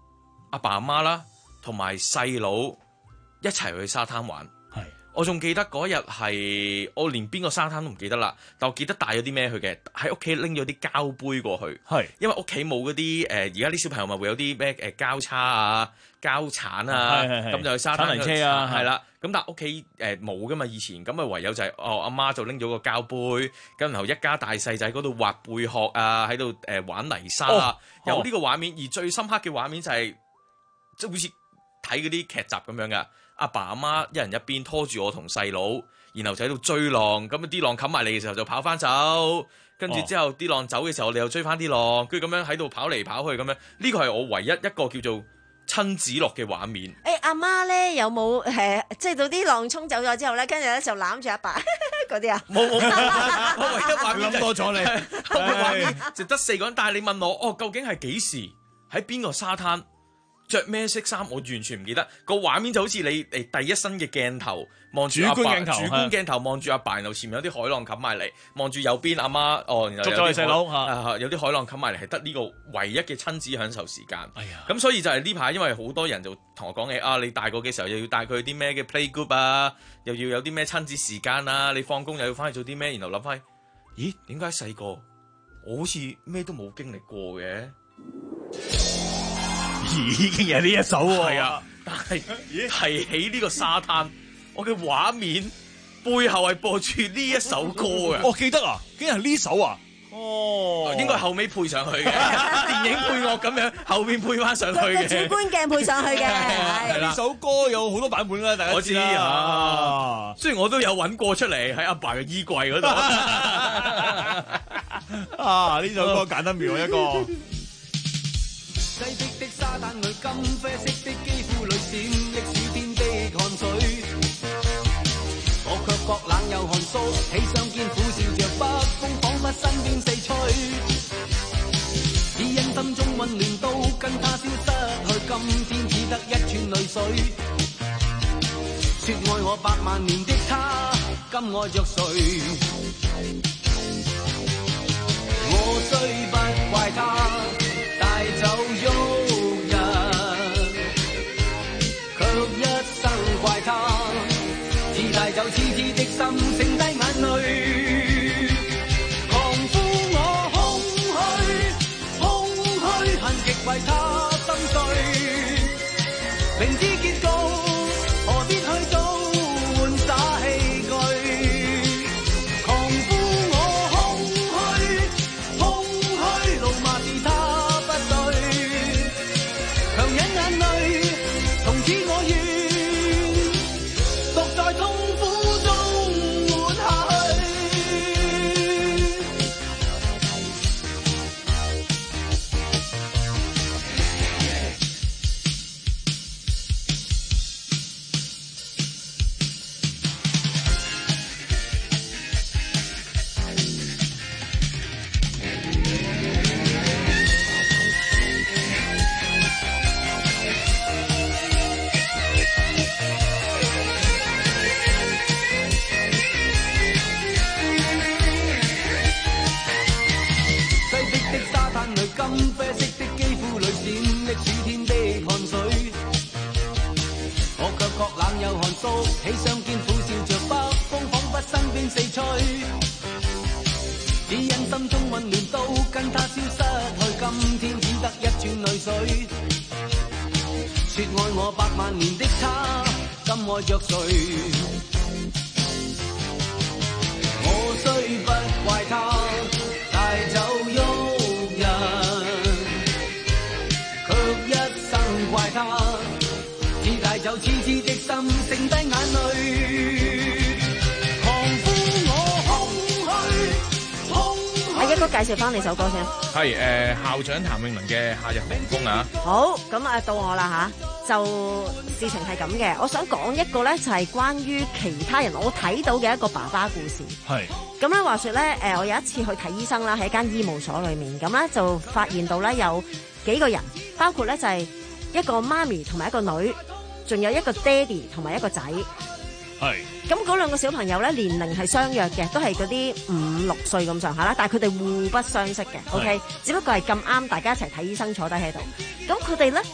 阿爸阿媽啦，同埋細佬一齊去沙灘玩。係，我仲記得嗰日係我連邊個沙灘都唔記得啦，但我記得帶咗啲咩去嘅，喺屋企拎咗啲膠杯過去。係，因為屋企冇嗰啲誒，而家啲小朋友咪會有啲咩誒膠叉啊、膠鏟啊，咁就去沙灘鏟泥車啊， 係啦。咁但係屋企誒冇噶嘛，以前咁啊唯有就係、是、哦阿媽就拎咗個膠杯，咁然後一家大細仔嗰度畫貝殼啊，喺度誒玩泥沙啊，哦、有呢個畫面。而最深刻嘅畫面就係即係好似睇嗰啲劇集咁樣噶，阿爸阿媽一人一邊拖住我同細佬，然後就喺度追浪，咁啲浪冚埋嚟嘅時候就跑翻走，跟住之後啲浪走嘅時候我哋又追翻啲浪，跟住咁樣喺度跑嚟跑去咁樣，呢個係我唯一一個叫做親子樂嘅畫面。 誒阿媽咧有冇誒即係到啲浪沖走咗之後咧，跟住咧就攬住阿爸嗰啲啊？冇冇， 我唯一畫面諗多咗你， 畫面就得四個人。但係你問我，哦究竟係幾時喺邊個沙灘着咩色衫？我完全唔記得。個畫面就好似你誒第一身嘅鏡頭望住阿爸，主觀鏡頭，主觀鏡頭望住阿爸，然後前面有啲海浪冚埋嚟，望住右邊阿媽，哦，然後有啲細佬嚇，有啲海浪冚埋嚟，係得呢個唯一嘅親子享受時間。哎呀，咁所以就係呢排，因為好多人就同我講起啊，你大個嘅時候又要帶佢啲咩嘅 play group 啊，又要有啲咩親子時間啊，你放工又要翻去做啲咩？然後諗翻，咦，點解細個我好似咩都冇經歷過嘅？ 已經有呢一首喎， 係啊！但係提起呢個沙灘，我嘅畫面背後係播住呢一首歌嘅。 我記得啊，竟然係呢首啊！哦， 應該後尾配上去嘅，電影配樂咁樣，後面配翻上去嘅， 主觀鏡配上去嘅。 係呢首歌有好多版本啦，大家知啦。我知啊， 雖然我都有揾過出嚟喺阿爸嘅衣櫃嗰度。 啊，呢首歌簡單妙一個。 西式的沙灘裏，金啡色的肌膚裏閃爍暑天的汗水，我卻覺冷又寒肅，喜相見苦笑着北風，彷彿身邊四吹，只因心中溫暖都跟他消失去，今天只得一串淚水，說愛我百萬年的他，今愛着誰？我雖不怪他帶走旭日，卻一生怪他，似帶走痴痴的心，剩低眼淚，狂呼我空虛，空虛，恨極為他心碎，明知結局何必去做玩耍器具，狂呼我空虛，空虛，怒罵是他。強忍眼淚，從此我願獨在痛苦中活下去。金啡色的肌膚裏閃爍暑天的汗水，我卻覺冷又寒肅，喜相見苦笑着北風，彷彿身邊四吹，只因心中溫暖都跟他消失去，今天只得一串淚水，說愛我百萬年的他，今愛着誰？我雖不怪他帶走旭日，卻一生怪他，只帶走痴痴的心，剩低眼淚，狂呼我空虛，空虛。 阿一哥介紹翻你首歌先。 係誒、呃、校長譚詠麟嘅《夏日紅楓》啊。 好，咁啊到我啦吓，就事情係咁嘅，我想講一個咧就係關於其他人我睇到嘅一個爸爸故事。係。咁咧話說咧，誒我有一次去睇醫生啦，喺間醫務所裏面，咁咧就發現到咧有幾個人，包括咧就係一個媽咪同埋一個女，仲有一個爹哋同埋一個仔。係。咁嗰兩個小朋友咧年齡係相若嘅，都係嗰啲五六歲咁上下啦，但係佢哋互不相識嘅。OK，只不過係咁啱大家一齊睇醫生坐低喺度，咁佢哋咧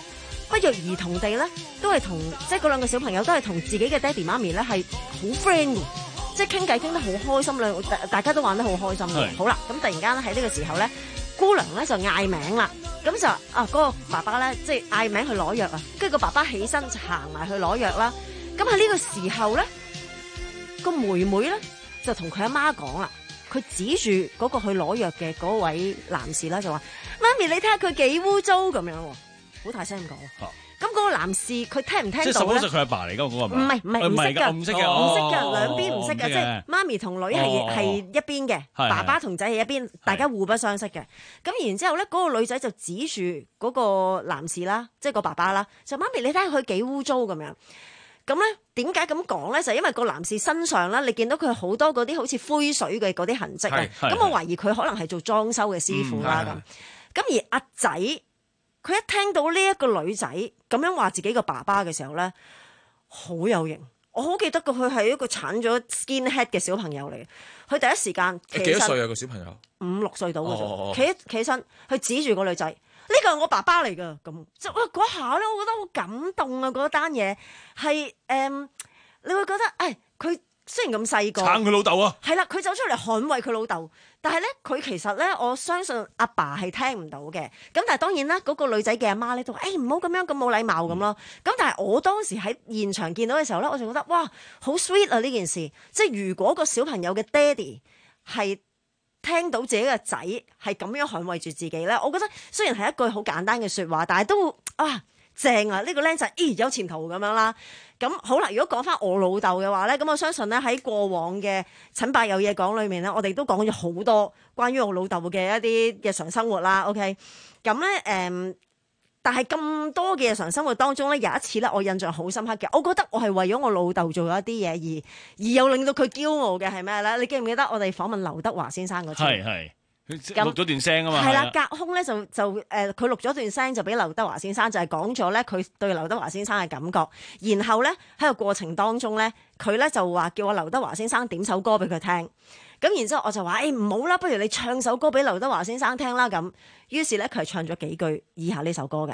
不約而同地咧，都係同即係嗰兩個小朋友都係同自己嘅爹哋媽咪咧係好 friend 嘅，即係傾偈傾得好開心，兩大大家都玩得好開心嘅。好啦，咁突然間喺呢個時候咧，姑娘咧就嗌名啦，咁就啊嗰、嗰個爸爸咧即係嗌名去攞藥啊，跟住個爸爸起身就行埋去攞藥啦。咁喺呢個時候咧，個妹妹咧就同佢阿媽講啦。佢指住嗰個去攞藥嘅嗰位男士啦，就話：媽咪，你睇下佢幾污糟咁樣，好大聲咁講。咁嗰個男士佢聽唔聽到咧？即係實質佢阿爸嚟㗎，嗰個唔係唔係唔識㗎，唔識㗎，唔識㗎，兩邊唔識㗎，即係媽咪同女係係一邊嘅，爸爸同仔係一邊，大家互不相識嘅。咁然之後咧，嗰個女仔就指住嗰個男士啦，即係個爸爸啦，就媽咪，你睇下佢幾污糟咁樣。咁咧點解咁講咧？就係因為個男士身上啦，你見到佢好多嗰啲好似灰水嘅嗰啲痕跡啊。咁我懷疑佢可能係做裝修嘅師傅啦。咁、嗯、而阿仔佢一聽到呢一個女仔咁樣話自己個爸爸嘅時候咧，好有型。我好記得佢佢係一個鏟咗 skinhead 嘅小朋友嚟嘅。佢第一時間幾多歲啊？個小朋友五六歲到嘅啫。企企起身，佢指住個女仔。呢個係我爸爸嚟㗎，咁即係哇嗰下咧，我覺得好感動啊！嗰單嘢係誒，你會覺得誒，佢雖然咁細個， 撐佢老豆啊， 係啦，佢走出嚟捍衛佢老豆，但係咧，佢其實咧，我相信阿爸係聽唔到嘅。咁但係當然啦，嗰個女仔嘅阿媽咧都話：誒唔好咁樣咁冇禮貌咁咯。咁但係我當時喺現場見到嘅時候咧，我就覺得哇，好 sweet 啊！呢件事，即係如果個小朋友嘅爹哋係聽到自己嘅仔係咁樣捍衛住自己咧，我覺得雖然係一句好簡單嘅説話，但係都啊正啊！呢、這個僆仔咦有前途咁樣啦。咁好啦，如果講翻我老豆嘅話咧，咁我相信咧喺過往嘅陳伯有嘢講裏面咧，我哋都講咗好多關於我老豆嘅一啲日常生活啦。OK，咁咧誒，但係咁多嘅日常生活當中咧，有一次咧，我印象好深刻嘅，我覺得我係為咗我老豆做咗一啲嘢，而而又令到佢驕傲嘅係咩咧？你記唔記得我哋訪問劉德華先生嗰次？係係。 錄咗段聲啊嘛， 係啦，隔空咧就就誒，佢、呃、錄咗段聲就俾劉德華先生，就係講咗咧佢對劉德華先生嘅感覺。然後咧喺個過程當中咧，佢咧就話叫我劉德華先生點首歌俾佢聽。咁然之後我就話誒唔好啦，不如你唱首歌俾劉德華先生聽啦。咁於是咧佢係唱咗幾句以下呢首歌嘅。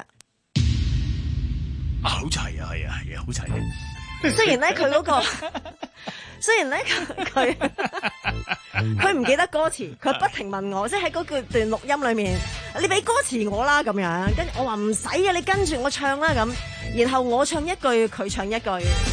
啊，好齊啊，係啊，係啊，好齊嘅。 雖然咧佢嗰個，雖然咧佢佢唔記得歌詞，佢不停問我，即係喺嗰段錄音裏面，你俾歌詞我啦咁樣，跟住我話唔使啊，你跟住我唱啦咁，然後我唱一句，佢唱一句。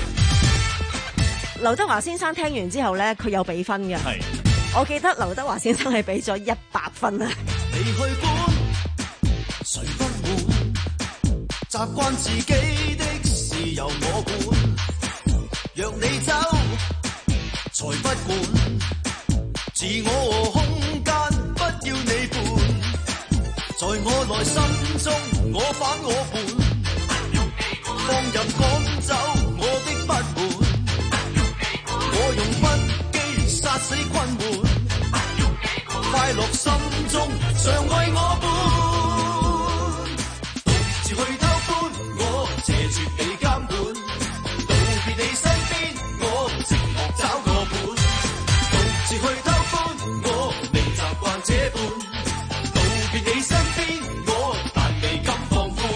劉德華先生聽完之後咧，佢有俾分嘅，我記得劉德華先生係俾咗一百分啊。 你去管，誰不滿？習慣自己的事由我管。若你走，才不管，自我空間不要你伴，在我內心中我反我叛，放任趕走我的不滿，我用不羈殺死困悶，快樂心中常為我伴，獨自去偷歡，我謝絕你監管，道別你身邊，我寂寞找個伴，獨自去偷歡，我未習慣這般，道別你身邊，我但未敢放寬。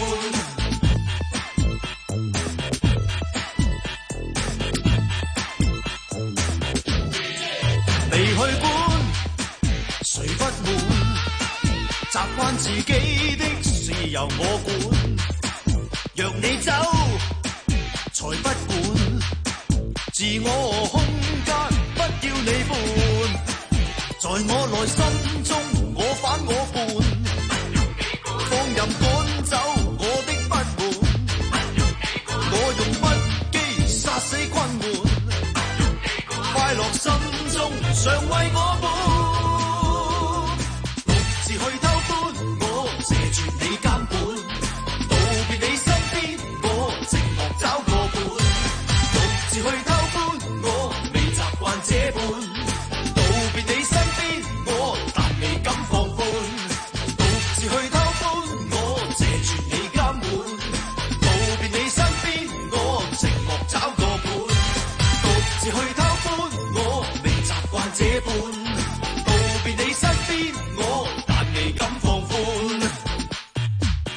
你去管，誰不滿？習慣自己的事由我管，若你走，才不管，自我空間不要你伴，在我內心中我反我叛，放任趕走我的不滿，我用不羈殺死困悶，快樂心中常為我伴，獨自去偷歡，我謝絕你監管，道別你身邊，我寂寞找個伴，獨自去偷歡，我未習慣這般，道別你身邊，我但未敢放寬，獨自去偷歡，我謝絕你監管，道別你身邊，我寂寞找個伴，獨自去偷歡，我未習慣這般，道別你身邊，我但未敢放寬。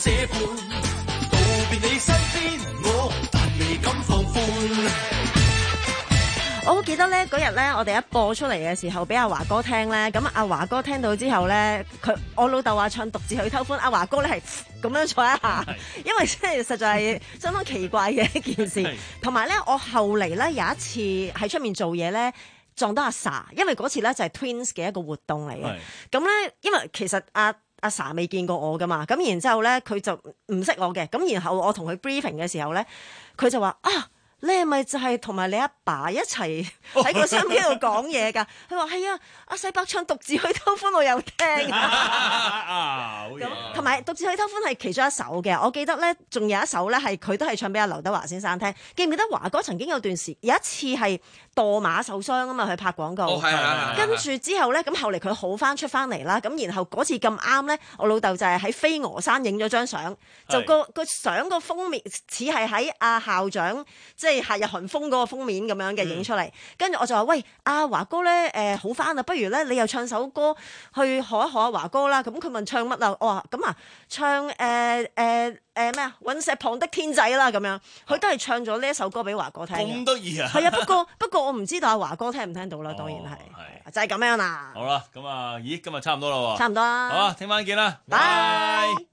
這般，道別你身邊，我但未敢放寬。 我好記得咧嗰日咧，我哋一播出嚟嘅時候，俾阿華哥聽咧，咁阿華哥聽到之後咧，佢我老豆話唱獨自去偷歡，阿華哥咧係咁樣坐一下，因為真係實在係相當奇怪嘅一件事。同埋咧，我後嚟咧有一次喺出面做嘢咧，撞到阿 sa， 因為嗰次咧就係 Twins 嘅一個活動嚟嘅。咁咧，因為其實阿阿 sa 未見過我噶嘛，咁然之後咧佢就唔識我嘅，咁然後我同佢 briefing 嘅時候咧，佢就話啊。你係咪就係同埋你阿爸一齊喺個收音機度講嘢㗎？佢話係啊，阿細伯唱獨自去偷歡我有聽啊。咁同埋獨自去偷歡係其中一首嘅，我記得咧，仲有一首咧係佢都係唱俾阿劉德華先生聽。記唔記得華哥曾經有段時有一次係墮馬受傷啊嘛？去拍廣告， 哦、 跟住之後咧，咁後嚟佢好翻出翻嚟啦。咁然後嗰次咁啱咧，我老豆就係喺飛鵝山影咗張相，就個個相個封面似係喺阿校長即係。夏日寒風嗰個封面咁樣嘅影出嚟，跟住我就話：喂，阿華哥咧，誒好翻啦，不如咧你又唱首歌去學一學阿華哥啦。咁佢問唱乜啊？我話咁啊，唱誒誒誒咩啊？隕石旁的天仔啦咁樣，佢都係唱咗呢一首歌俾華哥聽。 咁得意啊！ 係啊，不過不過我唔知道阿華哥聽唔聽到啦，當然係，就係咁樣啦。 好啦，咁啊，咦，今日差唔多啦喎。 差唔多啦。 好啊，聽晚見啦，拜。